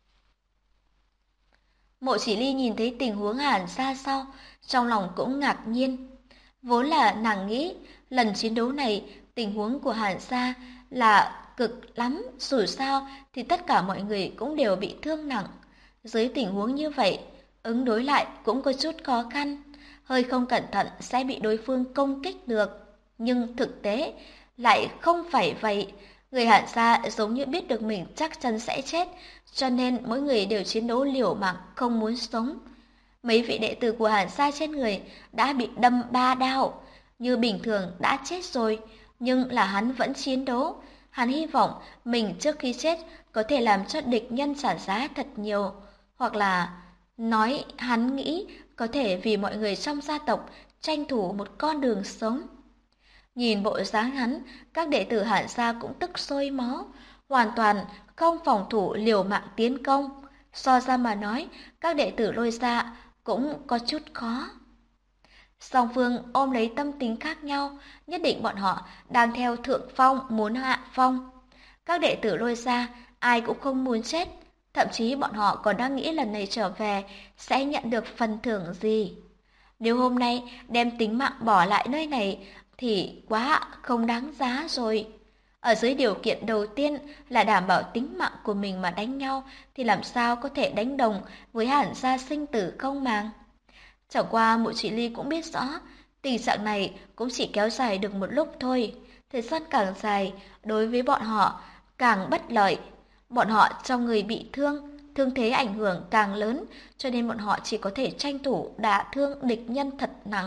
[SPEAKER 2] Mộ Chỉ Ly nhìn thấy tình huống Hàn Sa sau, trong lòng cũng ngạc nhiên. Vốn là nàng nghĩ lần chiến đấu này tình huống của Hàn Sa là cực lắm, dù sao thì tất cả mọi người cũng đều bị thương nặng. Dưới tình huống như vậy, ứng đối lại cũng có chút khó khăn, hơi không cẩn thận sẽ bị đối phương công kích được. Nhưng thực tế lại không phải vậy. Người Hàn Sa giống như biết được mình chắc chắn sẽ chết, cho nên mỗi người đều chiến đấu liều mạng không muốn sống. Mấy vị đệ tử của Hàn Sa trên người đã bị đâm 3 đao, như bình thường đã chết rồi, nhưng là hắn vẫn chiến đấu. Hắn hy vọng mình trước khi chết có thể làm cho địch nhân trả giá thật nhiều, hoặc là nói hắn nghĩ có thể vì mọi người trong gia tộc tranh thủ một con đường sống. Nhìn bộ dáng hắn, các đệ tử Hàn Sa cũng tức sôi máu, hoàn toàn không phòng thủ liều mạng tiến công. So ra mà nói, các đệ tử Lôi Gia cũng có chút khó. Song phương ôm lấy tâm tính khác nhau, nhất định bọn họ đang theo thượng phong muốn hạ phong. Các đệ tử Lôi Gia ai cũng không muốn chết, thậm chí bọn họ còn đang nghĩ lần này trở về sẽ nhận được phần thưởng gì. Nếu hôm nay đem tính mạng bỏ lại nơi này thì quá không đáng giá rồi. Ở dưới điều kiện đầu tiên là đảm bảo tính mạng của mình mà đánh nhau thì làm sao có thể đánh đồng với Hàn Gia sinh tử không màng. Chẳng qua Mộ Chỉ Ly cũng biết rõ, tình trạng này cũng chỉ kéo dài được một lúc thôi. Thời gian càng dài, đối với bọn họ càng bất lợi. Bọn họ trong người bị thương, thương thế ảnh hưởng càng lớn, cho nên bọn họ chỉ có thể tranh thủ đả thương địch nhân thật nặng.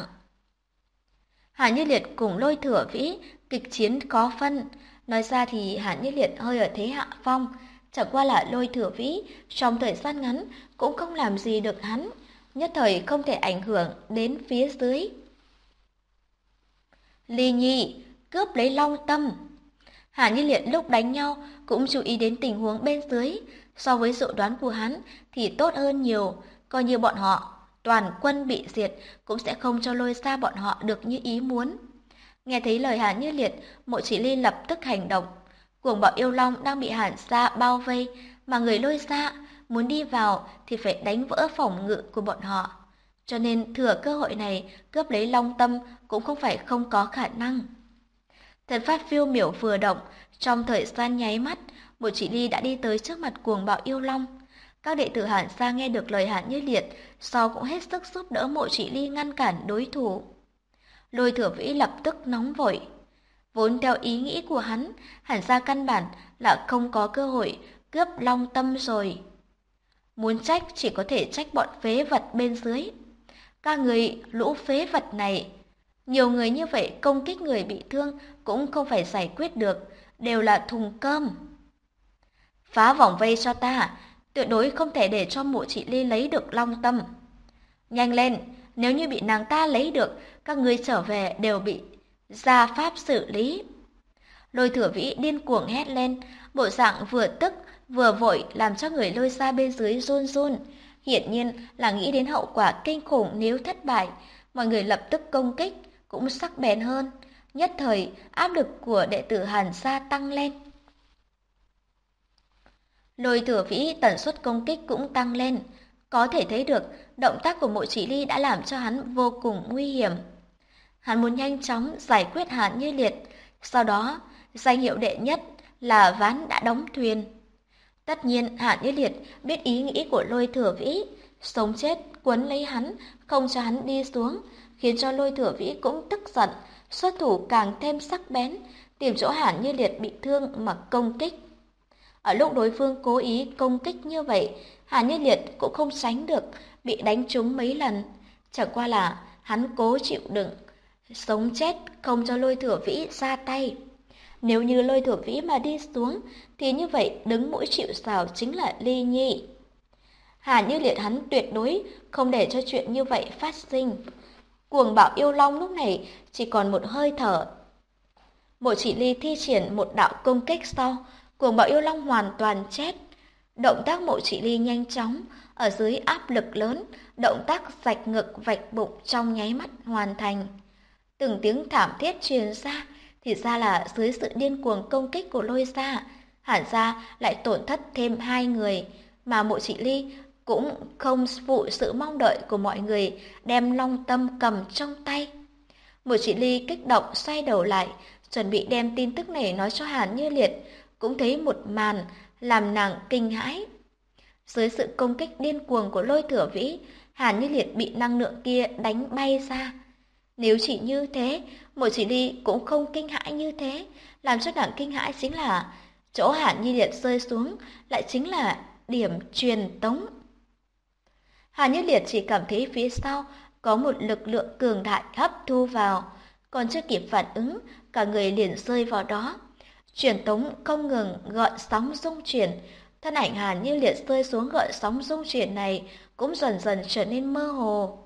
[SPEAKER 2] Hạ Như Liệt cùng Lôi Thừa Vĩ kịch chiến có phân. Nói ra thì Hạ Như Liệt hơi ở thế hạ phong, chẳng qua là Lôi Thừa Vĩ trong thời gian ngắn cũng không làm gì được hắn. nhất thời không thể ảnh hưởng đến phía dưới. Ly Nhi, cướp lấy Long Tâm. Hàn Như Liệt lúc đánh nhau cũng chú ý đến tình huống bên dưới, so với dự đoán của hắn thì tốt hơn nhiều, coi như bọn họ toàn quân bị diệt cũng sẽ không cho Lôi Xa bọn họ được như ý muốn. Nghe thấy lời Hàn Như Liệt, Mộ Chỉ Ly lập tức hành động. Cuồng bạo yêu long đang bị Hàn Gia bao vây, mà người Lôi Xa muốn đi vào thì phải đánh vỡ phòng ngự của bọn họ. Cho nên thừa cơ hội này cướp lấy Long Tâm cũng không phải không có khả năng. Thần pháp phiêu miểu vừa động, trong thời gian nháy mắt, Mộ Chỉ Ly đã đi tới trước mặt cuồng bạo yêu long. Các đệ tử Hàn Gia nghe được lời Hàn Như Liệt, sau cũng hết sức giúp đỡ Mộ Chỉ Ly ngăn cản đối thủ. Lôi Thừa Vĩ lập tức nóng vội. Vốn theo ý nghĩ của hắn, Hàn Gia căn bản là không có cơ hội cướp Long Tâm rồi. Muốn trách chỉ có thể trách bọn phế vật bên dưới. Các người lũ phế vật này, nhiều người như vậy công kích người bị thương cũng không phải giải quyết được, đều là thùng cơm. Phá vòng vây cho ta, tuyệt đối không thể để cho Mộ Chỉ Ly lấy được Long Tâm. Nhanh lên, nếu như bị nàng ta lấy được, các ngươi trở về đều bị gia pháp xử lý. Lôi Thừa Vĩ điên cuồng hét lên, bộ dạng vừa tức vừa vội làm cho người Lôi Gia bên dưới run run. Hiển nhiên là nghĩ đến hậu quả kinh khủng nếu thất bại, mọi người lập tức công kích cũng sắc bén hơn. Nhất thời áp lực của đệ tử Hàn Gia tăng lên. Lôi Thừa Vĩ tần suất công kích cũng tăng lên, có thể thấy được động tác của Mộ Chỉ Ly đã làm cho hắn vô cùng nguy hiểm. Hắn muốn nhanh chóng giải quyết Hàn Như Liệt, sau đó danh hiệu đệ nhất là ván đã đóng thuyền. Tất nhiên Hàn Như Liệt biết ý nghĩ của Lôi Thừa Vĩ, sống chết quấn lấy hắn, không cho hắn đi xuống, khiến cho Lôi Thừa Vĩ cũng tức giận, xuất thủ càng thêm sắc bén, tìm chỗ Hàn Như Liệt bị thương mà công kích. Ở lúc đối phương cố ý công kích như vậy, Hàn Như Liệt cũng không tránh được, bị đánh trúng mấy lần. Chẳng qua là hắn cố chịu đựng, sống chết không cho Lôi Thừa Vĩ ra tay. Nếu như Lôi Thừa Vĩ mà đi xuống, thì như vậy đứng mũi chịu sào chính là Ly Nhi. Hàn Như Liệt hắn tuyệt đối không để cho chuyện như vậy phát sinh. Cuồng bạo yêu long lúc này chỉ còn một hơi thở. Mộ Chỉ Ly thi triển một đạo công kích sau, cuồng bạo yêu long hoàn toàn chết. Động tác Mộ Chỉ Ly nhanh chóng, ở dưới áp lực lớn, động tác rạch ngực vạch bụng trong nháy mắt hoàn thành. Từng tiếng thảm thiết truyền ra, thì ra là dưới sự điên cuồng công kích của Lôi Gia, Hàn Gia lại tổn thất thêm 2 người, mà Mộ Chỉ Ly cũng không phụ sự mong đợi của mọi người đem Long Tâm cầm trong tay. Mộ Chỉ Ly kích động xoay đầu lại, chuẩn bị đem tin tức này nói cho Hàn Như Liệt, cũng thấy một màn làm nàng kinh hãi. Dưới sự công kích điên cuồng của Lôi Thừa Vĩ, Hàn Như Liệt bị năng lượng kia đánh bay ra. Nếu chỉ như thế, Mộ Chỉ Ly cũng không kinh hãi như thế, làm cho nàng kinh hãi chính là chỗ Hàn Như Liệt rơi xuống lại chính là điểm truyền tống. Hàn Như Liệt chỉ cảm thấy phía sau có một lực lượng cường đại hấp thu vào, còn chưa kịp phản ứng, cả người liền rơi vào đó. Truyền tống không ngừng gợn sóng rung chuyển, thân ảnh Hàn Như Liệt rơi xuống gợn sóng rung chuyển này cũng dần dần trở nên mơ hồ.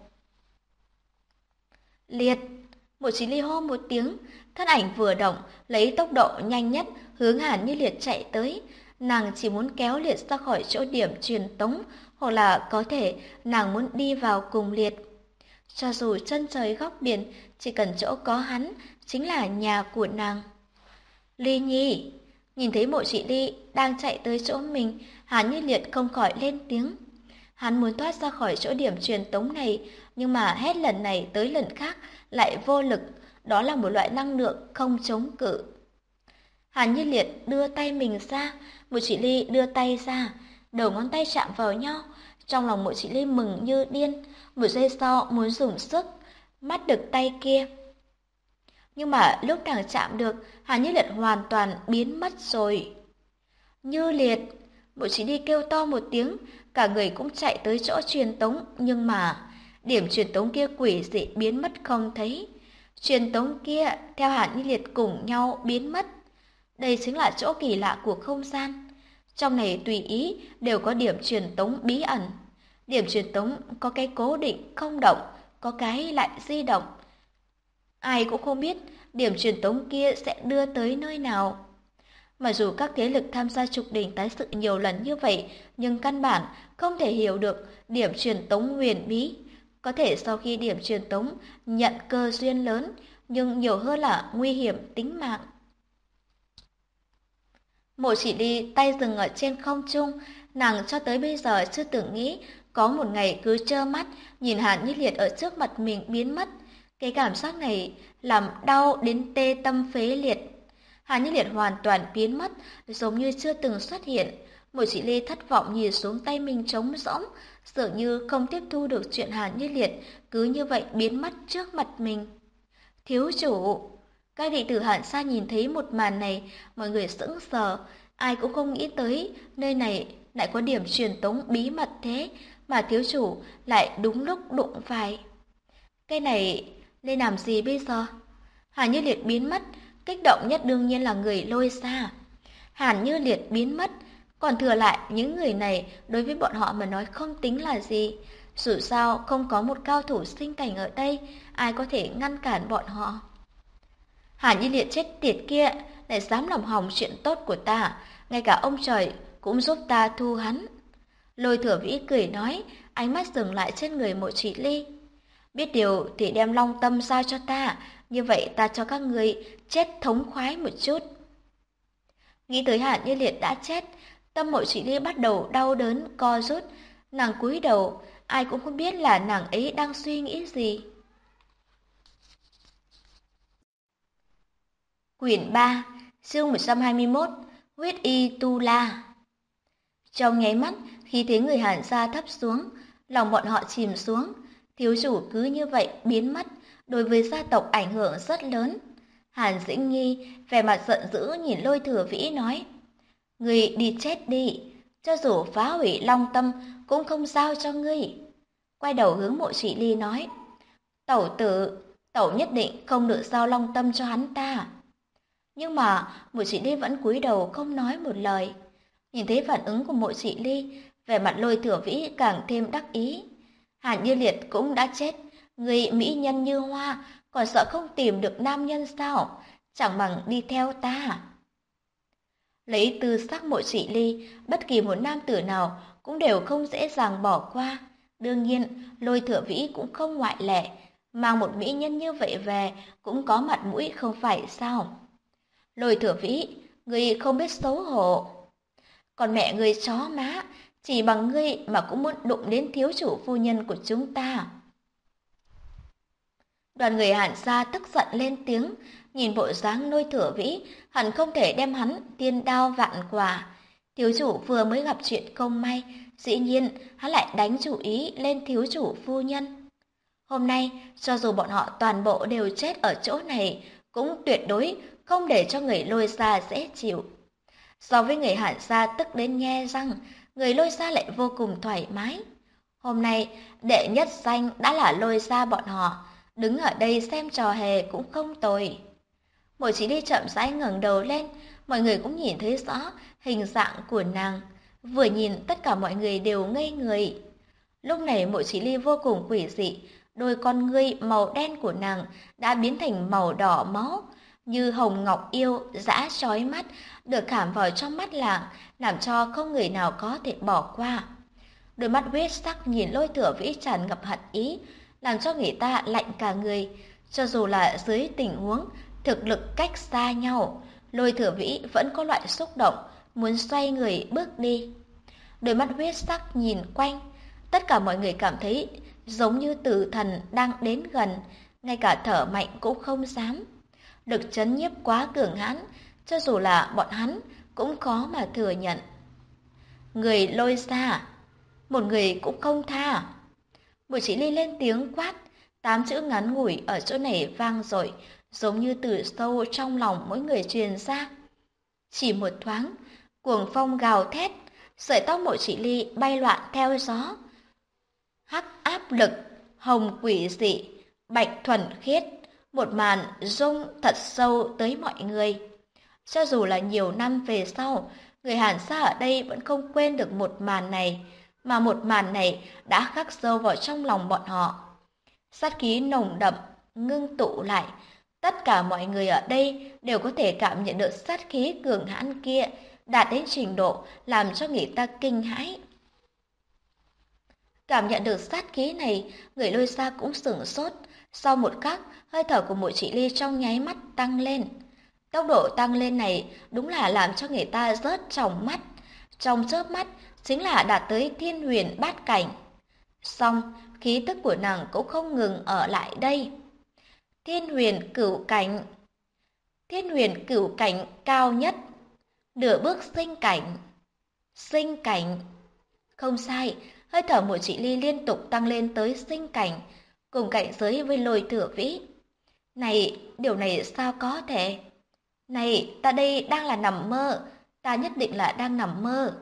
[SPEAKER 2] Liệt! Mộ Chí Ly hô một tiếng, thân ảnh vừa động, lấy tốc độ nhanh nhất hướng Hàn Như Liệt chạy tới. Nàng chỉ muốn kéo Liệt ra khỏi chỗ điểm truyền tống, hoặc là có thể nàng muốn đi vào cùng Liệt. Cho dù chân trời góc biển, chỉ cần chỗ có hắn, chính là nhà của nàng. Ly Nhi! Nhìn thấy Mộ Chỉ Ly đang chạy tới chỗ mình, Hàn Như Liệt không khỏi lên tiếng. Hắn muốn thoát ra khỏi chỗ điểm truyền tống này, nhưng mà hết lần này tới lần khác lại vô lực, đó là một loại năng lượng không chống cự. Hàn Như Liệt đưa tay mình ra, Mộ Chỉ Ly đưa tay ra, đầu ngón tay chạm vào nhau, trong lòng Mộ Chỉ Ly mừng như điên, một giây sau muốn dùng sức bắt được tay kia. Nhưng mà lúc nàng chạm được, Hàn Như Liệt hoàn toàn biến mất rồi. Như Liệt! Mộ Chỉ Ly kêu to một tiếng, cả người cũng chạy tới chỗ truyền tống, nhưng mà điểm truyền tống kia quỷ dị biến mất không thấy. Truyền tống kia theo Hàn Như Liệt cùng nhau biến mất. Đây chính là chỗ kỳ lạ của không gian. Trong này tùy ý đều có điểm truyền tống bí ẩn. Điểm truyền tống có cái cố định không động, có cái lại di động. Ai cũng không biết điểm truyền tống kia sẽ đưa tới nơi nào. Mặc dù các thế lực tham gia trục đỉnh tái sự nhiều lần như vậy, nhưng căn bản không thể hiểu được điểm truyền tống huyền bí. Có thể sau khi điểm truyền tống nhận cơ duyên lớn, nhưng nhiều hơn là nguy hiểm tính mạng. Mộ Chỉ Ly tay dừng ở trên không trung, nàng cho tới bây giờ chưa từng nghĩ có một ngày cứ trơ mắt nhìn Hàn Như Liệt ở trước mặt mình biến mất. Cái cảm giác này làm đau đến tê tâm phế liệt. Hàn Như Liệt hoàn toàn biến mất, giống như chưa từng xuất hiện. Mộ Chỉ Ly thất vọng nhìn xuống tay mình trống rỗng, dường như không tiếp thu được chuyện Hàn Như Liệt cứ như vậy biến mất trước mặt mình. Thiếu chủ! Các đệ tử Hàn Sa nhìn thấy một màn này, mọi người sững sờ, ai cũng không nghĩ tới nơi này lại có điểm truyền tống bí mật thế, mà thiếu chủ lại đúng lúc đụng phải. Cái này nên làm gì bây giờ? Hàn Như Liệt biến mất, kích động nhất đương nhiên là người Lôi Gia. Hàn Như Liệt biến mất, còn thừa lại những người này đối với bọn họ mà nói không tính là gì. Dù sao không có một cao thủ sinh cảnh ở đây, ai có thể ngăn cản bọn họ. Hàn Như Liệt chết tiệt kia lại dám làm hỏng chuyện tốt của ta, ngay cả ông trời cũng giúp ta thu hắn. Lôi Thừa Vĩ cười nói, ánh mắt dừng lại trên người Mộ Chỉ Ly. Biết điều thì đem Long Tâm giao cho ta, như vậy ta cho các người chết thống khoái một chút. Nghĩ tới Hàn Như Liệt đã chết, tâm Mộ Chỉ Ly bắt đầu đau đớn co rút, nàng cúi đầu, ai cũng không biết là nàng ấy đang suy nghĩ gì. Quyển 3, chương 121, Huyết Y Tu La. Trong nháy mắt, khi thấy người Hàn gia thấp xuống, lòng bọn họ chìm xuống, thiếu chủ cứ như vậy biến mất, đối với gia tộc ảnh hưởng rất lớn. Hàn Dĩnh Nhi vẻ mặt giận dữ nhìn Lôi Thừa Vĩ nói: "Ngươi đi chết đi, cho dù phá hủy Long Tâm cũng không giao cho ngươi." Quay đầu hướng Mộ Chỉ Ly nói: "Tẩu tử, tẩu nhất định không được giao Long Tâm cho hắn ta." Nhưng mà Mộ Chỉ Ly vẫn cúi đầu không nói một lời. Nhìn thấy phản ứng của Mộ Chỉ Ly, vẻ mặt Lôi Thừa Vĩ càng thêm đắc ý. Hàn Như Liệt cũng đã chết, người mỹ nhân như hoa, còn sợ không tìm được nam nhân sao? Chẳng bằng đi theo ta. Lấy tư sắc Mộ Chỉ Ly, bất kỳ một nam tử nào cũng đều không dễ dàng bỏ qua. Đương nhiên, Lôi Thừa Vĩ cũng không ngoại lệ, mang một mỹ nhân như vậy về cũng có mặt mũi không phải sao? Lôi Thừa Vĩ, ngươi không biết xấu hổ. Còn mẹ ngươi chó má, chỉ bằng ngươi mà cũng muốn đụng đến thiếu chủ phu nhân của chúng ta. Đoàn người Hàn gia tức giận lên tiếng, nhìn bộ dáng Lôi Thừa Vĩ, hẳn không thể đem hắn tiên đao vạn quả. Thiếu chủ vừa mới gặp chuyện không may, dĩ nhiên hắn lại đánh chủ ý lên thiếu chủ phu nhân. Hôm nay, cho dù bọn họ toàn bộ đều chết ở chỗ này, cũng tuyệt đối không để cho người Lôi gia dễ chịu. So với người Hàn gia tức đến nhe răng, người Lôi gia lại vô cùng thoải mái. Hôm nay, đệ nhất danh đã là Lôi gia bọn họ, đứng ở đây xem trò hề cũng không tồi. Mộ Chỉ Ly chậm rãi ngẩng đầu lên, mọi người cũng nhìn thấy rõ hình dạng của nàng. Vừa nhìn tất cả mọi người đều ngây người. Lúc này Mộ Chỉ Ly vô cùng quỷ dị, đôi con ngươi màu đen của nàng đã biến thành màu đỏ máu, như hồng ngọc yêu dã chói mắt, được khảm vào trong mắt làng, làm cho không người nào có thể bỏ qua. Đôi mắt huyết sắc nhìn Lôi Thừa Vĩ tràn ngập hận ý, làm cho người ta lạnh cả người. Cho dù là dưới tình huống thực lực cách xa nhau, Lôi Thừa Vĩ vẫn có loại xúc động, muốn xoay người bước đi. Đôi mắt huyết sắc nhìn quanh, tất cả mọi người cảm thấy giống như tử thần đang đến gần, ngay cả thở mạnh cũng không dám. Lực chấn nhiếp quá cường hãn, cho dù là bọn hắn cũng khó mà thừa nhận. Người Lôi gia, một người cũng không tha. Mộ Chỉ Ly lên tiếng quát, 8 chữ ngắn ngủi ở chỗ này vang dội, giống như từ sâu trong lòng mỗi người truyền ra. Chỉ một thoáng, cuồng phong gào thét, sợi tóc Mộ Chỉ Ly bay loạn theo gió. Hắc áp lực, hồng quỷ dị, bạch thuần khiết, một màn rung thật sâu tới mọi người. Cho dù là nhiều năm về sau, người Hàn gia ở đây vẫn không quên được một màn này. mà một màn này đã khắc sâu vào trong lòng bọn họ. Sát khí nồng đậm, ngưng tụ lại. Tất cả mọi người ở đây đều có thể cảm nhận được sát khí cường hãn kia đạt đến trình độ làm cho người ta kinh hãi. Cảm nhận được sát khí này, người Lôi Xa cũng sửng sốt. Sau một khắc, hơi thở của Mộ Chỉ Ly trong nháy mắt tăng lên. Tốc độ tăng lên này đúng là làm cho người ta rớt tròng mắt. Trong chớp mắt chính là đạt tới thiên huyền bát cảnh. Song, khí tức của nàng cũng không ngừng ở lại đây. Thiên huyền cửu cảnh. Thiên huyền cửu cảnh cao nhất. Nửa bước sinh cảnh. Sinh cảnh. Không sai, hơi thở Mộ Chỉ Ly liên tục tăng lên tới sinh cảnh, cùng cảnh giới với Lôi Thừa Vĩ. Này, điều này sao có thể? Này, ta đây đang là nằm mơ, ta nhất định là đang nằm mơ.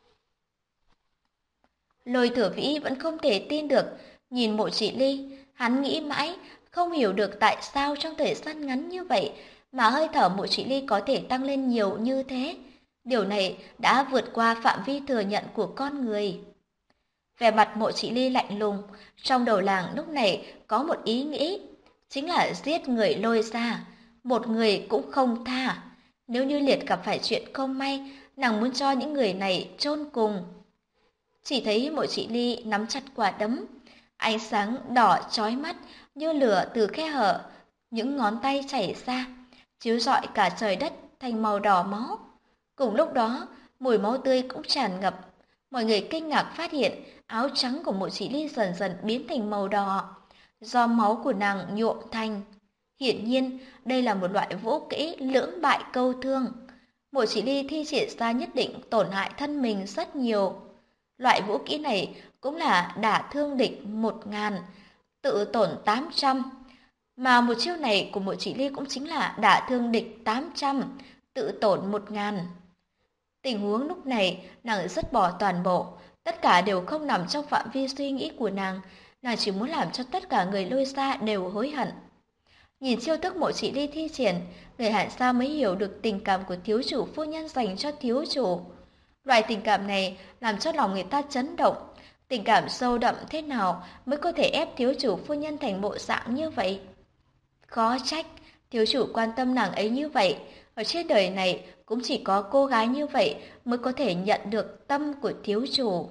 [SPEAKER 2] Lôi Thừa Vĩ vẫn không thể tin được, nhìn Mộ Chỉ Ly, hắn nghĩ mãi, không hiểu được tại sao trong thời gian ngắn như vậy mà hơi thở Mộ Chỉ Ly có thể tăng lên nhiều như thế. Điều này đã vượt qua phạm vi thừa nhận của con người. Vẻ mặt Mộ Chỉ Ly lạnh lùng, trong đầu làng lúc này có một ý nghĩ, chính là giết người Lôi ra, một người cũng không tha. Nếu như Liệt gặp phải chuyện không may, nàng muốn cho những người này chôn cùng. Chỉ thấy Mộ Chỉ Ly nắm chặt quả đấm, ánh sáng đỏ chói mắt như lửa từ khe hở, những ngón tay chảy ra, chiếu rọi cả trời đất thành màu đỏ máu. Cùng lúc đó, mùi máu tươi cũng tràn ngập. Mọi người kinh ngạc phát hiện áo trắng của Mộ Chỉ Ly dần dần biến thành màu đỏ, do máu của nàng nhuộm thành. Hiển nhiên, đây là một loại vũ kỹ lưỡng bại câu thương. Mộ Chỉ Ly thi triển ra nhất định tổn hại thân mình rất nhiều. Loại vũ kỹ này cũng là đả thương địch 1000, tự tổn 800. Mà một chiêu này của Mộ Chỉ Ly cũng chính là đả thương địch 800, tự tổn 1000. Tình huống lúc này nàng dứt bỏ toàn bộ, tất cả đều không nằm trong phạm vi suy nghĩ của nàng chỉ muốn làm cho tất cả người Lôi Xa đều hối hận. Nhìn chiêu thức Mộ Chỉ Ly thi triển, người Hạn Xa mới hiểu được tình cảm của thiếu chủ phu nhân dành cho thiếu chủ. Loại tình cảm này làm cho lòng người ta chấn động. Tình cảm sâu đậm thế nào mới có thể ép thiếu chủ phu nhân thành bộ dạng như vậy? Khó trách, thiếu chủ quan tâm nàng ấy như vậy. Ở trên đời này cũng chỉ có cô gái như vậy mới có thể nhận được tâm của thiếu chủ.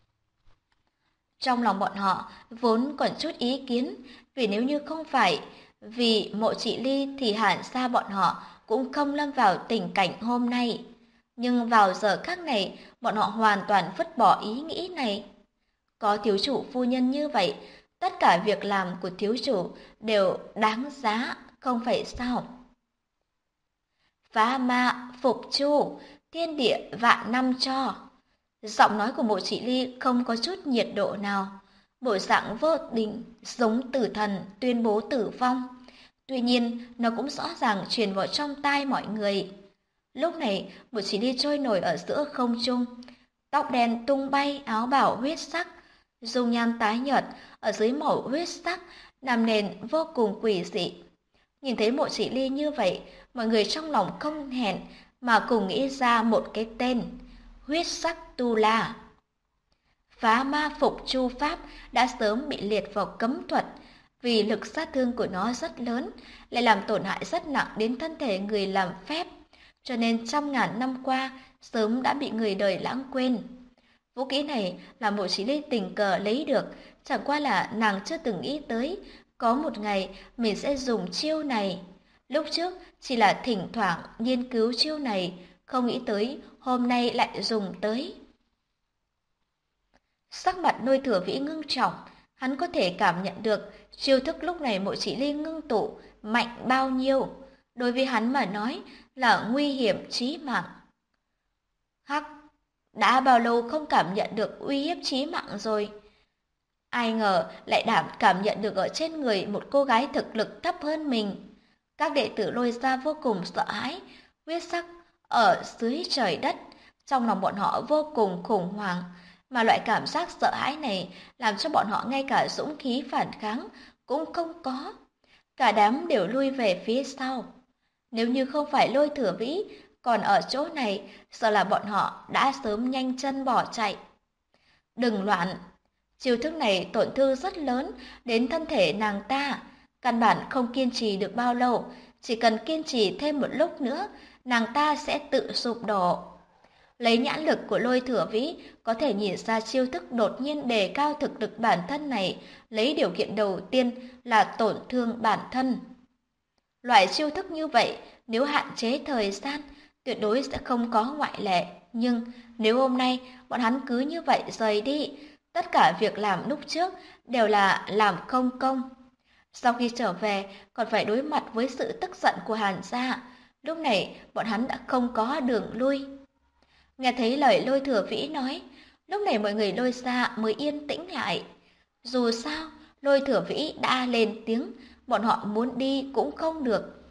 [SPEAKER 2] Trong lòng bọn họ vốn còn chút ý kiến, vì nếu như không phải vì Mộ Chỉ Ly thì hẳn xa bọn họ cũng không lâm vào tình cảnh hôm nay. Nhưng vào giờ khắc này, bọn họ hoàn toàn vứt bỏ ý nghĩ này. Có thiếu chủ phu nhân như vậy, tất cả việc làm của thiếu chủ đều đáng giá, không phải sao? Phá ma, phục chu, thiên địa vạn năm cho. Giọng nói của Mộ Chỉ Ly không có chút nhiệt độ nào. Bộ dạng vô định, giống tử thần tuyên bố tử vong. Tuy nhiên, nó cũng rõ ràng truyền vào trong tai mọi người. Lúc này, Mộ Chỉ Ly trôi nổi ở giữa không trung. Tóc đen tung bay, áo bào huyết sắc. Dung nhan tái nhợt, ở dưới màu huyết sắc, làm nền vô cùng quỷ dị. Nhìn thấy Mộ Chỉ Ly như vậy, mọi người trong lòng không hẹn mà cùng nghĩ ra một cái tên, huyết sắc tu la. Phá ma phục chu pháp đã sớm bị liệt vào cấm thuật, vì lực sát thương của nó rất lớn, lại làm tổn hại rất nặng đến thân thể người làm phép, cho nên trăm ngàn năm qua sớm đã bị người đời lãng quên. Vũ kỹ này là Mộ Chỉ Ly tình cờ lấy được, chẳng qua là nàng chưa từng nghĩ tới có một ngày mình sẽ dùng chiêu này. Lúc trước chỉ là thỉnh thoảng nghiên cứu chiêu này, không nghĩ tới hôm nay lại dùng tới. Sắc mặt Lôi Thừa Vĩ ngưng trọng, hắn có thể cảm nhận được chiêu thức lúc này Mộ Chỉ Ly ngưng tụ mạnh bao nhiêu. Đối với hắn mà nói là nguy hiểm chí mạng. Hắc, đã bao lâu không cảm nhận được uy hiếp chí mạng rồi. Ai ngờ lại cảm nhận được ở trên người một cô gái thực lực thấp hơn mình. Các đệ tử Lôi ra vô cùng sợ hãi, huyết sắc ở dưới trời đất. Trong lòng bọn họ vô cùng khủng hoảng, mà loại cảm giác sợ hãi này làm cho bọn họ ngay cả dũng khí phản kháng cũng không có. Cả đám đều lui về phía sau. Nếu như không phải Lôi Thừa Vĩ còn ở chỗ này, sợ là bọn họ đã sớm nhanh chân bỏ chạy. Đừng loạn. Chiêu thức này tổn thương rất lớn đến thân thể nàng ta. Căn bản không kiên trì được bao lâu, chỉ cần kiên trì thêm một lúc nữa, nàng ta sẽ tự sụp đổ. Lấy nhãn lực của Lôi Thừa Vĩ có thể nhìn ra chiêu thức đột nhiên đề cao thực lực bản thân này, lấy điều kiện đầu tiên là tổn thương bản thân. Loại chiêu thức như vậy, nếu hạn chế thời gian, tuyệt đối sẽ không có ngoại lệ. Nhưng nếu hôm nay bọn hắn cứ như vậy rời đi, tất cả việc làm lúc trước đều là làm không công. Sau khi trở về, còn phải đối mặt với sự tức giận của Hàn gia. Lúc này, bọn hắn đã không có đường lui. Nghe thấy lời Lôi Thừa Vĩ nói, lúc này mọi người Lôi gia mới yên tĩnh lại. Dù sao, Lôi Thừa Vĩ đã lên tiếng, bọn họ muốn đi cũng không được.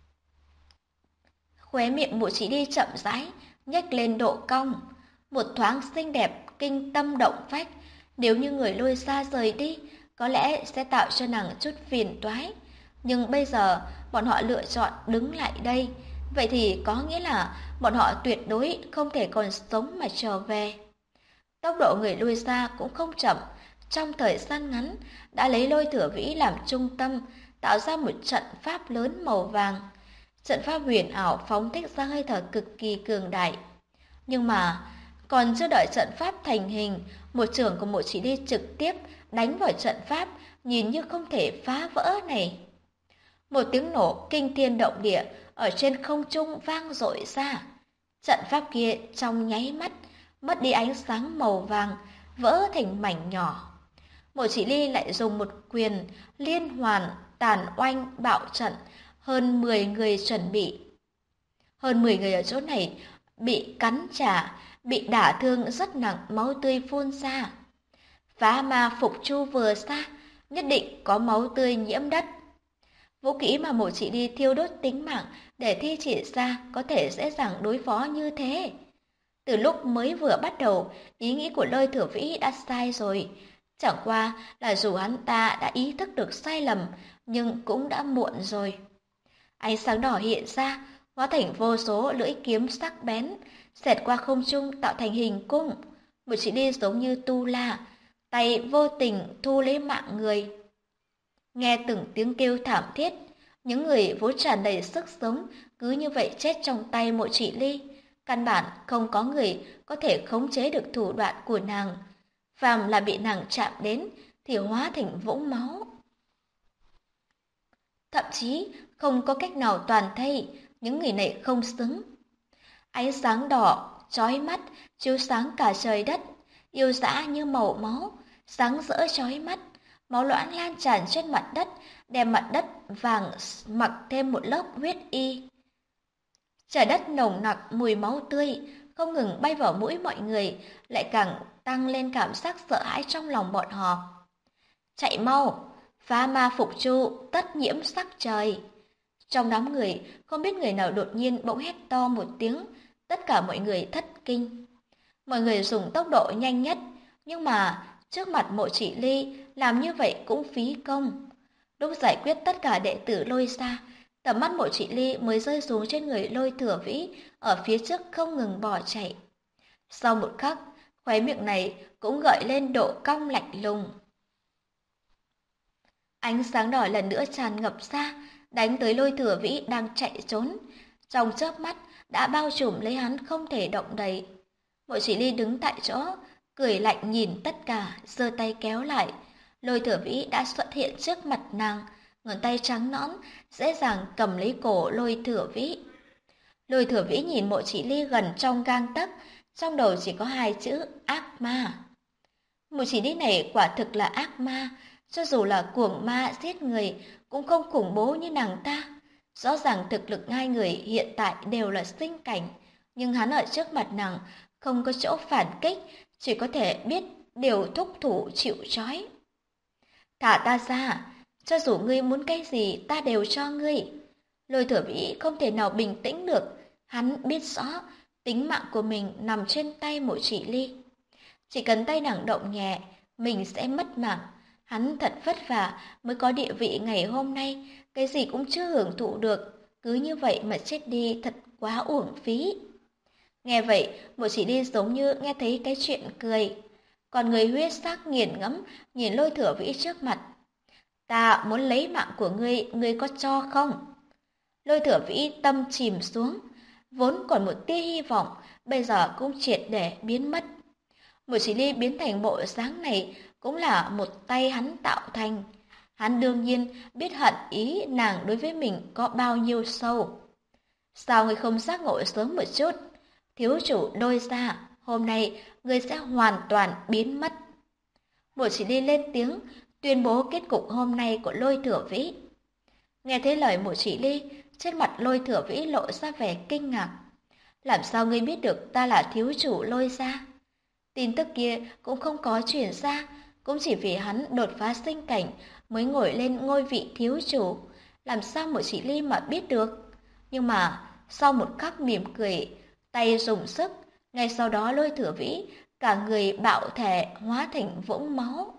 [SPEAKER 2] Khóe miệng Mộ Chỉ Ly chậm rãi, nhếch lên độ cong. Một thoáng xinh đẹp, kinh tâm động phách. Nếu như người Lôi gia rời đi, có lẽ sẽ tạo cho nàng chút phiền toái. Nhưng bây giờ, bọn họ lựa chọn đứng lại đây. Vậy thì có nghĩa là bọn họ tuyệt đối không thể còn sống mà trở về. Tốc độ người Lôi gia cũng không chậm. Trong thời gian ngắn, đã lấy Lôi Thừa Vĩ làm trung tâm, tạo ra một trận pháp lớn màu vàng. Trận pháp huyền ảo phóng thích ra hơi thở cực kỳ cường đại. Nhưng mà, còn chưa đợi trận pháp thành hình, một chưởng của Mộ Chỉ Ly trực tiếp đánh vào trận pháp, nhìn như không thể phá vỡ này. Một tiếng nổ kinh thiên động địa ở trên không trung vang dội ra. Trận pháp kia trong nháy mắt mất đi ánh sáng màu vàng, vỡ thành mảnh nhỏ. Mộ Chỉ Ly lại dùng một quyền liên hoàn tàn oanh bạo trận, hơn 10 người chuẩn bị. Hơn 10 người ở chỗ này bị cắn trả, bị đả thương rất nặng, máu tươi phun ra. Phá ma phục chu vừa ra, nhất định có máu tươi nhiễm đất. Vũ kỹ mà Mộ Chỉ Ly thiêu đốt tính mạng để thi triển ra có thể dễ dàng đối phó như thế. Từ lúc mới vừa bắt đầu, ý nghĩ của Lôi Thừa Vĩ đã sai rồi. Chẳng qua là dù hắn ta đã ý thức được sai lầm, nhưng cũng đã muộn rồi. Ánh sáng đỏ hiện ra, hóa thành vô số lưỡi kiếm sắc bén, xẹt qua không trung tạo thành hình cung. Một chỉ đi giống như tu la, tay vô tình thu lấy mạng người. Nghe từng tiếng kêu thảm thiết, những người vốn tràn đầy sức sống cứ như vậy chết trong tay Mộ Chỉ Ly. Căn bản không có người có thể khống chế được thủ đoạn của nàng. Phàm là bị nàng chạm đến thì hóa thành vũng máu. Thậm chí không có cách nào toàn thây, những người này không xứng. Ánh sáng đỏ, chói mắt, chiếu sáng cả trời đất, yêu dã như màu máu, sáng rỡ chói mắt, máu loãng lan tràn trên mặt đất, đem mặt đất vàng mặc thêm một lớp huyết y. Trời đất nồng nặc mùi máu tươi, không ngừng bay vào mũi mọi người, lại càng tăng lên cảm giác sợ hãi trong lòng bọn họ. Chạy mau! Phá ma phục chu, tất nhiễm sắc trời. Trong đám người, không biết người nào đột nhiên bỗng hét to một tiếng, tất cả mọi người thất kinh. Mọi người dùng tốc độ nhanh nhất, nhưng mà trước mặt Mộ Chỉ Ly làm như vậy cũng phí công. Lúc giải quyết tất cả đệ tử Lôi ra, tầm mắt Mộ Chỉ Ly mới rơi xuống trên người Lôi Thừa Vĩ ở phía trước không ngừng bỏ chạy. Sau một khắc, khóe miệng này cũng gợi lên độ cong lạnh lùng. Ánh sáng đỏ lần nữa tràn ngập ra, đánh tới Lôi Thừa Vĩ đang chạy trốn. Trong chớp mắt đã bao trùm lấy hắn không thể động đậy. Mộ Chỉ Ly đứng tại chỗ, cười lạnh nhìn tất cả, giơ tay kéo lại. Lôi Thừa Vĩ đã xuất hiện trước mặt nàng, ngón tay trắng nõn, dễ dàng cầm lấy cổ Lôi Thừa Vĩ. Lôi Thừa Vĩ nhìn Mộ Chỉ Ly gần trong gang tấc, trong đầu chỉ có hai chữ ác ma. Mộ Chỉ Ly này quả thực là ác ma, cho dù là cuồng ma giết người cũng không khủng bố như nàng ta. Rõ ràng thực lực hai người hiện tại đều là sinh cảnh, nhưng hắn ở trước mặt nàng không có chỗ phản kích, chỉ có thể biết điều thúc thủ chịu trói. Thả ta ra, cho dù ngươi muốn cái gì ta đều cho ngươi. Lôi Thừa Vĩ không thể nào bình tĩnh được, hắn biết rõ tính mạng của mình nằm trên tay Mộ Chỉ Ly. Chỉ cần tay nàng động nhẹ, mình sẽ mất mạng. Hắn thật vất vả mới có địa vị ngày hôm nay, cái gì cũng chưa hưởng thụ được, cứ như vậy mà chết đi thật quá uổng phí. Nghe vậy, Mộ Chỉ Ly giống như nghe thấy cái chuyện cười. Còn người huyết sắc nghiền ngẫm nhìn Lôi Thừa Vĩ trước mặt. Ta muốn lấy mạng của ngươi có cho không? Lôi Thừa Vĩ tâm chìm xuống, vốn còn một tia hy vọng, bây giờ cũng triệt để biến mất. Một chỉ ly biến thành bộ dáng này cũng là một tay hắn tạo thành. Hắn đương nhiên biết hận ý nàng đối với mình có bao nhiêu sâu. Sao ngươi không giác ngộ sớm một chút? Thiếu chủ Lôi gia, hôm nay ngươi sẽ hoàn toàn biến mất. Một chỉ ly lên tiếng, tuyên bố kết cục hôm nay của Lôi Thừa Vĩ. Nghe thấy lời Mộ Chỉ Ly, trên mặt Lôi Thừa Vĩ lộ ra vẻ kinh ngạc. Làm sao ngươi biết được ta là thiếu chủ Lôi gia? Tin tức kia cũng không có truyền ra, cũng chỉ vì hắn đột phá sinh cảnh mới ngồi lên ngôi vị thiếu chủ. Làm sao Mộ Chỉ Ly mà biết được? Nhưng mà sau một khắc mỉm cười, tay dùng sức, ngay sau đó Lôi Thừa Vĩ cả người bạo thể hóa thành vũng máu.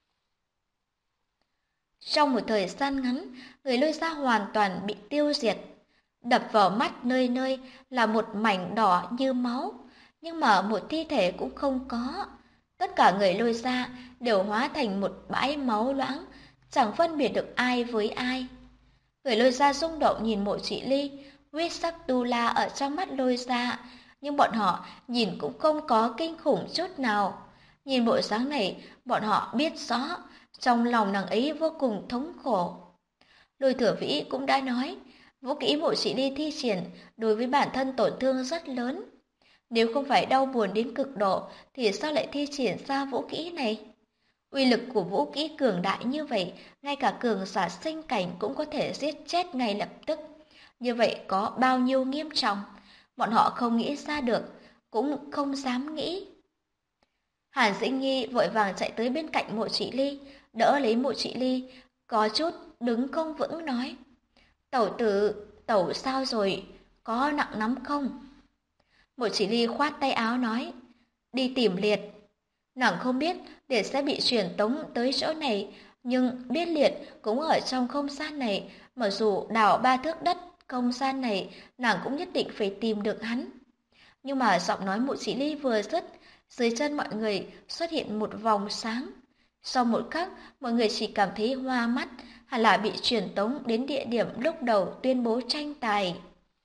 [SPEAKER 2] Trong một thời gian ngắn, người Lôi gia hoàn toàn bị tiêu diệt. Đập vào mắt nơi nơi là một mảnh đỏ như máu, nhưng mà một thi thể cũng không có. Tất cả người Lôi gia đều hóa thành một bãi máu loãng, chẳng phân biệt được ai với ai. Người Lôi gia rung động nhìn Mộ Chỉ Ly, huyết sắc tu la ở trong mắt Lôi gia, nhưng bọn họ nhìn cũng không có kinh khủng chút nào. Nhìn bộ dáng này, bọn họ biết rõ, trong lòng nàng ấy vô cùng thống khổ. Lôi Thừa Vĩ cũng đã nói, vũ kỹ Mộ Chỉ Ly thi triển đối với bản thân tổn thương rất lớn. Nếu không phải đau buồn đến cực độ, thì sao lại thi triển ra vũ kỹ này? Uy lực của vũ kỹ cường đại như vậy, ngay cả cường giả sinh cảnh cũng có thể giết chết ngay lập tức. Như vậy có bao nhiêu nghiêm trọng? Bọn họ không nghĩ ra được, cũng không dám nghĩ. Hàn Dĩnh Nhi vội vàng chạy tới bên cạnh Mộ Chỉ Ly, đỡ lấy Mộ Chỉ Ly, có chút đứng không vững nói. Tẩu tử, tẩu sao rồi, có nặng lắm không? Mộ Chỉ Ly khoát tay áo nói, đi tìm Liệt. Nàng không biết Liệt sẽ bị truyền tống tới chỗ này, nhưng biết Liệt cũng ở trong không gian này, mặc dù đào 3 thước đất không gian này, nàng cũng nhất định phải tìm được hắn. Nhưng mà giọng nói Mộ Chỉ Ly vừa dứt, dưới chân mọi người xuất hiện một vòng sáng. Sau một khắc, mọi người chỉ cảm thấy hoa mắt, hẳn là bị truyền tống đến địa điểm lúc đầu tuyên bố tranh tài.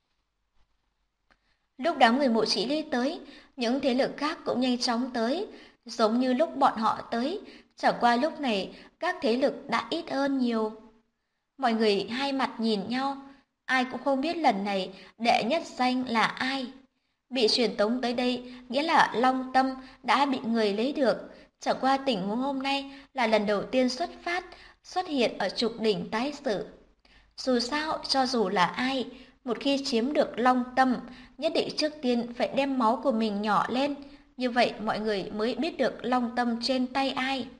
[SPEAKER 2] Lúc đám người Mộ Chỉ Ly tới, những thế lực khác cũng nhanh chóng tới, giống như lúc bọn họ tới, chẳng qua lúc này các thế lực đã ít hơn nhiều. Mọi người hai mặt nhìn nhau, ai cũng không biết lần này đệ nhất danh là ai. Bị truyền tống tới đây nghĩa là Long Tâm đã bị người lấy được, chẳng qua tình huống hôm nay là lần đầu tiên xuất hiện ở trục đỉnh tái sự. Dù sao, cho dù là ai, một khi chiếm được Long Tâm, nhất định trước tiên phải đem máu của mình nhỏ lên, như vậy mọi người mới biết được Long Tâm trên tay ai.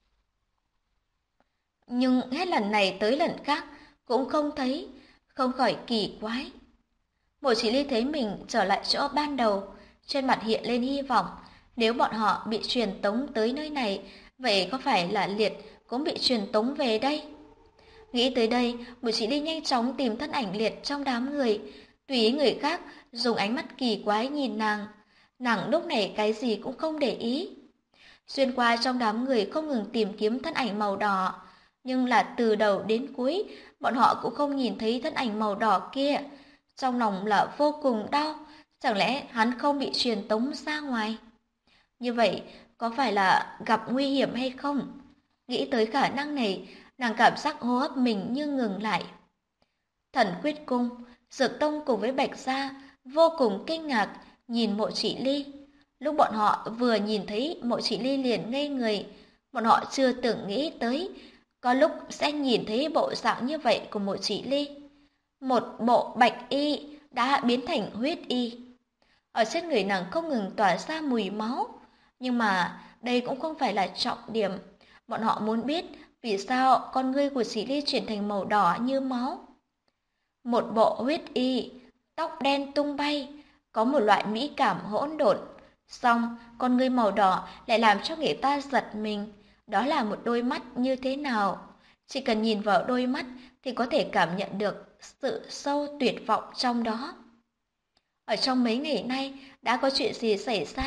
[SPEAKER 2] Nhưng hết lần này tới lần khác cũng không thấy, không khỏi kỳ quái. Mộ Chỉ Ly thấy mình trở lại chỗ ban đầu, trên mặt hiện lên hy vọng, nếu bọn họ bị truyền tống tới nơi này, vậy có phải là Liệt cũng bị truyền tống về đây? Nghĩ tới đây, Mộ Chỉ Ly nhanh chóng tìm thân ảnh Liệt trong đám người, tùy ý người khác dùng ánh mắt kỳ quái nhìn nàng. Nàng lúc này cái gì cũng không để ý. Xuyên qua trong đám người không ngừng tìm kiếm thân ảnh màu đỏ, nhưng là từ đầu đến cuối, bọn họ cũng không nhìn thấy thân ảnh màu đỏ kia. Trong lòng là vô cùng đau, chẳng lẽ hắn không bị truyền tống ra ngoài? Như vậy, có phải là gặp nguy hiểm hay không? Nghĩ tới khả năng này, nàng cảm giác hô hấp mình như ngừng lại. Thần Quyết Cung, Dược Tông cùng với Bạch Gia vô cùng kinh ngạc nhìn Mộ Chỉ Ly. Lúc bọn họ vừa nhìn thấy Mộ Chỉ Ly liền ngây người, bọn họ chưa từng nghĩ tới có lúc sẽ nhìn thấy bộ dạng như vậy của Mộ Chỉ Ly. Một bộ bạch y đã biến thành huyết y. Ở trên người nàng không ngừng tỏa ra mùi máu, nhưng mà đây cũng không phải là trọng điểm. Bọn họ muốn biết vì sao con ngươi của Chỉ Ly chuyển thành màu đỏ như máu. Một bộ huyết y, tóc đen tung bay, có một loại mỹ cảm hỗn độn. Song, con ngươi màu đỏ lại làm cho người ta giật mình. Đó là một đôi mắt như thế nào? Chỉ cần nhìn vào đôi mắt thì có thể cảm nhận được sự sâu tuyệt vọng trong đó. Ở trong mấy ngày nay, đã có chuyện gì xảy ra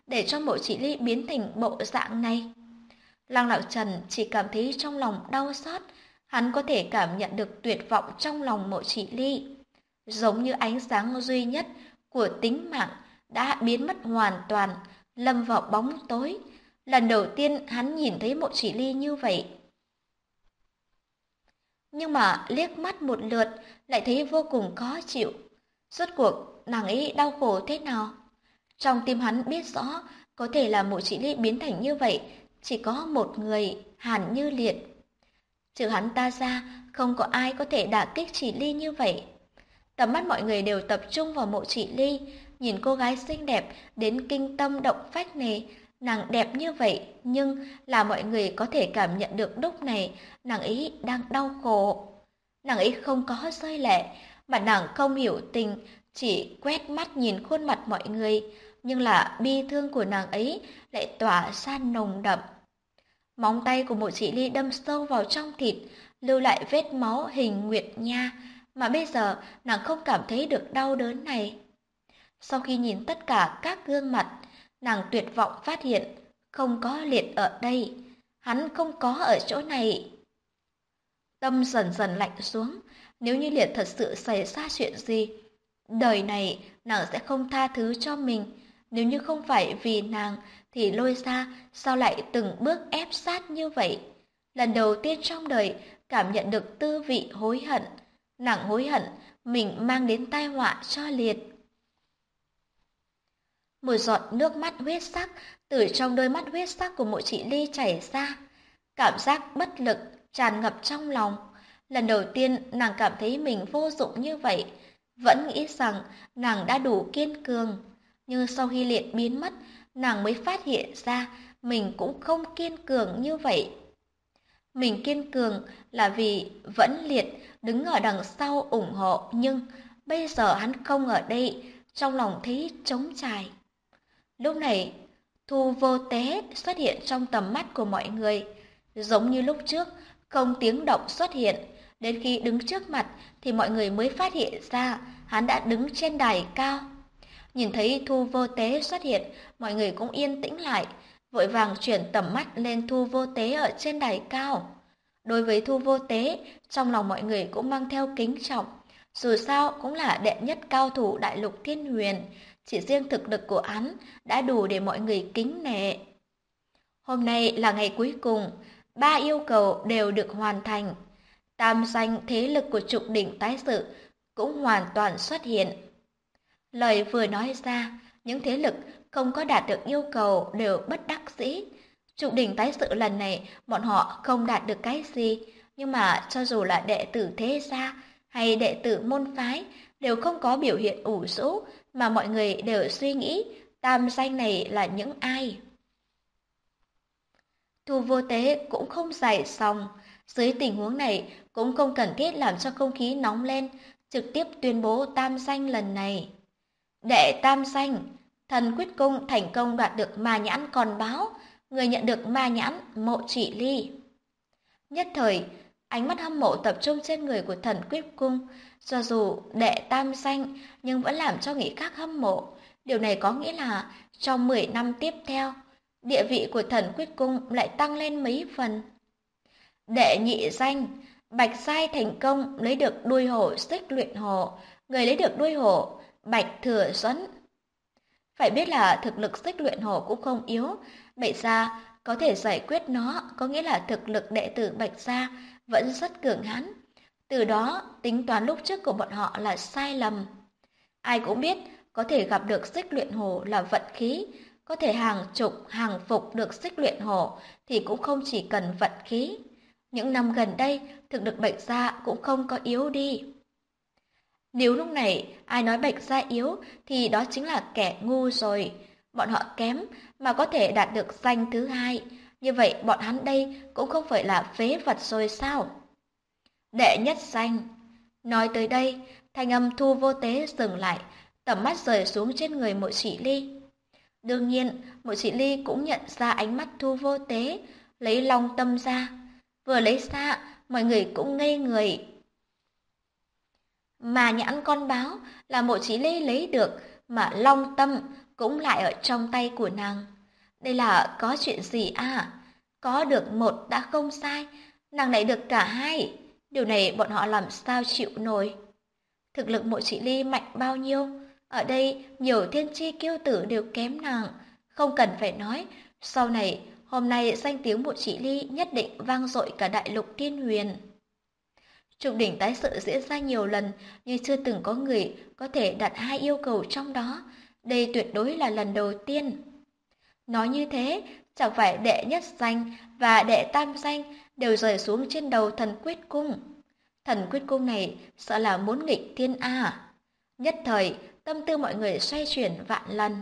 [SPEAKER 2] để cho Mộ Chỉ Ly biến thành bộ dạng này? Lăng Lão Trần chỉ cảm thấy trong lòng đau xót, hắn có thể cảm nhận được tuyệt vọng trong lòng Mộ Chỉ Ly. Giống như ánh sáng duy nhất của tính mạng đã biến mất hoàn toàn, lâm vào bóng tối. Lần đầu tiên hắn nhìn thấy Mộ Chỉ Ly như vậy. Nhưng mà liếc mắt một lượt lại thấy vô cùng khó chịu. Rốt cuộc nàng ấy đau khổ thế nào? Trong tim hắn biết rõ, có thể là Mộ Chỉ Ly biến thành như vậy, chỉ có một người, Hàn Như Liệt. Trừ hắn ta ra, không có ai có thể đả kích Chỉ Ly như vậy. Tầm mắt mọi người đều tập trung vào Mộ Chỉ Ly, nhìn cô gái xinh đẹp đến kinh tâm động phách này. Nàng đẹp như vậy, nhưng là mọi người có thể cảm nhận được lúc này nàng ấy đang đau khổ. Nàng ấy không có rơi lệ, mà nàng không hiểu tình, chỉ quét mắt nhìn khuôn mặt mọi người, nhưng là bi thương của nàng ấy lại tỏa ra nồng đậm. Móng tay của Mộ Chỉ Ly đâm sâu vào trong thịt, lưu lại vết máu hình nguyệt nha, mà bây giờ nàng không cảm thấy được đau đớn này. Sau khi nhìn tất cả các gương mặt, nàng tuyệt vọng phát hiện không có Liệt ở đây, hắn không có ở chỗ này. Tâm dần dần lạnh xuống, nếu như Liệt thật sự xảy ra chuyện gì, đời này nàng sẽ không tha thứ cho mình. Nếu như không phải vì nàng thì Lôi Gia sao lại từng bước ép sát như vậy? Lần đầu tiên trong đời cảm nhận được tư vị hối hận, nàng hối hận mình mang đến tai họa cho Liệt. Một giọt nước mắt huyết sắc từ trong đôi mắt huyết sắc của Mộ Chỉ Ly chảy ra, cảm giác bất lực tràn ngập trong lòng. Lần đầu tiên nàng cảm thấy mình vô dụng như vậy, vẫn nghĩ rằng nàng đã đủ kiên cường. Nhưng sau khi Liệt biến mất, nàng mới phát hiện ra mình cũng không kiên cường như vậy. Mình kiên cường là vì vẫn Liệt đứng ở đằng sau ủng hộ, nhưng bây giờ hắn không ở đây, trong lòng thấy trống trải. Lúc này, Thu Vô Tế xuất hiện trong tầm mắt của mọi người, giống như lúc trước, không tiếng động xuất hiện. Đến khi đứng trước mặt thì mọi người mới phát hiện ra hắn đã đứng trên đài cao. Nhìn thấy Thu Vô Tế xuất hiện, mọi người cũng yên tĩnh lại, vội vàng chuyển tầm mắt lên Thu Vô Tế ở trên đài cao. Đối với Thu Vô Tế, trong lòng mọi người cũng mang theo kính trọng. Dù sao cũng là đệ nhất cao thủ đại lục Thiên Huyền, chỉ riêng thực lực của hắn đã đủ để mọi người kính nể. Hôm nay là ngày cuối cùng, 3 yêu cầu đều được hoàn thành. Tam danh thế lực của Trục Đỉnh tái sự cũng hoàn toàn xuất hiện. Lời vừa nói ra, những thế lực không có đạt được yêu cầu đều bất đắc dĩ. Trục Đỉnh tái sự lần này bọn họ không đạt được cái gì, nhưng mà cho dù là đệ tử thế gia hay đệ tử môn phái đều không có biểu hiện ủ rũ, mà mọi người đều suy nghĩ tam danh này là những ai. Thu Vô Tế cũng không giải xong, dưới tình huống này cũng không cần thiết làm cho không khí nóng lên, trực tiếp tuyên bố tam danh lần này. Đệ tam danh, Thần Quyết Cung thành công đoạt được ma nhãn con báo, người nhận được ma nhãn Mộ Chỉ Ly. Nhất thời, ánh mắt hâm mộ tập trung trên người của Thần Quyết Cung, cho dù đệ tam danh nhưng vẫn làm cho người khác hâm mộ. Điều này có nghĩa là trong 10 năm tiếp theo, địa vị của Thần Quyết Cung lại tăng lên mấy phần. Đệ nhị danh, Bạch Giai thành công lấy được đuôi hổ Xích Luyện Hổ, người lấy được đuôi hổ Bạch Thừa Duẫn. Phải biết là thực lực Xích Luyện Hổ cũng không yếu, Bạch Gia có thể giải quyết nó, có nghĩa là thực lực đệ tử Bạch Gia vẫn rất cường hãn. Từ đó, tính toán lúc trước của bọn họ là sai lầm. Ai cũng biết, có thể gặp được Xích Luyện Hổ là vận khí, có thể hàng chục, hàng phục được Xích Luyện Hổ thì cũng không chỉ cần vận khí. Những năm gần đây, thực lực Bạch Gia cũng không có yếu đi. Nếu lúc này ai nói Bạch Gia yếu thì đó chính là kẻ ngu rồi. Bọn họ kém mà có thể đạt được danh thứ hai. Như vậy bọn hắn đây cũng không phải là phế vật rồi sao? Đệ nhất danh. Nói tới đây, thanh âm Thu Vô Tế dừng lại, tầm mắt rời xuống trên người Mộ Chỉ Ly. Đương nhiên, Mộ Chỉ Ly cũng nhận ra ánh mắt Thu Vô Tế, lấy long tâm ra. Vừa lấy ra, mọi người cũng ngây người. Mà nhãn con báo là Mộ Chỉ Ly lấy được, mà long tâm cũng lại ở trong tay của nàng. Đây là có chuyện gì à? Có được một đã không sai, nàng lại được cả hai. Điều này bọn họ làm sao chịu nổi? Thực lực Mộ Chỉ Ly mạnh bao nhiêu? Ở đây nhiều thiên chi kiêu tử đều kém nàng. Không cần phải nói, sau này, hôm nay danh tiếng Mộ Chỉ Ly nhất định vang dội cả đại lục Thiên Huyền. Trục đỉnh tái sự diễn ra nhiều lần, nhưng chưa từng có người có thể đặt hai yêu cầu trong đó. Đây tuyệt đối là lần đầu tiên. Nói như thế, chẳng phải đệ nhất danh và đệ tam danh đều rơi xuống trên đầu thần quyết cung. Thần quyết cung này sợ là muốn nghịch thiên a. Nhất thời, tâm tư mọi người xoay chuyển vạn lần.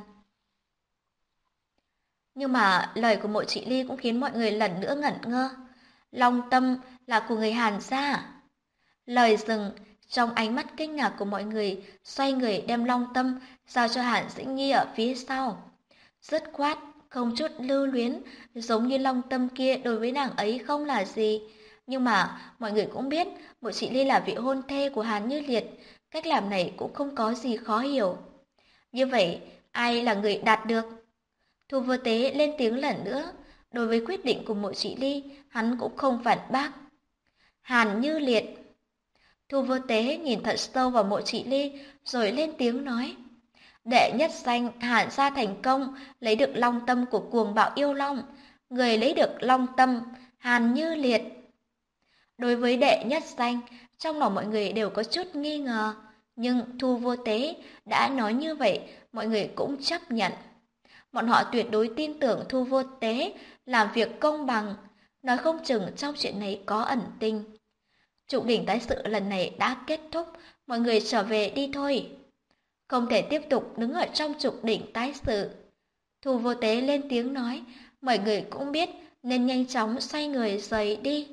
[SPEAKER 2] Nhưng mà lời của Mộ Chỉ Ly cũng khiến mọi người lần nữa ngẩn ngơ. Long tâm là của người Hàn gia. Lời dừng, trong ánh mắt kinh ngạc của mọi người, xoay người đem Long tâm giao cho Hàn Dĩnh Nhi ở phía sau. Dứt khoát, không chút lưu luyến, giống như Long tâm kia đối với nàng ấy không là gì. Nhưng mà mọi người cũng biết Mộ Chỉ Ly là vị hôn thê của Hàn Như Liệt, cách làm này cũng không có gì khó hiểu. Như vậy, ai là người đạt được? Thu Vô Tế lên tiếng lần nữa, đối với quyết định của Mộ Chỉ Ly, hắn cũng không phản bác. Hàn Như Liệt. Thu Vô Tế nhìn thật sâu vào Mộ Chỉ Ly, rồi lên tiếng nói. Đệ nhất danh Hàn gia thành công, lấy được long tâm của cuồng bạo yêu long. Người lấy được long tâm, Hàn Như Liệt. Đối với đệ nhất danh, trong lòng mọi người đều có chút nghi ngờ. Nhưng Thu Vô Tế đã nói như vậy, mọi người cũng chấp nhận. Bọn họ tuyệt đối tin tưởng Thu Vô Tế làm việc công bằng, nói không chừng trong chuyện này có ẩn tình. Trục đỉnh tái sự lần này đã kết thúc, mọi người trở về đi thôi. Không thể tiếp tục đứng ở trong trục đỉnh tái sự. Thu Vô Tế lên tiếng nói, mọi người cũng biết nên nhanh chóng xoay người rời đi.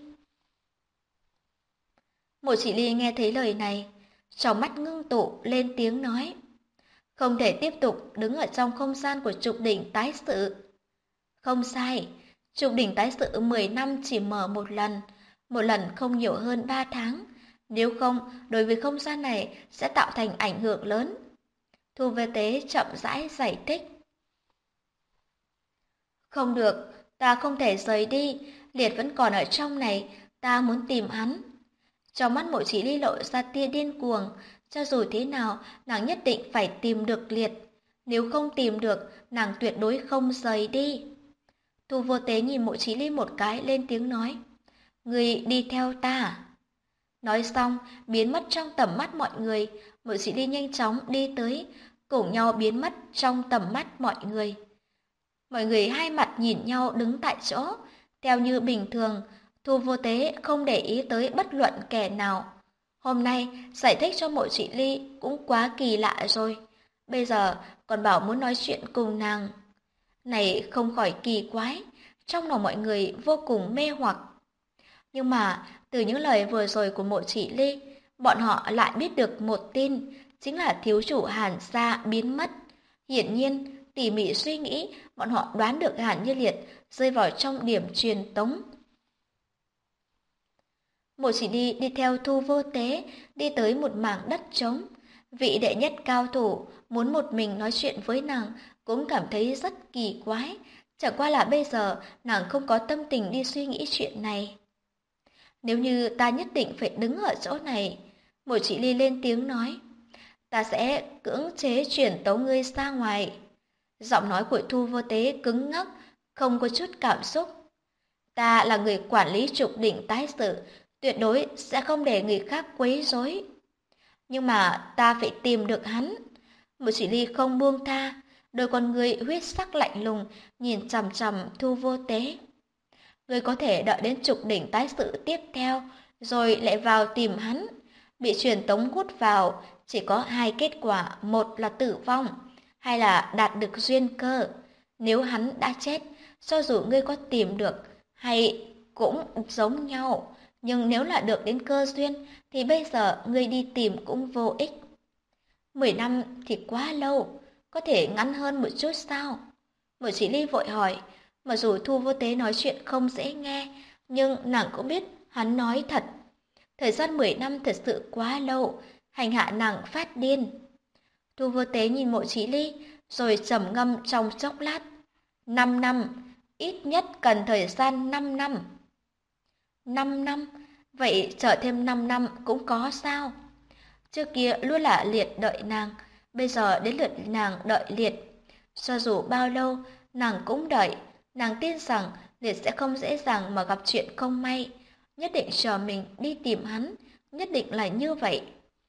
[SPEAKER 2] Mộ Chỉ Ly nghe thấy lời này, trong mắt ngưng tụ lên tiếng nói. Không thể tiếp tục đứng ở trong không gian của trục đỉnh tái sự. Không sai, trục đỉnh tái sự 10 năm chỉ mở một lần không nhiều hơn 3 tháng. Nếu không, đối với không gian này sẽ tạo thành ảnh hưởng lớn. Thu Vô Tế chậm rãi giải thích. Không được, ta không thể rời đi, Liệt vẫn còn ở trong này, ta muốn tìm hắn. Trong mắt Mộ Chỉ Ly lộ ra tia điên cuồng, cho dù thế nào, nàng nhất định phải tìm được Liệt. Nếu không tìm được, nàng tuyệt đối không rời đi. Thu Vô Tế nhìn Mộ Chỉ Ly một cái lên tiếng nói. Người đi theo ta. Nói xong, biến mất trong tầm mắt mọi người, Mộ Chỉ Ly nhanh chóng đi tới, cùng nhau biến mất trong tầm mắt mọi người. Mọi người hai mặt nhìn nhau đứng tại chỗ, theo như bình thường, Thu Vô Tế không để ý tới bất luận kẻ nào. Hôm nay, giải thích cho Mộ Chỉ Ly cũng quá kỳ lạ rồi. Bây giờ còn bảo muốn nói chuyện cùng nàng. Này không khỏi kỳ quái, trong lòng mọi người vô cùng mê hoặc. Nhưng mà, từ những lời vừa rồi của Mộ Chỉ Ly, bọn họ lại biết được một tin, chính là thiếu chủ Hàn gia biến mất. Hiển nhiên, tỉ mỉ suy nghĩ, bọn họ đoán được Hàn Như Liệt rơi vào trong điểm truyền tống. Mộ Chỉ Ly đi theo Thu Vô Tế, đi tới một mảng đất trống. Vị đệ nhất cao thủ muốn một mình nói chuyện với nàng cũng cảm thấy rất kỳ quái. Chẳng qua là bây giờ nàng không có tâm tình đi suy nghĩ chuyện này. Nếu như ta nhất định phải đứng ở chỗ này, Mộ Chỉ Ly lên tiếng nói, ta sẽ cưỡng chế chuyển tống ngươi ra ngoài. Giọng nói của Thu Vô Tế cứng ngắc, không có chút cảm xúc. Ta là người quản lý trục đỉnh tái sự, tuyệt đối sẽ không để người khác quấy rối. Nhưng mà ta phải tìm được hắn. Mộ Chỉ Ly không buông tha, đôi con người huyết sắc lạnh lùng nhìn chằm chằm Thu Vô Tế. Ngươi có thể đợi đến trục đỉnh tái sự tiếp theo, rồi lại vào tìm hắn. Bị truyền tống hút vào, chỉ có hai kết quả, một là tử vong, hay là đạt được duyên cơ. Nếu hắn đã chết, cho dù ngươi có tìm được, hay cũng giống nhau. Nhưng nếu là được đến cơ duyên, thì bây giờ ngươi đi tìm cũng vô ích. 10 năm thì quá lâu, có thể ngắn hơn một chút sao? Mộ Chỉ Ly vội hỏi, mặc dù Thu Vô Tế nói chuyện không dễ nghe, nhưng nàng cũng biết hắn nói thật. Thời gian 10 năm thật sự quá lâu, hành hạ nàng phát điên. Thu Vô Tế nhìn Mộ Chỉ Ly, rồi trầm ngâm trong chốc lát. 5 năm, ít nhất cần thời gian 5 năm. 5 năm, vậy chờ thêm 5 năm cũng có sao? Trước kia luôn là Liệt đợi nàng, bây giờ đến lượt nàng đợi Liệt. Cho dù bao lâu, nàng cũng đợi, nàng tin rằng Liệt sẽ không dễ dàng mà gặp chuyện không may, nhất định chờ mình đi tìm hắn, nhất định là như vậy.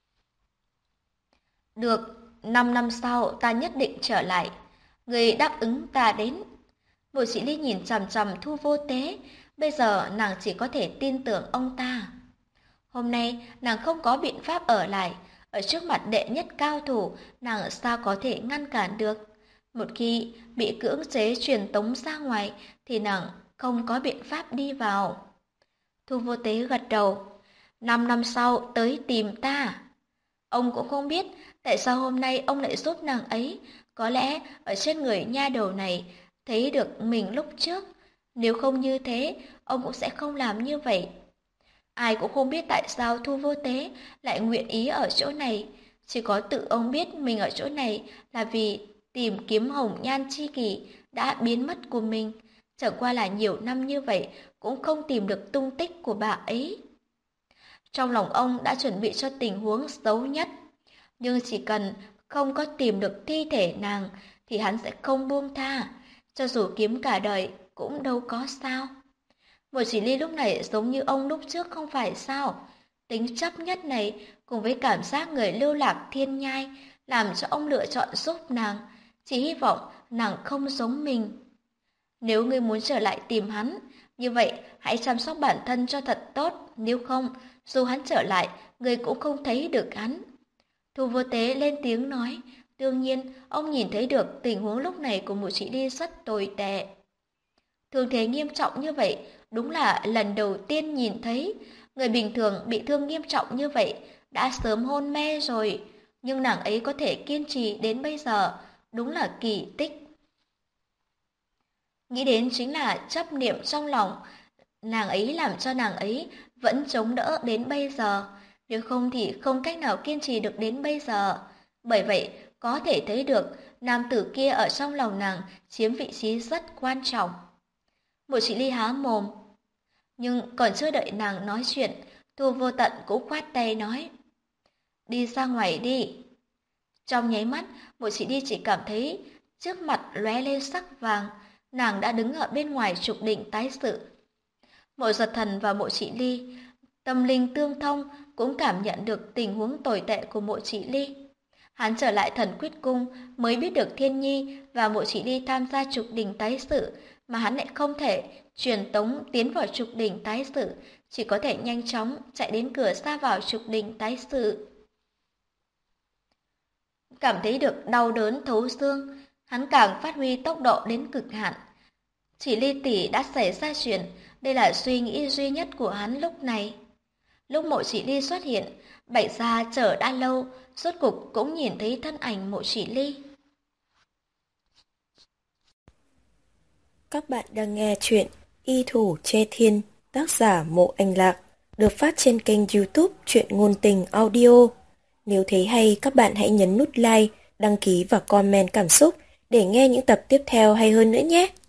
[SPEAKER 2] Được, 5 năm sau ta nhất định trở lại, người đáp ứng ta đến. Bùi Sĩ Ly nhìn chằm chằm Thu Vô Tế, bây giờ nàng chỉ có thể tin tưởng ông ta. Hôm nay nàng không có biện pháp ở lại, ở trước mặt đệ nhất cao thủ, nàng sao có thể ngăn cản được. Một khi bị cưỡng chế truyền tống ra ngoài thì nàng không có biện pháp đi vào. Thu Vô Tế gật đầu. 5 năm sau tới tìm ta. Ông cũng không biết tại sao hôm nay ông lại giúp nàng ấy. Có lẽ ở trên người nha đầu này thấy được mình lúc trước. Nếu không như thế, ông cũng sẽ không làm như vậy. Ai cũng không biết tại sao Thu Vô Tế lại nguyện ý ở chỗ này. Chỉ có tự ông biết mình ở chỗ này là vì tìm kiếm hồng nhan chi kỷ đã biến mất của mình. Chẳng qua là nhiều năm như vậy cũng không tìm được tung tích của bà ấy. Trong lòng ông đã chuẩn bị cho tình huống xấu nhất. Nhưng chỉ cần không có tìm được thi thể nàng thì hắn sẽ không buông tha. Cho dù kiếm cả đời cũng đâu có sao. Một Chỉ Ly lúc này giống như ông lúc trước không phải sao. Tính chấp nhất này cùng với cảm giác người lưu lạc thiên nhai làm cho ông lựa chọn giúp nàng. Chỉ hy vọng nàng không giống mình. Nếu ngươi muốn trở lại tìm hắn, như vậy hãy chăm sóc bản thân cho thật tốt. Nếu không, dù hắn trở lại, ngươi cũng không thấy được hắn. Thu Vô Tế lên tiếng nói. Đương nhiên, ông nhìn thấy được tình huống lúc này của một Chỉ Ly rất tồi tệ. Thương thế nghiêm trọng như vậy, đúng là lần đầu tiên nhìn thấy. Người bình thường bị thương nghiêm trọng như vậy, đã sớm hôn mê rồi. Nhưng nàng ấy có thể kiên trì đến bây giờ, đúng là kỳ tích. Nghĩ đến chính là chấp niệm trong lòng, nàng ấy làm cho nàng ấy vẫn chống đỡ đến bây giờ. Nếu không thì không cách nào kiên trì được đến bây giờ. Bởi vậy, có thể thấy được nam tử kia ở trong lòng nàng chiếm vị trí rất quan trọng. Một Chị Ly há mồm, nhưng còn chưa đợi nàng nói chuyện, Thu Vô Tận cũng khoát tay nói. Đi ra ngoài đi. Trong nháy mắt, một Chị Ly chỉ cảm thấy trước mặt lóe lên sắc vàng, nàng đã đứng ở bên ngoài trục định tái sự. Mộ Giật Thần và Mộ Chị Ly, tâm linh tương thông, cũng cảm nhận được tình huống tồi tệ của Mộ Chị Ly. Hắn trở lại Thần Quyết Cung mới biết được Thiên Nhi và Mộ Chị Ly tham gia trục đình tái sự, mà hắn lại không thể truyền tống tiến vào trục đình tái sự, chỉ có thể nhanh chóng chạy đến cửa ra vào trục đình tái sự. Cảm thấy được đau đớn thấu xương, hắn càng phát huy tốc độ đến cực hạn. Chỉ Ly tỷ đã xảy ra chuyện, đây là suy nghĩ duy nhất của hắn lúc này. Lúc Mộ Chỉ Ly xuất hiện, Bạch Gia chờ đã lâu, rốt cục cũng nhìn thấy thân ảnh Mộ Chỉ Ly.
[SPEAKER 1] Các bạn đang nghe chuyện Y Thủ Chê Thiên, tác giả Mộ Anh Lạc, được phát trên kênh YouTube Truyện Ngôn Tình Audio. Nếu thấy hay, các bạn hãy nhấn nút like, đăng ký và comment cảm xúc để nghe những tập tiếp theo hay hơn nữa nhé.